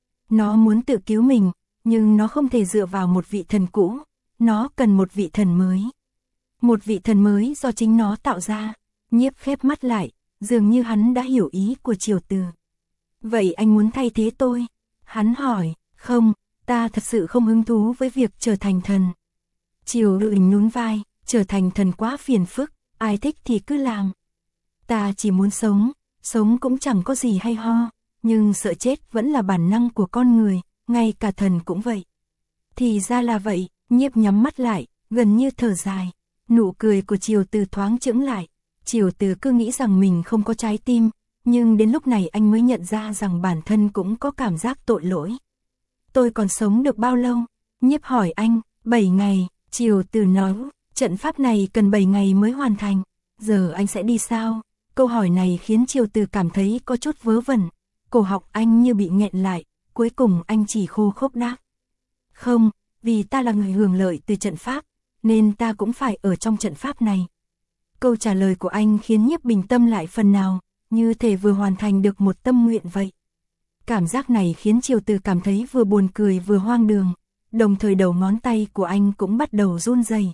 Nó muốn tự cứu mình, nhưng nó không thể dựa vào một vị thần cũ, nó cần một vị thần mới. Một vị thần mới do chính nó tạo ra. Nhiếp khép mắt lại, dường như hắn đã hiểu ý của Triều Từ. Vậy anh muốn thay thế tôi? Hắn hỏi, không, ta thật sự không hứng thú với việc trở thành thần. Triều Từ nhún vai, trở thành thần quá phiền phức, ai thích thì cứ làm. Ta chỉ muốn sống, sống cũng chẳng có gì hay ho, nhưng sợ chết vẫn là bản năng của con người, ngay cả thần cũng vậy. Thì ra là vậy, Nhiếp nhắm mắt lại, gần như thở dài. Nụ cười của Triều Từ thoáng chững lại. Triều Từ cứ nghĩ rằng mình không có trái tim, nhưng đến lúc này anh mới nhận ra rằng bản thân cũng có cảm giác tội lỗi. Tôi còn sống được bao lâu? Nhiếp hỏi anh. Bảy ngày, Triều Từ nói, trận pháp này cần bảy ngày mới hoàn thành. Giờ anh sẽ đi sao? Câu hỏi này khiến Triều Từ cảm thấy có chút vớ vẩn. Cổ họng anh như bị nghẹn lại, cuối cùng anh chỉ khô khốc đáp. Không, vì ta là người hưởng lợi từ trận pháp, nên ta cũng phải ở trong trận pháp này. Câu trả lời của anh khiến Nhiếp bình tâm lại phần nào, như thể vừa hoàn thành được một tâm nguyện vậy. Cảm giác này khiến Triều Từ cảm thấy vừa buồn cười vừa hoang đường, đồng thời đầu ngón tay của anh cũng bắt đầu run rẩy.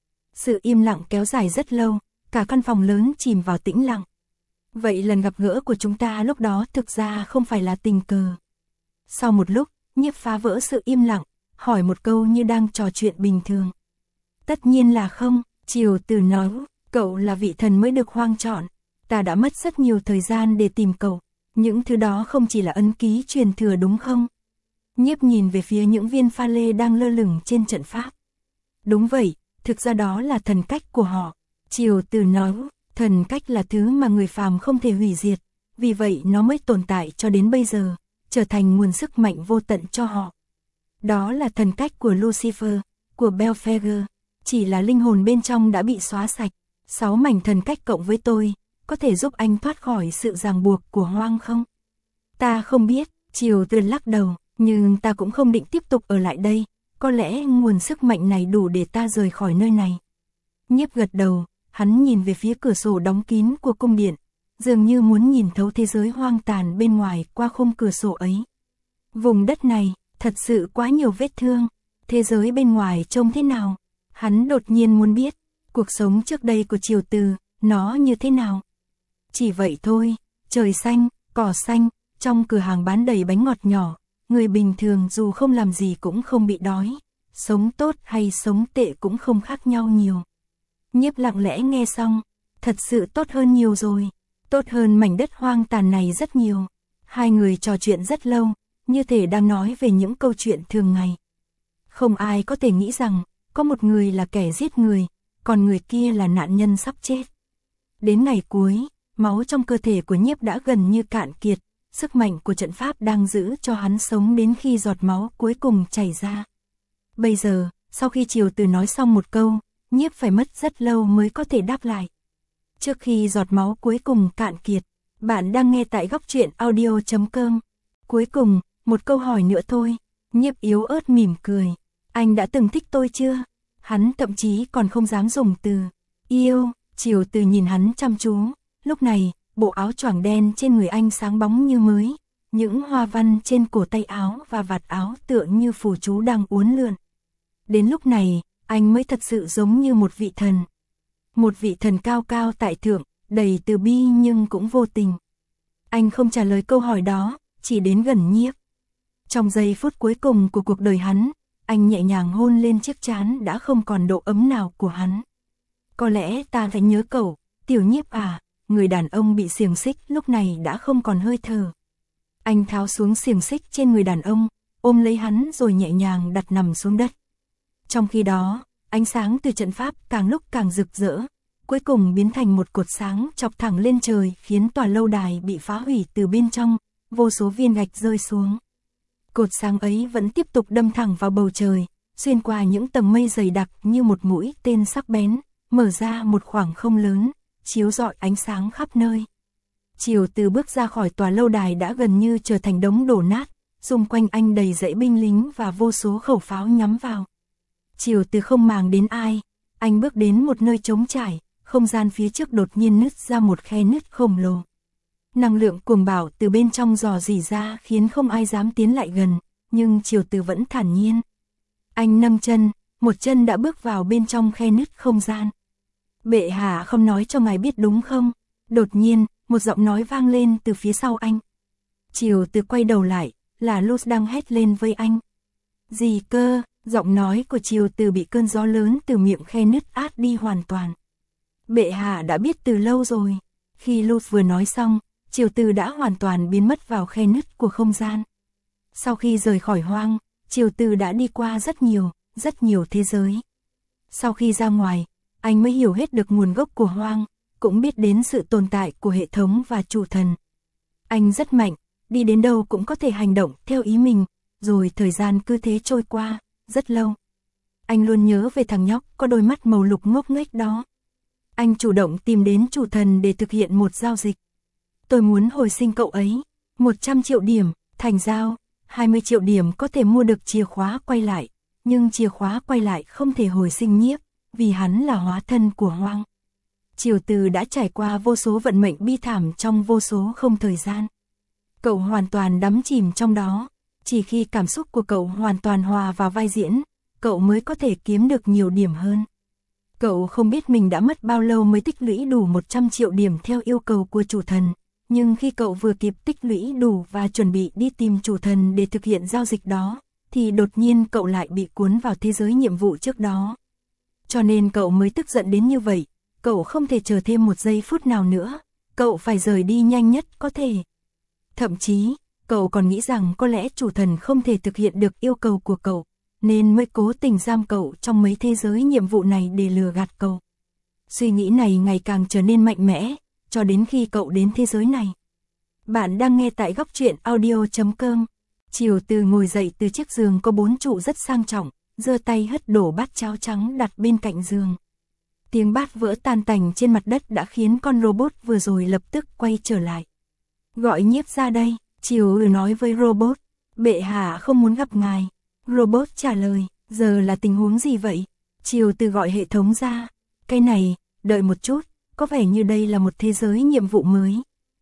Sự im lặng kéo dài rất lâu, cả căn phòng lớn chìm vào tĩnh lặng. Vậy lần gặp gỡ của chúng ta lúc đó thực ra không phải là tình cờ. Sau một lúc, Nhiếp phá vỡ sự im lặng, hỏi một câu như đang trò chuyện bình thường. Tất nhiên là không, Triều Từ nói, cậu là vị thần mới được Hoang chọn. Ta đã mất rất nhiều thời gian để tìm cậu. Những thứ đó không chỉ là ấn ký truyền thừa đúng không? Nhiếp nhìn về phía những viên pha lê đang lơ lửng trên trận pháp. Đúng vậy, thực ra đó là thần cách của họ. Triều Từ nói, thần cách là thứ mà người phàm không thể hủy diệt, vì vậy nó mới tồn tại cho đến bây giờ, trở thành nguồn sức mạnh vô tận cho họ. Đó là thần cách của Lucifer, của Belphegor, chỉ là linh hồn bên trong đã bị xóa sạch. Sáu mảnh thần cách cộng với tôi, có thể giúp anh thoát khỏi sự ràng buộc của Hoang không? Ta không biết, Triều Từ lắc đầu, nhưng ta cũng không định tiếp tục ở lại đây, có lẽ nguồn sức mạnh này đủ để ta rời khỏi nơi này. Nhiếp gật đầu, Hắn nhìn về phía cửa sổ đóng kín của cung điện, dường như muốn nhìn thấu thế giới hoang tàn bên ngoài qua khung cửa sổ ấy. Vùng đất này, thật sự quá nhiều vết thương, thế giới bên ngoài trông thế nào? Hắn đột nhiên muốn biết, cuộc sống trước đây của Triều Từ, nó như thế nào? Chỉ vậy thôi, trời xanh, cỏ xanh, trong cửa hàng bán đầy bánh ngọt nhỏ, người bình thường dù không làm gì cũng không bị đói, sống tốt hay sống tệ cũng không khác nhau nhiều. Nhiếp lặng lẽ nghe xong, thật sự tốt hơn nhiều rồi, tốt hơn mảnh đất hoang tàn này rất nhiều. Hai người trò chuyện rất lâu, như thể đang nói về những câu chuyện thường ngày. Không ai có thể nghĩ rằng, có một người là kẻ giết người, còn người kia là nạn nhân sắp chết. Đến ngày cuối, máu trong cơ thể của Nhiếp đã gần như cạn kiệt, sức mạnh của trận pháp đang giữ cho hắn sống đến khi giọt máu cuối cùng chảy ra. Bây giờ, sau khi Triều Từ nói xong một câu, Nhiếp phải mất rất lâu mới có thể đáp lại. Trước khi giọt máu cuối cùng cạn kiệt, bạn đang nghe tại góc truyện audio chấm com. Cuối cùng, một câu hỏi nữa thôi. Nhiếp yếu ớt mỉm cười. Anh đã từng thích tôi chưa? Hắn thậm chí còn không dám dùng từ yêu. Triều Từ nhìn hắn chăm chú. Lúc này, bộ áo choàng đen trên người anh sáng bóng như mới. Những hoa văn trên cổ tay áo và vạt áo tựa như phù chú đang uốn lượn. Đến lúc này, anh mới thật sự giống như một vị thần. Một vị thần cao cao tại thượng, đầy từ bi nhưng cũng vô tình. Anh không trả lời câu hỏi đó, chỉ đến gần Nhiếp. Trong giây phút cuối cùng của cuộc đời hắn, anh nhẹ nhàng hôn lên chiếc trán đã không còn độ ấm nào của hắn. Có lẽ ta phải nhớ cậu, Tiểu Nhiếp à, người đàn ông bị xiềng xích lúc này đã không còn hơi thở. Anh tháo xuống xiềng xích trên người đàn ông, ôm lấy hắn rồi nhẹ nhàng đặt nằm xuống đất. Trong khi đó, ánh sáng từ trận pháp càng lúc càng rực rỡ, cuối cùng biến thành một cột sáng chọc thẳng lên trời khiến tòa lâu đài bị phá hủy từ bên trong, vô số viên gạch rơi xuống. Cột sáng ấy vẫn tiếp tục đâm thẳng vào bầu trời, xuyên qua những tầng mây dày đặc như một mũi tên sắc bén, mở ra một khoảng không lớn, chiếu rọi ánh sáng khắp nơi. Triều Từ bước ra khỏi tòa lâu đài đã gần như trở thành đống đổ nát, xung quanh anh đầy dãy binh lính và vô số khẩu pháo nhắm vào. Triều Từ không màng đến ai, anh bước đến một nơi trống trải, không gian phía trước đột nhiên nứt ra một khe nứt khổng lồ. Năng lượng cuồng bạo từ bên trong rò rỉ ra khiến không ai dám tiến lại gần, nhưng Triều Từ vẫn thản nhiên. Anh nâng chân, một chân đã bước vào bên trong khe nứt không gian. Bệ hạ không nói cho ngài biết đúng không? Đột nhiên, một giọng nói vang lên từ phía sau anh. Triều Từ quay đầu lại, là Luz đang hét lên với anh. Gì cơ? Giọng nói của Triều Từ bị cơn gió lớn từ miệng khe nứt át đi hoàn toàn. Bệ hạ đã biết từ lâu rồi. Khi Luz vừa nói xong, Triều Từ đã hoàn toàn biến mất vào khe nứt của không gian. Sau khi rời khỏi hoang, Triều Từ đã đi qua rất nhiều, rất nhiều thế giới. Sau khi ra ngoài, anh mới hiểu hết được nguồn gốc của hoang, cũng biết đến sự tồn tại của hệ thống và chủ thần. Anh rất mạnh, đi đến đâu cũng có thể hành động theo ý mình, rồi thời gian cứ thế trôi qua, rất lâu. Anh luôn nhớ về thằng nhóc có đôi mắt màu lục ngốc nghếch đó. Anh chủ động tìm đến chủ thần để thực hiện một giao dịch. Tôi muốn hồi sinh cậu ấy, một trăm triệu điểm, thành giao, hai mươi triệu điểm có thể mua được chìa khóa quay lại, nhưng chìa khóa quay lại không thể hồi sinh Nhiếp, vì hắn là hóa thân của hoang. Triều Từ đã trải qua vô số vận mệnh bi thảm trong vô số không thời gian. Cậu hoàn toàn đắm chìm trong đó, chỉ khi cảm xúc của cậu hoàn toàn hòa vào vai diễn, cậu mới có thể kiếm được nhiều điểm hơn. Cậu không biết mình đã mất bao lâu mới tích lũy đủ một trăm triệu điểm theo yêu cầu của chủ thần, nhưng khi cậu vừa kịp tích lũy đủ và chuẩn bị đi tìm chủ thần để thực hiện giao dịch đó, thì đột nhiên cậu lại bị cuốn vào thế giới nhiệm vụ trước đó. Cho nên cậu mới tức giận đến như vậy, cậu không thể chờ thêm một giây phút nào nữa, cậu phải rời đi nhanh nhất có thể. Thậm chí, cậu còn nghĩ rằng có lẽ chủ thần không thể thực hiện được yêu cầu của cậu, nên mới cố tình giam cậu trong mấy thế giới nhiệm vụ này để lừa gạt cậu. Suy nghĩ này ngày càng trở nên mạnh mẽ, cho đến khi cậu đến thế giới này. Bạn đang nghe tại góc truyện audio chấm com. Triều Từ ngồi dậy từ chiếc giường có bốn trụ rất sang trọng, giơ tay hất đổ bát cháo trắng đặt bên cạnh giường. Tiếng bát vỡ tan tành trên mặt đất đã khiến con robot vừa rồi lập tức quay trở lại. Gọi Nhiếp ra đây, Triều Ừ nói với robot. Bệ hạ không muốn gặp ngài. Robot trả lời, giờ là tình huống gì vậy? Triều Từ gọi hệ thống ra. Cái này, đợi một chút, có vẻ như đây là một thế giới nhiệm vụ mới.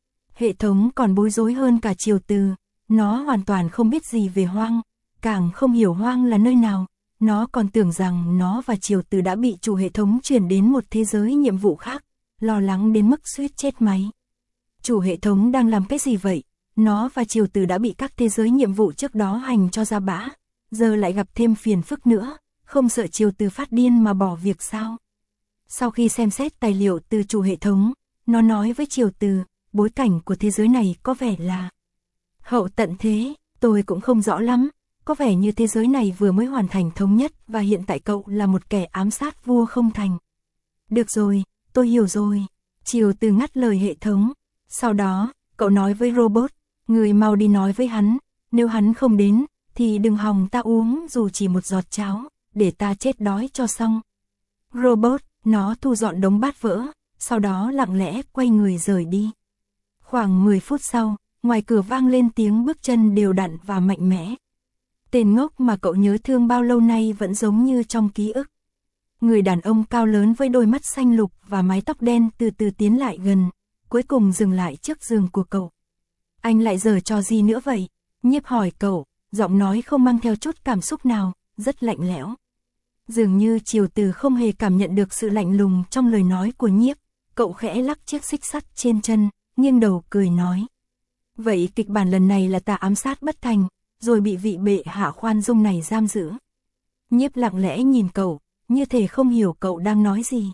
Hệ thống còn bối rối hơn cả Triều Từ, nó hoàn toàn không biết gì về Hoang, càng không hiểu Hoang là nơi nào, nó còn tưởng rằng nó và Triều Từ đã bị chủ hệ thống chuyển đến một thế giới nhiệm vụ khác, lo lắng đến mức suýt chết máy. Chủ hệ thống đang làm cái gì vậy? Nó và Triều Từ đã bị các thế giới nhiệm vụ trước đó hành cho ra bã, giờ lại gặp thêm phiền phức nữa, không sợ Triều Từ phát điên mà bỏ việc sao? Sau khi xem xét tài liệu từ chủ hệ thống, nó nói với Triều Từ, bối cảnh của thế giới này có vẻ là hậu tận thế, tôi cũng không rõ lắm, có vẻ như thế giới này vừa mới hoàn thành thống nhất và hiện tại cậu là một kẻ ám sát vua không thành. Được rồi, tôi hiểu rồi. Triều Từ ngắt lời hệ thống, sau đó, cậu nói với robot, người mau đi nói với hắn, nếu hắn không đến, thì đừng hòng ta uống dù chỉ một giọt cháo, để ta chết đói cho xong. Robot, nó thu dọn đống bát vỡ, sau đó lặng lẽ quay người rời đi. Khoảng mười phút sau, ngoài cửa vang lên tiếng bước chân đều đặn và mạnh mẽ. Tên ngốc mà cậu nhớ thương bao lâu nay vẫn giống như trong ký ức. Người đàn ông cao lớn với đôi mắt xanh lục và mái tóc đen từ từ tiến lại gần, cuối cùng dừng lại trước giường của cậu. Anh lại giở trò gì nữa vậy? Nhiếp hỏi cậu, giọng nói không mang theo chút cảm xúc nào, rất lạnh lẽo. Dường như Triều Từ không hề cảm nhận được sự lạnh lùng trong lời nói của Nhiếp, cậu khẽ lắc chiếc xích sắt trên chân, nghiêng đầu cười nói. Vậy kịch bản lần này là ta ám sát bất thành, rồi bị vị bệ hạ khoan dung này giam giữ. Nhiếp lặng lẽ nhìn cậu, như thể không hiểu cậu đang nói gì.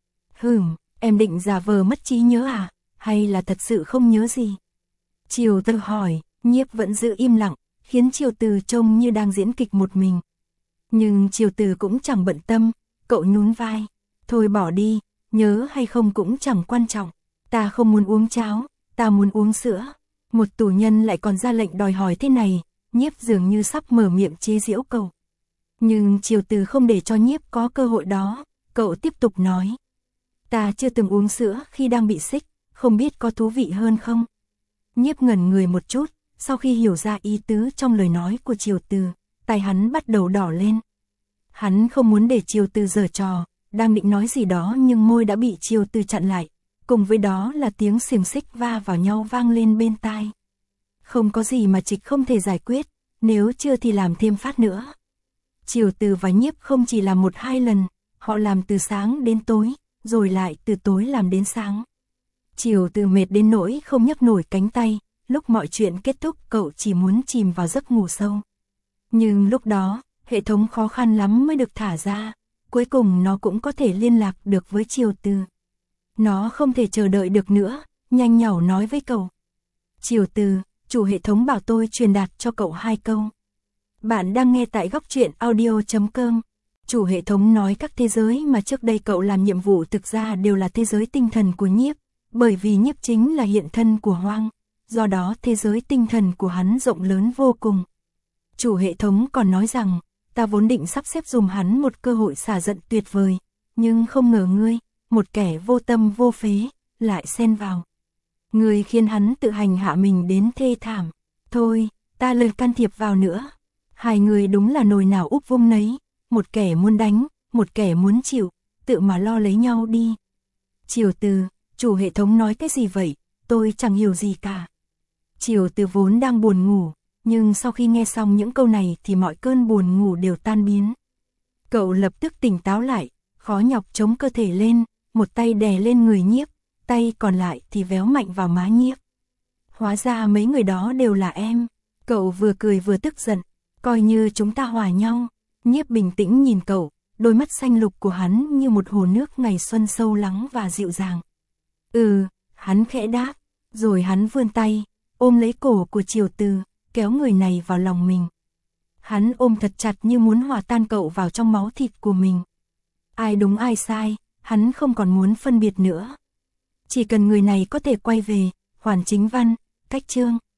Hừm, em định giả vờ mất trí nhớ à, hay là thật sự không nhớ gì? Triều Từ hỏi, Nhiếp vẫn giữ im lặng, khiến Triều Từ trông như đang diễn kịch một mình. Nhưng Triều Từ cũng chẳng bận tâm, cậu nhún vai. Thôi bỏ đi, nhớ hay không cũng chẳng quan trọng. Ta không muốn uống cháo, ta muốn uống sữa. Một tù nhân lại còn ra lệnh đòi hỏi thế này, Nhiếp dường như sắp mở miệng chế giễu cậu. Nhưng Triều Từ không để cho Nhiếp có cơ hội đó, cậu tiếp tục nói. Ta chưa từng uống sữa khi đang bị xích, không biết có thú vị hơn không? Nhiếp ngẩn người một chút, sau khi hiểu ra ý tứ trong lời nói của Triều Từ, tai hắn bắt đầu đỏ lên. Hắn không muốn để Triều Từ giở trò, đang định nói gì đó nhưng môi đã bị Triều Từ chặn lại, cùng với đó là tiếng xiềng xích va vào nhau vang lên bên tai. Không có gì mà Trịch không thể giải quyết, nếu chưa thì làm thêm phát nữa. Triều Từ và Nhiếp không chỉ làm một hai lần, họ làm từ sáng đến tối, rồi lại từ tối làm đến sáng. Triều Từ mệt đến nỗi không nhấc nổi cánh tay, lúc mọi chuyện kết thúc cậu chỉ muốn chìm vào giấc ngủ sâu. Nhưng lúc đó, hệ thống khó khăn lắm mới được thả ra, cuối cùng nó cũng có thể liên lạc được với Triều Từ. Nó không thể chờ đợi được nữa, nhanh nhảu nói với cậu. Triều Từ, chủ hệ thống bảo tôi truyền đạt cho cậu hai câu. Bạn đang nghe tại góc truyện audio chấm com. Chủ hệ thống nói các thế giới mà trước đây cậu làm nhiệm vụ thực ra đều là thế giới tinh thần của Nhiếp, bởi vì Nhiếp chính là hiện thân của Hoang, do đó thế giới tinh thần của hắn rộng lớn vô cùng. Chủ hệ thống còn nói rằng, ta vốn định sắp xếp dùm hắn một cơ hội xả giận tuyệt vời, nhưng không ngờ ngươi, một kẻ vô tâm vô phế, lại xen vào. Ngươi khiến hắn tự hành hạ mình đến thê thảm. Thôi, ta lời can thiệp vào nữa. Hai người đúng là nồi nào úp vung nấy, một kẻ muốn đánh, một kẻ muốn chịu, tự mà lo lấy nhau đi. Triều Từ, chủ hệ thống nói cái gì vậy, tôi chẳng hiểu gì cả. Triều Từ vốn đang buồn ngủ, nhưng sau khi nghe xong những câu này thì mọi cơn buồn ngủ đều tan biến. Cậu lập tức tỉnh táo lại, khó nhọc chống cơ thể lên, một tay đè lên người Nhiếp, tay còn lại thì véo mạnh vào má Nhiếp. Hóa ra mấy người đó đều là em. Cậu vừa cười vừa tức giận, coi như chúng ta hòa nhau. Nhiếp bình tĩnh nhìn cậu, đôi mắt xanh lục của hắn như một hồ nước ngày xuân sâu lắng và dịu dàng. Ừ, hắn khẽ đáp, rồi hắn vươn tay, ôm lấy cổ của Triều Từ, kéo người này vào lòng mình. Hắn ôm thật chặt như muốn hòa tan cậu vào trong máu thịt của mình. Ai đúng ai sai, hắn không còn muốn phân biệt nữa. Chỉ cần người này có thể quay về, Hoàn Chính Văn, cách chương.